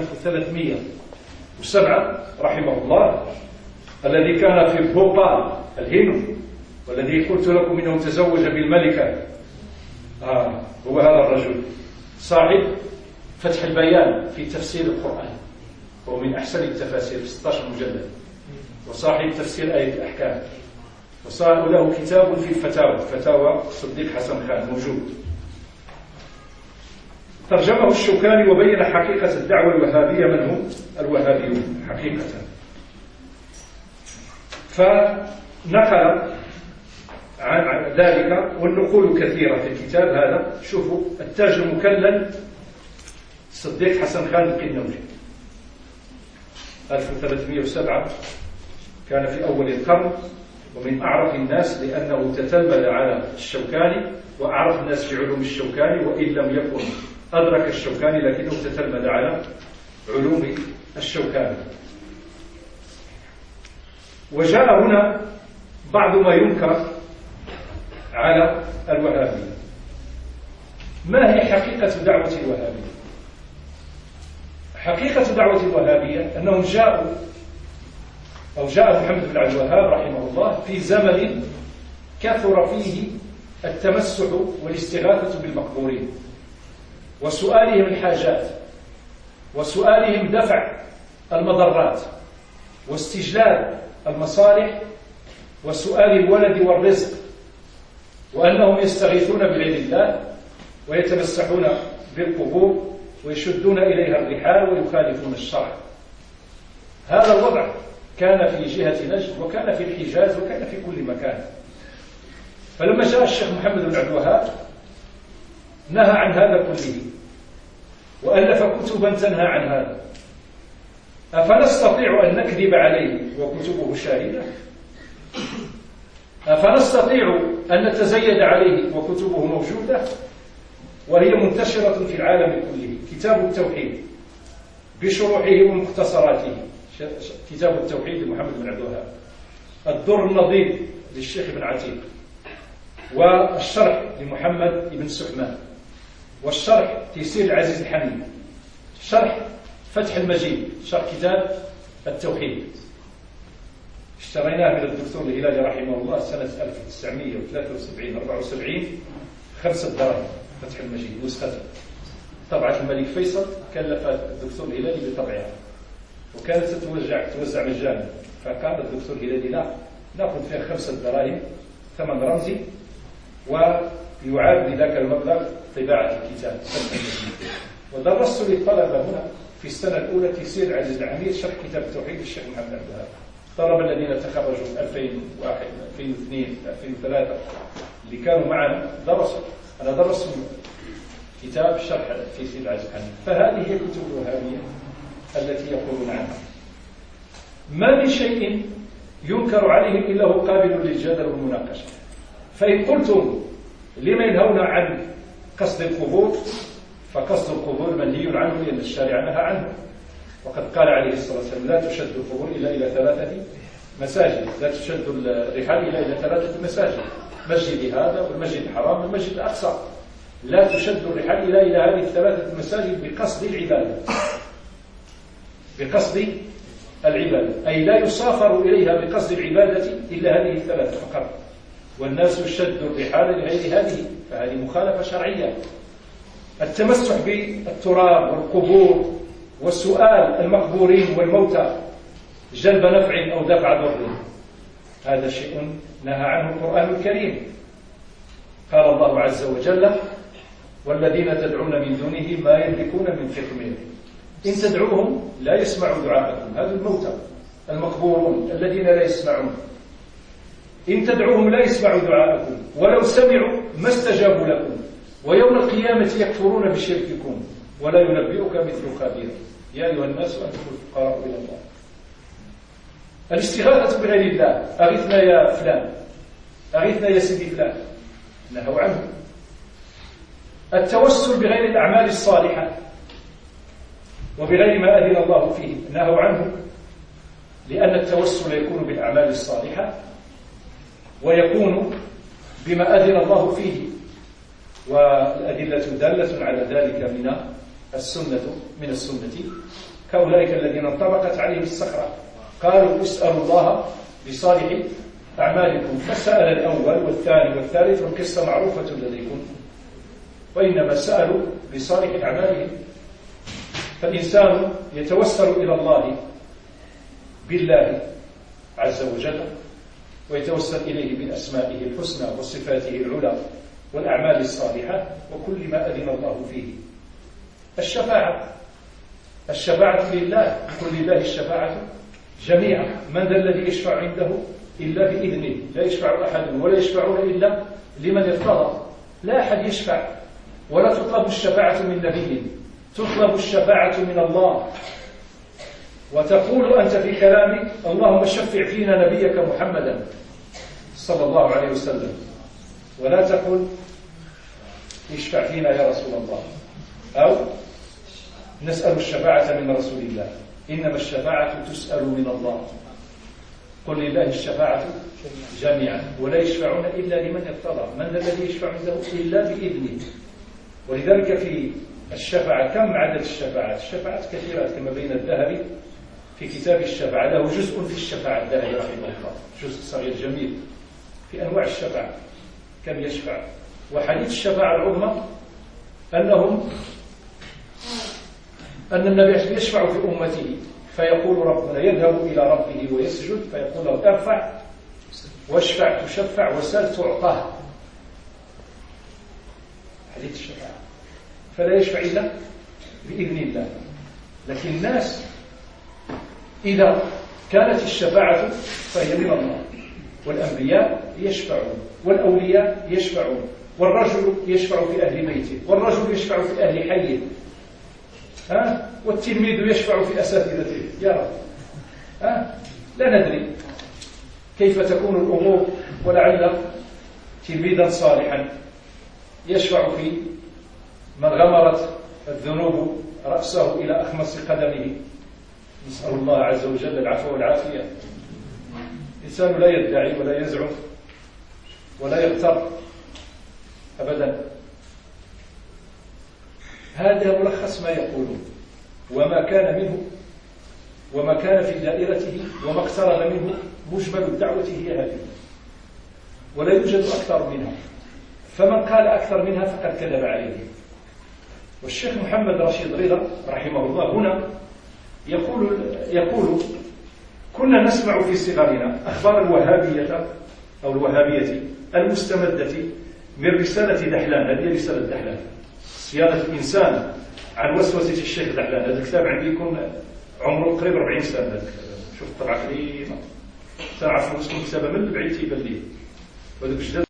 1307 رحمه الله، الذي كان في بوبال الهند، والذي قلت لكم إنه تزوج بالملكة. هو هذا الرجل صاحب فتح البيان في تفسير القرآن، هو من أحسن التفاسير في 16 مجلد، وصاحب تفسير آية الأحكام، وصار له كتاب في الفتاوى، فتاوى صديق حسن خان موجود. ترجمه الشوكاني وبين حقيقة الدعوة الوهابية، من هم الوهابيون حقيقة. فنقل عن ذلك، والنقول كثيرة في الكتاب هذا. شوفوا التاج المكلل صديق حسن خان القنوجي 1307، كان في أول القرن، ومن أعرف الناس لأنه تتلمذ على الشوكاني، وأعرف الناس في علوم الشوكاني، وإن لم يكن أدرك الشوكاني لكنه تتلمذ على علوم الشوكاني. وجاء هنا بعض ما ينكر على الوهابية. ما هي حقيقة دعوة الوهابية؟ حقيقة دعوة الوهابية أنهم جاء محمد بن عبد الوهاب رحمه الله في زمن كثر فيه التمسح والاستغاثة بالمقبورين وسؤالهم الحاجات وسؤالهم دفع المضرات واستجلاب المصالح وسؤال الولد والرزق، وأنهم يستغيثون بغير الله ويتمسحون بالقبور ويشدون إليها الرحال ويخالفون الشرع. هذا الوضع كان في جهة نجد وكان في الحجاز وكان في كل مكان. فلما جاء الشيخ محمد بن عبد الوهاب نهى عن هذا كله وألف كتبا تنهى عن هذا. أفنستطيع أن نكذب عليه وكتبه شاهدة؟ أفنستطيع أن نتزيد عليه وكتبه موجودة؟ وهي منتشرة في العالم كله. كتاب التوحيد بشروحه ومختصراته، كتاب التوحيد لمحمد بن عبد الوهاب، الدر النضيد للشيخ بن عتيق، والشرح لمحمد بن سحمان، والشرح تيسير العزيز الحميد، شرح فتح المجيد، شرح كتاب التوحيد اشتريناه من الدكتور الهلالي رحمه الله سنة 1973 5 دراهم. فتح المجيد نسخته طبعة الملك فيصل كلف الدكتور الهلالي بطبعها وكانت توزع مجانا، فقال الدكتور الهلالي لا، نأخذ فيها 5 دراهم ثمن رمزي ويعاد بذاك المبلغ طباعة الكتاب. ودرست للطلبة هنا في السنة الأولى تيسير عزيز العميد شرح كتاب التوحيد للشيخ محمد عبد الوهاب. الطلبة الذين تخرجوا 2001 2002 2003 اللي كانوا معنا درسوا، أنا درست كتاب شرح تيسير العزيز العميد. فهذه هي كتب الوهابية التي يقولون عنها. ما من شيء ينكر عليهم إلا هو قابل للجدل والمناقشة. فإن قلتم لما ينهون عن قصد القبور فقصد القبور منهي عنه لأن الشارع نهى عنه، وقد قال عليه الصلاة والسلام لا تشد القبور إلا إلى 3 مساجد، لا تشد الرحال إلا إلى 3 مساجد، مسجد هذا والمسجد الحرام والمسجد الأقصى. لا تشد الرحال إلا إلى هذه 3 مساجد بقصد العبادة، بقصد العبادة، أي لا يسافر إليها بقصد العبادة إلا هذه 3 فقط. والناس يشد الرحال لغير هذه، فهذه مخالفة شرعية. التمسح بالتراب والقبور وسؤال المقبورين والموتى جلب نفع أو دفع ضر، هذا شيء نهى عنه القرآن الكريم. قال الله عز وجل والذين تدعون من دونه ما يملكون من قطمير إن تدعوهم لا يسمعوا دعاءكم. هذا الموتى المقبورون الذين لا يسمعون، إن تدعوهم لا يسمعوا دعاءكم ولو سمعوا ما استجابوا لكم ويوم القيامة يكفرون بشرككم ولا ينبئك مثل خبير يا أيها الناس أنتم الفقراء إلى الله. الاستغاثة بغير الله، أغثنا يا فلان، أغثنا يا سيدي فلان، نهوا عنه. التوسل بغير الأعمال الصالحة وبغير ما أذن الله فيه، نهوا عنه، لأن التوسل يكون بالأعمال الصالحة ويكون بما أذن الله فيه، والأدلة دالة على ذلك من السنة كأولئك الذين انطبقت عليهم الصخرة قالوا اسألوا الله بصالح أعمالكم فسأل الأول والثاني والثالث والقصة معروفة لديكم، وإنما سألوا بصالح أعمالهم. فالإنسان يتوسل إلى الله بالله عز وجل ويتوسل إليه بأسمائه الحسنى وصفاته العلى والأعمال الصالحة وكل ما أذن الله فيه. الشفاعة لله، قل لله الشفاعة جميعا، من ذا الذي يشفع عنده إلا بإذنه، لا يشفع أحد ولا يشفعون إلا لمن ارتضى. لا أحد يشفع ولا تطلب الشفاعة من نبي، تطلب الشفاعة من الله. وتقول أنت في كلامك اللهم شفع فينا نبيك محمدا صلى الله عليه وسلم، ولا تقل اشفع فينا يا رسول الله. أو نسأل الشفاعة من رسول الله. إنما الشفاعة تسأل من الله. قل لله الشفاعة جميعا ولا يشفعون إلا لمن ارتضى. من الذي يشفع عنده إلا بإذنه. ولذلك في الشفاعة كم عدد الشفاعات؟ الشفاعات كثيرات كما بين الذهبي في كتاب الشفاعة، له جزء في الشفاعة الذهبي رحمه الله، جزء صغير جميل في أنواع الشفاعة كم يشفع. وحديث الشفاعة العظمى أن النبي يشفع في أمته فيقول ربنا، يذهب إلى ربه ويسجد فيقول له ارفع واشفع تشفع وسل تعطاه. حديث الشفاعة. فلا يشفع إلا بإذن الله. لكن الناس إذا كانت الشفاعة فهي من الله، والأنبياء يشفعون والأولياء يشفعون، والرجل يشفع في أهل بيته، والرجل يشفع في أهل حيه، والتلميذ يشفع في أساتذته. يا رب لا ندري كيف تكون الأمور، ولعل تلميذا صالحا يشفع في من غمرت الذنوب رأسه إلى أخمص قدمه. نسأل الله عز وجل العفو والعافية. الإنسان لا يدعي ولا يزعم ولا يغتر أبدا. هذا ملخص ما يقولون، وما كان منه وما كان في دائرته وما اقترب منه مجمل الدعوة هي هذه، ولا يوجد أكثر منها. فمن قال أكثر منها فقد كذب عليه. والشيخ محمد رشيد رضا رحمه الله هنا يقول كنا نسمع في صغرنا أخبار الوهابية أو الوهابية المستمدة من رسالة دحلان. هذه رسالة دحلان، صيانة الإنسان عن وسوسة الشيخ دحلان. هذا الكتاب عندي يكون عمره قريب 40 سنة. هذا الكتاب شوف الطبعة قديمة، تعرف اسم الكتابة من بعيد تيبان ليه، وهذا بجداد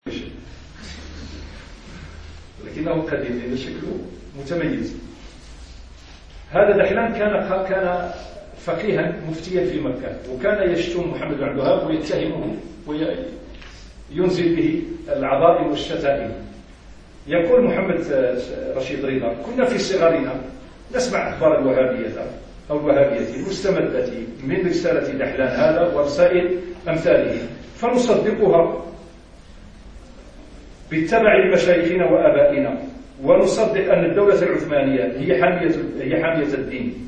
لكنه قديم لأن شكله متميز. هذا دحلان كان فقيها مفتيا في مكة، وكان يشتم محمد بن عبد الوهاب ويتهمه وينزل به العظائم والشتائم. يقول محمد رشيد رضا كنا في صغرنا نسمع أخبار الوهابية أو الوهابية المستمدة من رسالة دحلان هذا ورسائل أمثاله، فنصدقها باتباع مشايخنا وآبائنا، ونصدق أن الدولة العثمانية هي حامية الدين،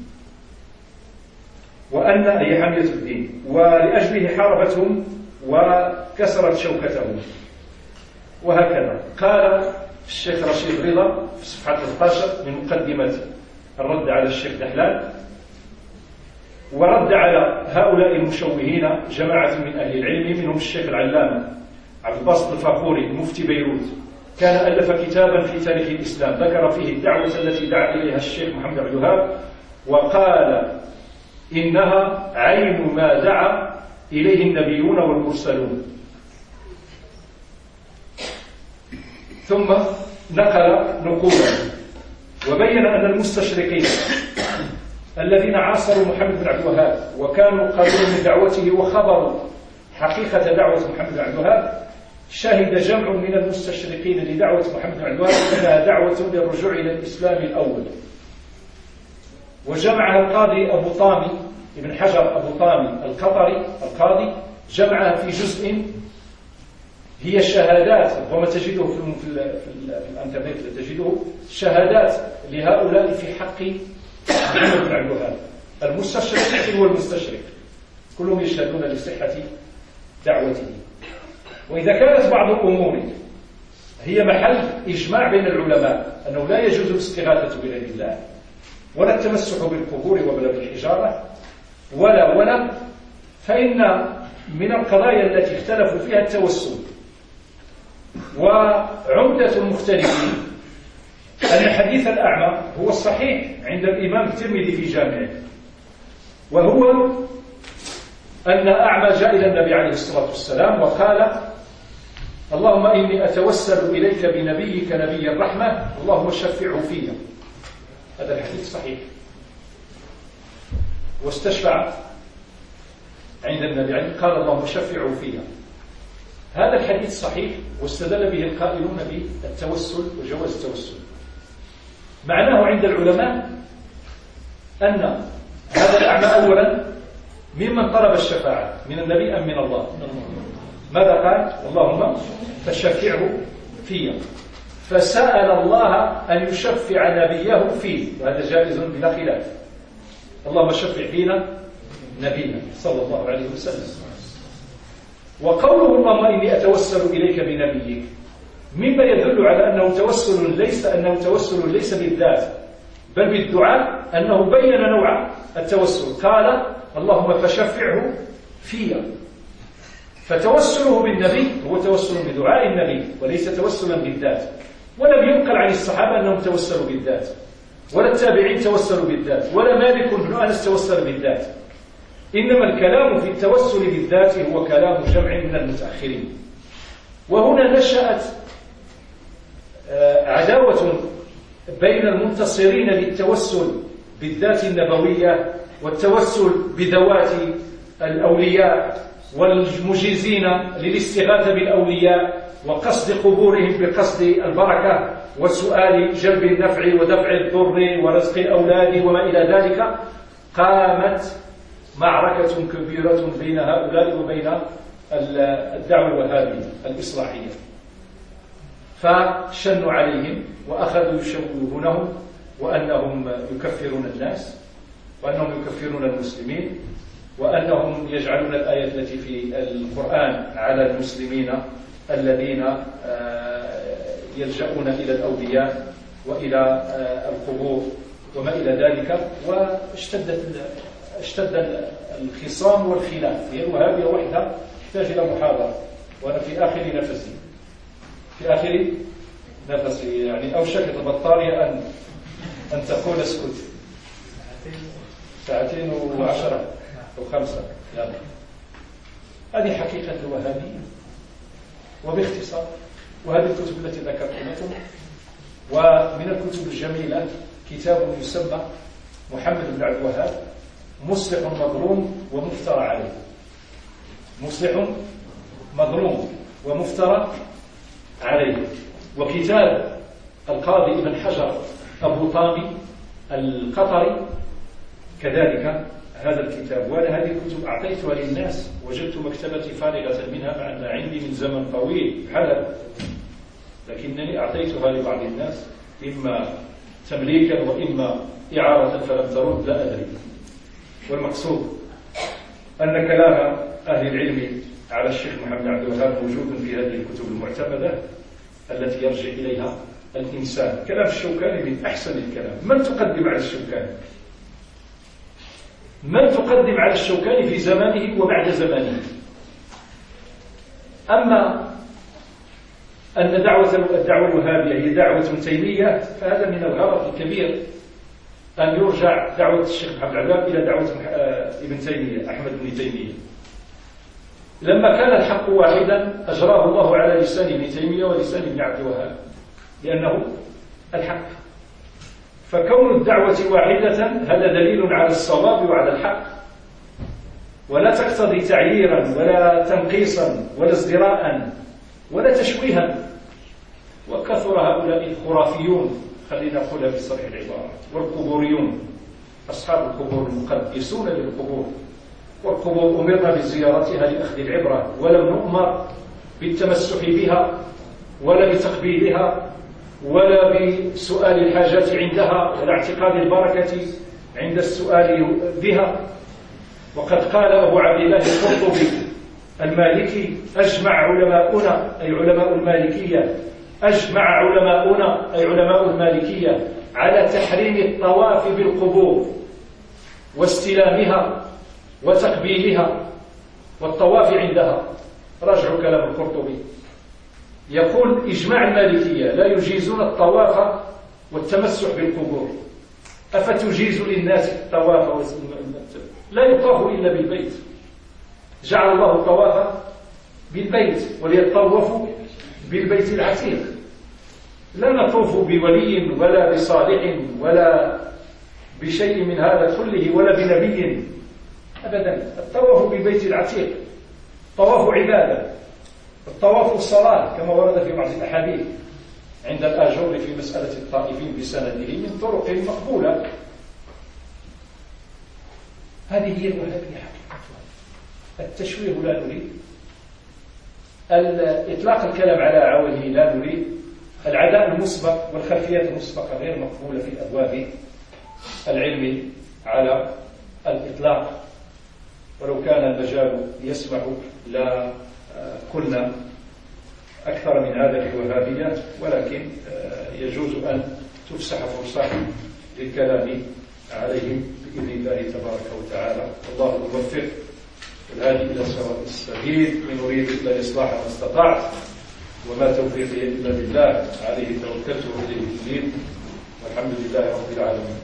هي حامية الدين، ولأجله حاربتهم وكسرت شوكتهم. وهكذا قال الشيخ رشيد رضا في صفحة 13 من مقدمة الرد على الشيخ دحلان، ورد على هؤلاء المشوهين جماعة من أهل العلم، منهم الشيخ العلامة عبد الباسط الفاخوري مفتي بيروت، كان ألف كتابا في تاريخ الإسلام ذكر فيه الدعوة التي دعا إليها الشيخ محمد بن عبد الوهاب، وقال إنها عين ما دعا إليه النبيون والمرسلون. ثم نقل نقولا وبين أن المستشرقين الذين عاصروا محمد بن عبد الوهاب وكانوا قابلين من دعوته وخبروا حقيقة دعوة محمد بن عبد الوهاب، شهد جمع من المستشرقين لدعوة محمد بن عبد الوهاب أنها دعوة للرجوع إلى الإسلام الأول. وجمعها القاضي أبو طامي ابن حجر أبو طامي القطري القاضي، جمعها في جزء هي شهادات، وما تجده في الانترنت تجده شهادات لهؤلاء في حق محمد بن عبد الوهاب. المستشرق هو المستشرق كلهم يشهدون لصحة دعوته. وإذا كانت بعض الأمور هي محل إجماع بين العلماء أنه لا يجوز الاستغاثة بغير الله ولا التمسح بالقبور ولا بالحجارة ولا فإن من القضايا التي اختلفوا فيها التوسل. وعمدة المختلفين أن حديث الأعمى هو الصحيح عند الإمام الترمذي في جامعه، وهو أن أعمى جاء إلى النبي عليه الصلاة والسلام وقال اللهم إني أتوسل إليك بنبيك نبي الرحمة اللهم شفعه فينا. هذا الحديث صحيح، واستشفع عند النبي عليه قال اللهم شفعه فينا. هذا الحديث صحيح، واستدل به القائلون بالتوسل وجواز التوسل. معناه عند العلماء أن هذا الأعمى أولا ممن طلب الشفاعة من النبي أم من الله؟ ماذا قال؟ اللهم فشفعه فيه، فسأل الله أن يشفع نبيه فيه، وهذا جائز بلا خلاف. اللهم شفع فينا نبينا صلى الله عليه وسلم. وقوله اللهم إني أتوسل إليك بنبيك مما يدل على أنه توسل ليس بالذات بل بالدعاء، أنه بين نوع التوسل. قال اللهم فشفعه فيا، فتوسله بالنبي هو توسل بدعاء النبي وليس توسلا بالذات. ولم ينقل عن الصحابة أنهم توسلوا بالذات، ولا التابعين توسلوا بالذات، ولا مالك بن أنس توسل بالذات. إنما الكلام في التوسل بالذات هو كلام جمع من المتأخرين. وهنا نشأت عداوة بين المنتصرين للتوسل بالذات النبوية والتوسل بذوات الأولياء، والمجيزين للاستغاثة بالأولياء وقصد قبورهم بقصد البركة وسؤال جلب النفع ودفع الضر ورزق الأولاد وما إلى ذلك. قامت معركة كبيرة بين هؤلاء وبين الدعوة الوهابية الإصلاحية، فشنوا عليهم وأخذوا يشوهونهم وأنهم يكفرون الناس وأنهم يكفرون المسلمين وأنهم يجعلون الآية التي في القرآن على المسلمين الذين يلجؤون إلى الأولياء وإلى القبور وما إلى ذلك. واشتد الخصام والخلاف. هي الوهابية وحدها تحتاج إلى محاضرة، وأنا في آخر نفسي يعني أوشكت البطارية أن تقول اسكت. 2:10 أو 5 يعني. هذه حقيقة الوهابية وباختصار. وهذه الكتب التي ذكرتها لكم. ومن الكتب الجميلة كتاب يسمى محمد بن عبد الوهاب مصلح مظلوم ومفترى عليه. مصلح مظلوم ومفترى عليه. وكتاب القاضي ابن حجر أبو طامي القطري كذلك هذا الكتاب. وأنا هذه الكتب أعطيتها للناس، وجدت مكتبتي فارغة منها مع أن عندي من زمن طويل حلب، لكنني أعطيتها لبعض الناس إما تمليكا وإما إعارة فلم ترد، لا أدري. والمقصود أن كلام أهل العلم على الشيخ محمد بن عبد الوهاب موجود في هذه الكتب المعتمدة التي يرجع إليها الإنسان. كلام الشوكاني من أحسن الكلام. من تقدم على الشوكاني؟ من تقدم على الشوكاني في زمانه وبعد زمانه؟ أما أن الدعوة الوهابية هي دعوة تيمية، فهذا من الغلط الكبير أن يرجع دعوة الشيخ محمد عبد الوهاب إلى دعوة ابن تيمية أحمد بن تيمية. لما كان الحق واحدا أجراه الله على لسان ابن تيمية ولسان ابن عبد الوهاب لأنه الحق. فكون الدعوة واحدة هذا دليل على الصواب وعلى الحق، ولا تقتضي تعييرا ولا تنقيصا ولا ازدراء ولا تشويها. وكثر هؤلاء الخرافيون، خلينا نقولها بصريح العبارة، والقبوريون أصحاب القبور المقدسون للقبور. والقبور أمرنا بزيارتها لأخذ العبرة، ولم نؤمر بالتمسح بها ولا بتقبيلها ولا بسؤال الحاجات عندها ولا اعتقاد البركة عند السؤال بها. وقد قال أبو عبد الله القرطبي المالكي أجمع علماؤنا أي علماء المالكية أجمع علماؤنا أي علماء المالكية على تحريم الطواف بالقبور واستلامها وتقبيلها والطواف عندها. راجعوا كلام القرطبي. يقول إجماع المالكية لا يجيزون الطواف والتمسح بالقبور. أفتجيز للناس الطواف؟ لا يطاف إلا بالبيت. جعل الله الطواف بالبيت وليطوفوا بالبيت العتيق. لا نطوف بولي ولا بصالح ولا بشيء من هذا كله ولا بنبي أبدا. الطواف بالبيت العتيق طواف عبادة، الطواف الصلاة كما ورد في بعض الأحاديث. عند الآجر في مسألة الطائفين بسنده من طرق مقبولة. هذه هي الوهابية حقيقتها. التشويه لا نريد، إطلاق الكلام على عوله لا نريد، العداء المسبق والخلفيات المسبقة غير مقبولة في أبواب العلم على الإطلاق. ولو كان المجال يسمح لا كنا أكثر من هذا في الوهابية، ولكن يجوز أن تفسح فرصة للكلام عليهم بإذن الله تبارك وتعالى. والله الموفق والهادي إلى سواء السبيل، إن أريد إلا الإصلاح ما استطعت، وما توفيقي إلا بالله، عليه توكلت وإليه أنيب، والحمد لله رب العالمين.